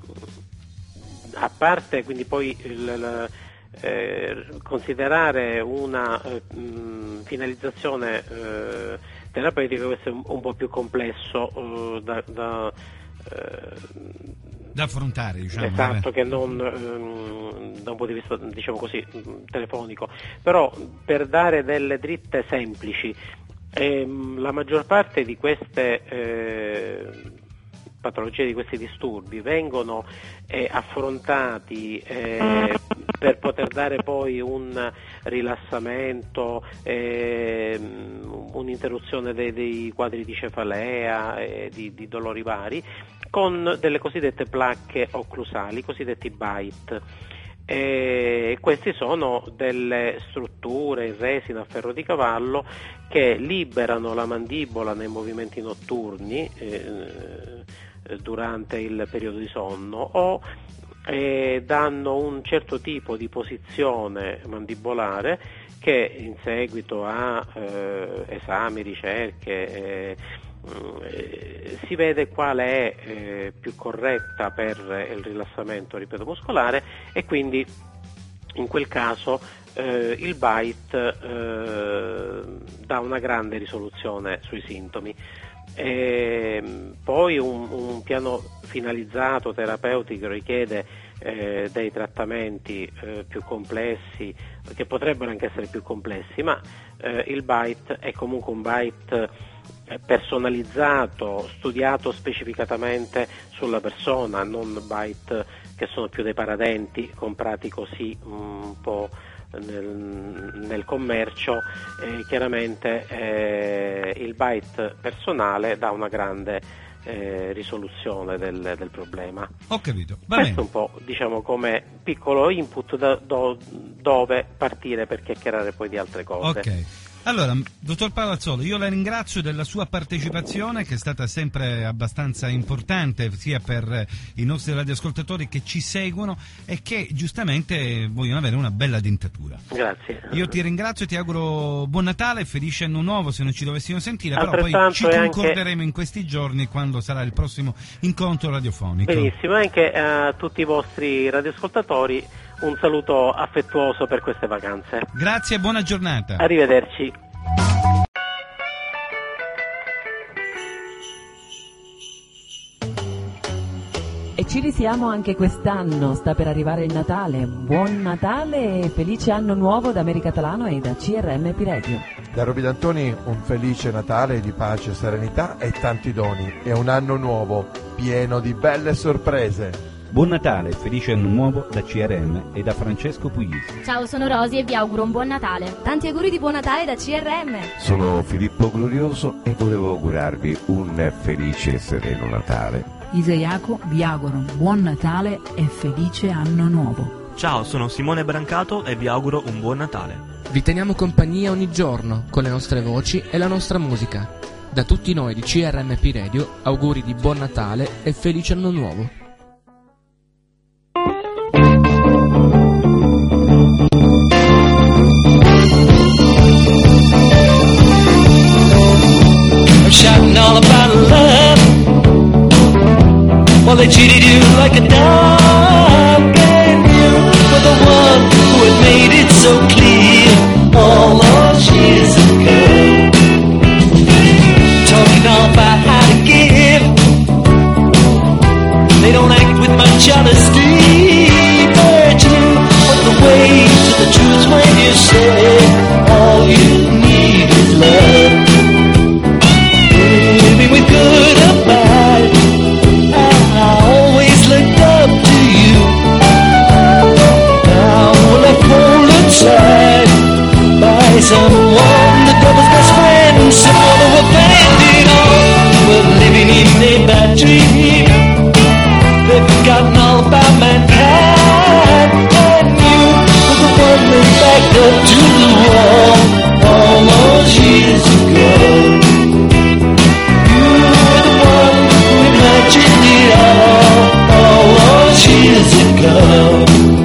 a parte quindi poi il, il, eh, considerare una eh, mh, finalizzazione eh, terapeutica, questo è un, un po' più complesso eh, da, da eh, da affrontare, diciamo. Esatto, che non ehm, da un punto di vista, diciamo così, telefonico. Però per dare delle dritte semplici, ehm, la maggior parte di queste eh, patologie, di questi disturbi vengono eh, affrontati eh, per poter dare poi un rilassamento, eh, un'interruzione dei, dei quadri di cefalea e di, di dolori vari, con delle cosiddette placche occlusali, cosiddetti bite. E queste sono delle strutture in resina a ferro di cavallo che liberano la mandibola nei movimenti notturni eh, durante il periodo di sonno o eh, danno un certo tipo di posizione mandibolare che in seguito a eh, esami, ricerche eh, eh, si vede quale è eh, più corretta per il rilassamento, ripeto, muscolare, e quindi in quel caso eh, il bite eh, dà una grande risoluzione sui sintomi. E poi un, un piano finalizzato terapeutico richiede eh, dei trattamenti eh, più complessi, che potrebbero anche essere più complessi, ma eh, il bite è comunque un bite personalizzato, studiato specificatamente sulla persona, non bite che sono più dei paradenti comprati così un po' Nel, nel commercio. Eh, chiaramente eh, il bite personale dà una grande eh, risoluzione del, del problema. Ho capito. Va Questo bene. un po', diciamo, come piccolo input da, do, dove partire per chiacchierare poi di altre cose. Ok. Allora, dottor Palazzolo, io la ringrazio della sua partecipazione, che è stata sempre abbastanza importante sia per i nostri radioascoltatori che ci seguono e che giustamente vogliono avere una bella dentatura. Grazie. Io ti ringrazio e ti auguro buon Natale e felice anno nuovo se non ci dovessimo sentire, però poi Altrettanto, ci e concorderemo anche... in questi giorni quando sarà il prossimo incontro radiofonico. Benissimo, anche a tutti i vostri radioascoltatori un saluto affettuoso per queste vacanze. Grazie e buona giornata. Arrivederci. E ci risiamo anche quest'anno, sta per arrivare il Natale. Buon Natale e felice anno nuovo da America Catalano e da C R M P Radio. Da Roby D'Antoni un felice Natale di pace, serenità e tanti doni e un anno nuovo pieno di belle sorprese. Buon Natale e felice anno nuovo da C R M e da Francesco Puglisi. Ciao, sono Rosy e vi auguro un buon Natale. Tanti auguri di buon Natale da C R M. Sono Filippo Glorioso e volevo augurarvi un felice e sereno Natale. Isaiaco vi auguro un buon Natale e felice anno nuovo. Ciao, sono Simone Brancato e vi auguro un buon Natale. Vi teniamo compagnia ogni giorno con le nostre voci e la nostra musica. Da tutti noi di C R M P Radio, auguri di buon Natale e felice anno nuovo. Shouting all about love, well they treated you like a dog, and you were the one who had made it so clear all those years ago. Talking all about how to give, they don't act with much honesty, but you put the way to the truth when you say all you need is love. With good or bad, I always looked up to you. Now when I fall inside by someone, the devil's best friend, someone who abandoned all, we're living in a bad dream. They've forgotten all about mankind, and you were the one that backed up to the wall all those years ago. All those years ago.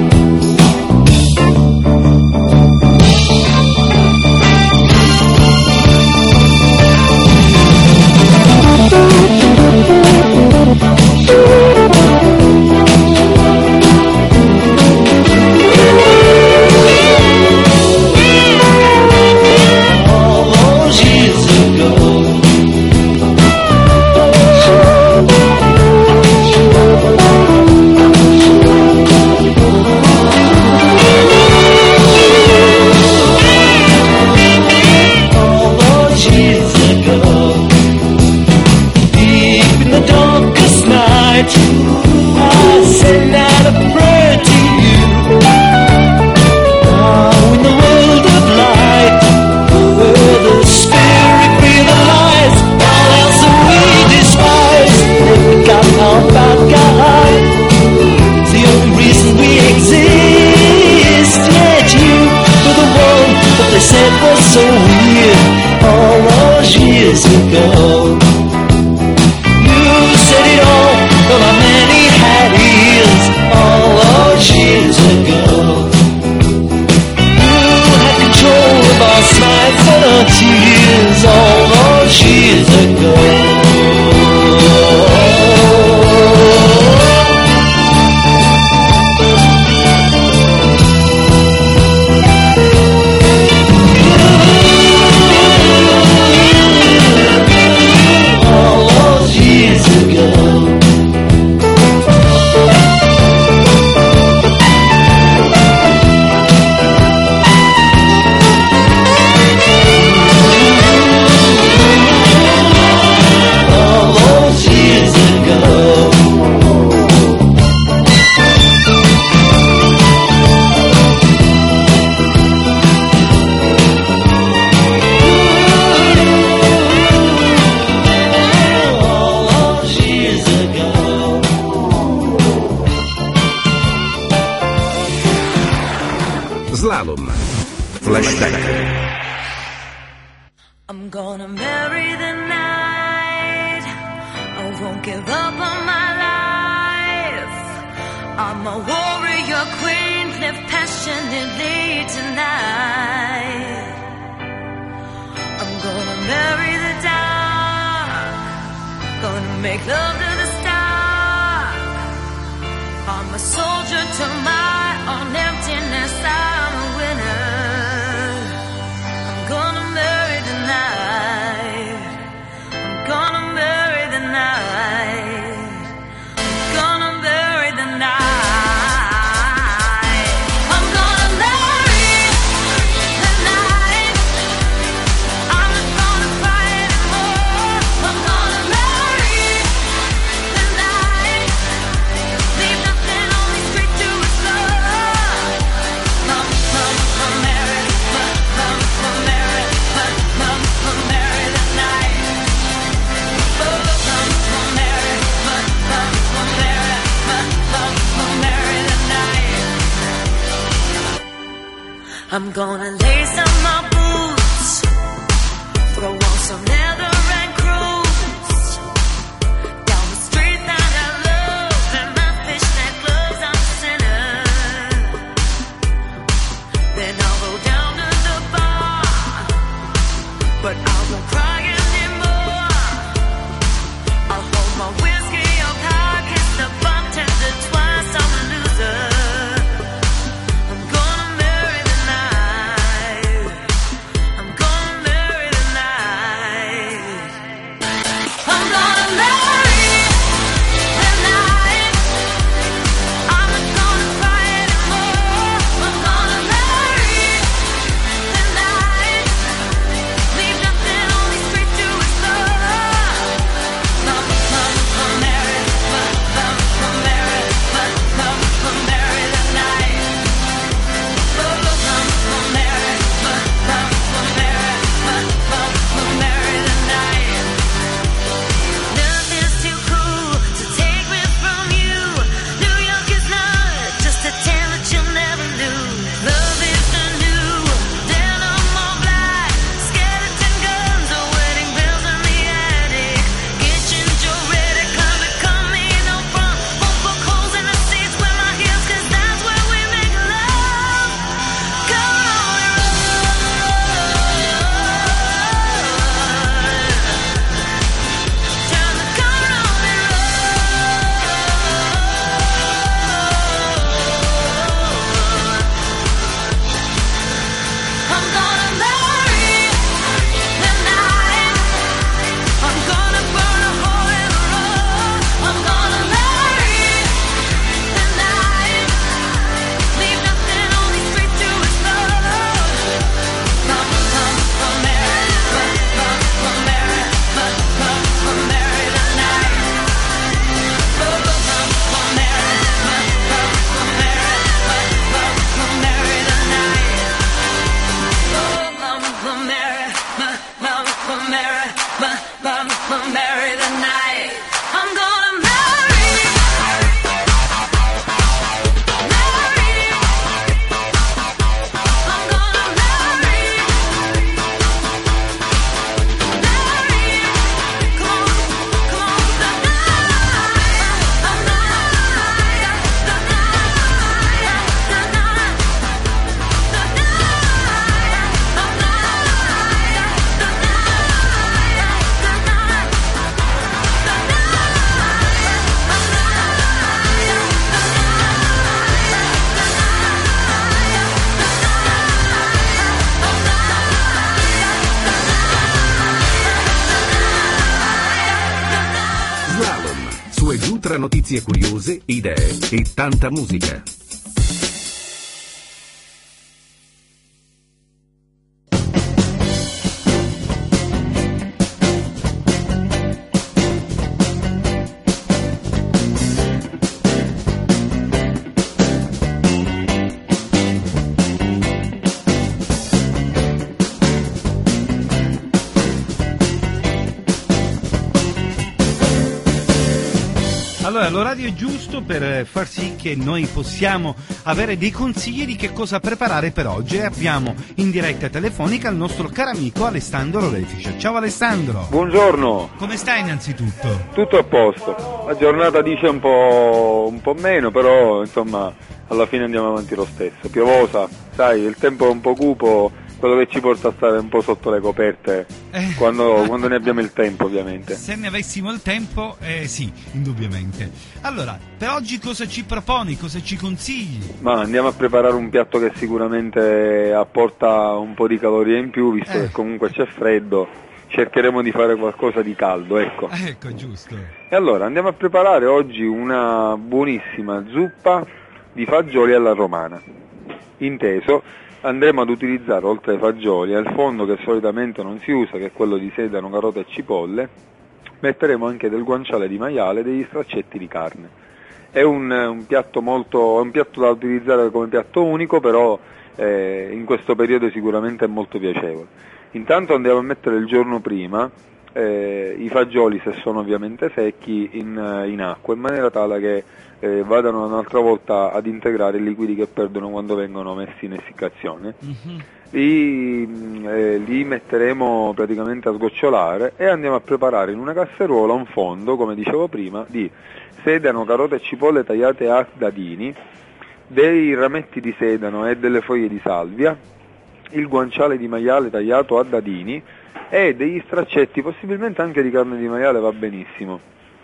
Slalom. Flashback. I'm gonna marry the night. I won't give up on my life. I'm a warrior queen, live passionately tonight. I'm gonna marry the dark. Gonna make love to the stark. I'm a soldier to my own emptiness. I'm a winner. I'm gonna marry the night. I'm gonna marry the night. I'm gonna marry I'm gonna lace up my boots, throw on some leather and cruise down the street that I love, in my fishnet gloves I'm a sinner. Then I'll go down to the bar, but I won't cry anymore. I'll hold my whiskey up high, kiss the bartender twice, I'm a loser. Notizie curiose, idee e tanta musica. Allora, l'orario è giusto per far sì che noi possiamo avere dei consigli di che cosa preparare per oggi e abbiamo in diretta telefonica il nostro caro amico Alessandro Refice. Ciao Alessandro! Buongiorno! Come stai innanzitutto? Tutto a posto, la giornata dice un po', un po' meno, però insomma alla fine andiamo avanti lo stesso, piovosa, sai, il tempo è un po' cupo, quello che ci porta a stare un po' sotto le coperte eh. quando, quando ne abbiamo il tempo, ovviamente. Se ne avessimo il tempo, eh, sì, indubbiamente. Allora, per oggi cosa ci proponi, cosa ci consigli? Ma andiamo a preparare un piatto che sicuramente apporta un po' di calorie in più, visto eh. che comunque c'è freddo, cercheremo di fare qualcosa di caldo, ecco. Ecco, giusto. E allora, andiamo a preparare oggi una buonissima zuppa di fagioli alla romana. Inteso, andremo ad utilizzare oltre ai fagioli al fondo che solitamente non si usa, che è quello di sedano, carote e cipolle, metteremo anche del guanciale di maiale e degli straccetti di carne. È un, un piatto molto, è un piatto da utilizzare come piatto unico, però eh, in questo periodo sicuramente è molto piacevole. Intanto andiamo a mettere il giorno prima eh, i fagioli, se sono ovviamente secchi, in, in acqua, in maniera tale che eh, vadano un'altra volta ad integrare i liquidi che perdono quando vengono messi in essiccazione. Mm-hmm. Li, eh, li metteremo praticamente a sgocciolare e andiamo a preparare in una casseruola un fondo, come dicevo prima, di sedano, carote e cipolle tagliate a dadini, dei rametti di sedano e delle foglie di salvia, il guanciale di maiale tagliato a dadini e degli straccetti, possibilmente anche di carne di maiale va benissimo.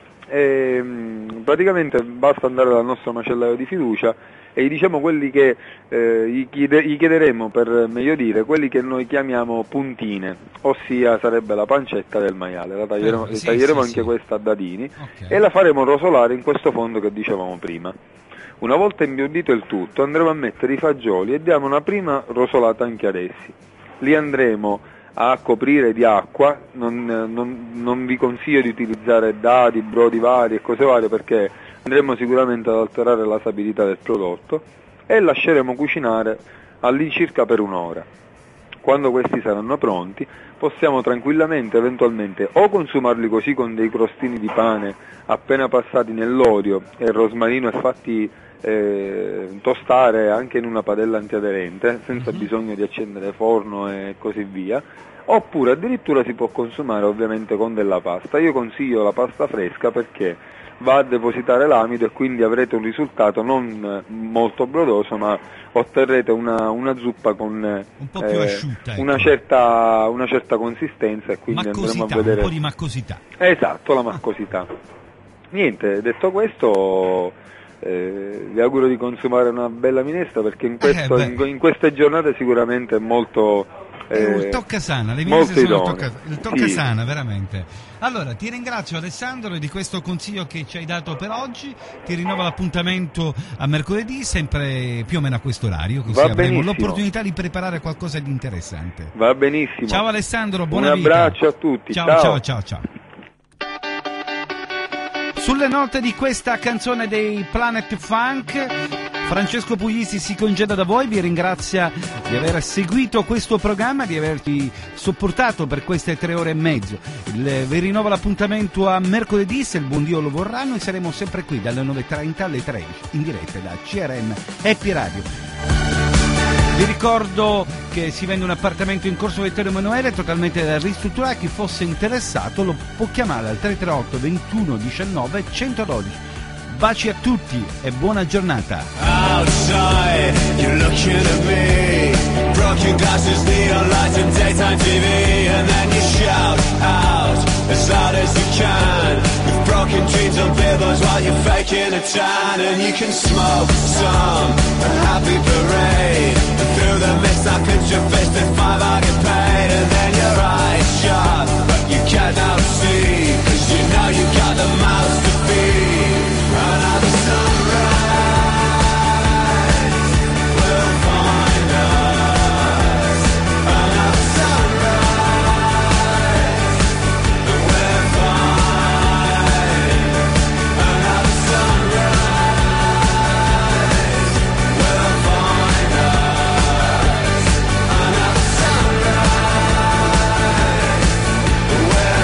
E, praticamente basta andare dal nostro macellaio di fiducia e gli diciamo quelli che eh, gli, chiede, gli chiederemo, per meglio dire, quelli che noi chiamiamo puntine, ossia sarebbe la pancetta del maiale. La taglieremo, eh, sì, taglieremo sì, anche sì. questa a dadini, okay. E la faremo rosolare in questo fondo che dicevamo prima. Una volta imbiondito il tutto andremo a mettere i fagioli e diamo una prima rosolata anche ad essi. Li andremo a coprire di acqua, non, non, non vi consiglio di utilizzare dadi, brodi vari e cose varie, perché andremo sicuramente ad alterare la sapidità del prodotto, e lasceremo cucinare all'incirca per un'ora. Quando questi saranno pronti possiamo tranquillamente eventualmente o consumarli così con dei crostini di pane appena passati nell'olio e il rosmarino e fatti eh, tostare anche in una padella antiaderente, senza mm-hmm. bisogno di accendere forno e così via, oppure addirittura si può consumare ovviamente con della pasta. Io consiglio la pasta fresca perché va a depositare l'amido e quindi avrete un risultato non molto brodoso, ma otterrete una, una zuppa con un po' più eh, asciutta, ecco. una, certa, una certa consistenza, e quindi maccosità, andremo a vedere un po' di maccosità. Esatto, la maccosità. Niente, detto questo, eh, vi auguro di consumare una bella minestra, perché in, questo, eh, in, in queste giornate sicuramente è molto È un toccasana, le minestre sono il, tocca, il toccasana, sì. Veramente. Allora, ti ringrazio Alessandro di questo consiglio che ci hai dato per oggi, ti rinnovo l'appuntamento a mercoledì, sempre più o meno a questo orario, così Va avremo benissimo. l'opportunità di preparare qualcosa di interessante. Va benissimo. Ciao Alessandro, buona Un vita. abbraccio a tutti. Ciao, ciao, ciao, ciao, ciao. Sulle note di questa canzone dei Planet Funk, Francesco Puglisi si congeda da voi, vi ringrazia di aver seguito questo programma, di averci sopportato per queste tre ore e mezzo. Il, vi rinnovo l'appuntamento a mercoledì, se il buon Dio lo vorrà, noi saremo sempre qui dalle nove e trenta alle tredici, in diretta da C R M Happy Radio. Vi ricordo che si vende un appartamento in Corso Vittorio Emanuele totalmente da ristrutturare, chi fosse interessato lo può chiamare al tre tre otto ventuno diciannove centododici. Baci a tutti e buona giornata. Outside, you're looking at me. Broken glasses, neon lights and daytime T V. And then you shout out as loud as you can, with broken dreams on billboards while you're faking a tan. And you can smoke some a happy parade, and through the mist I clench your fist at five I get paid. And then your eyes shut, but you cannot see, cause you know you got the mouth to feed. Another sunrise will find us. Another sunrise will find. Another sunrise will find us. Another sunrise will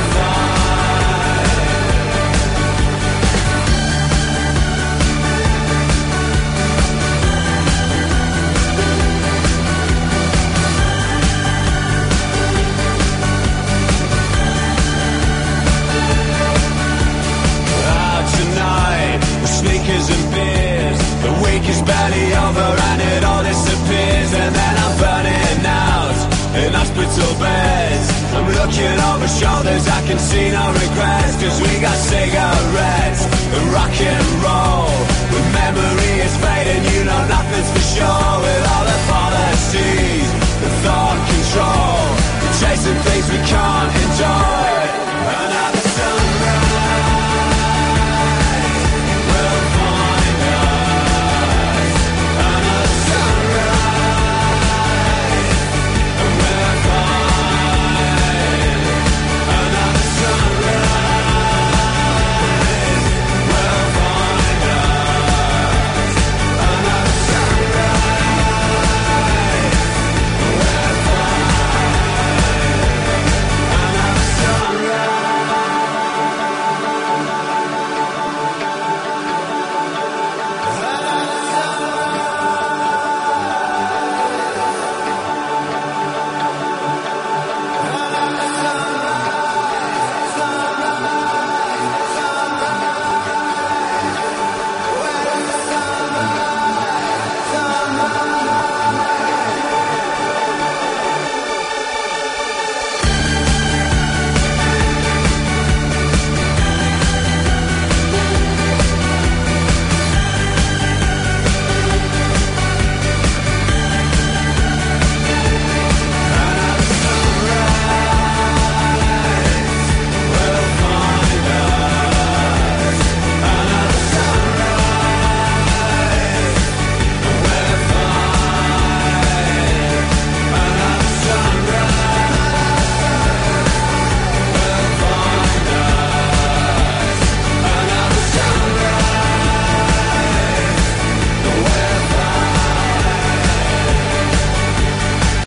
sneakers and beers, the week is barely over and it all disappears. And then I'm burning out in hospital beds, I'm looking over shoulders, I can see no regrets, cause we got cigarettes and rock and roll. When memory is fading, you know nothing's for sure. With all the policies, the thought control, we're chasing things we can't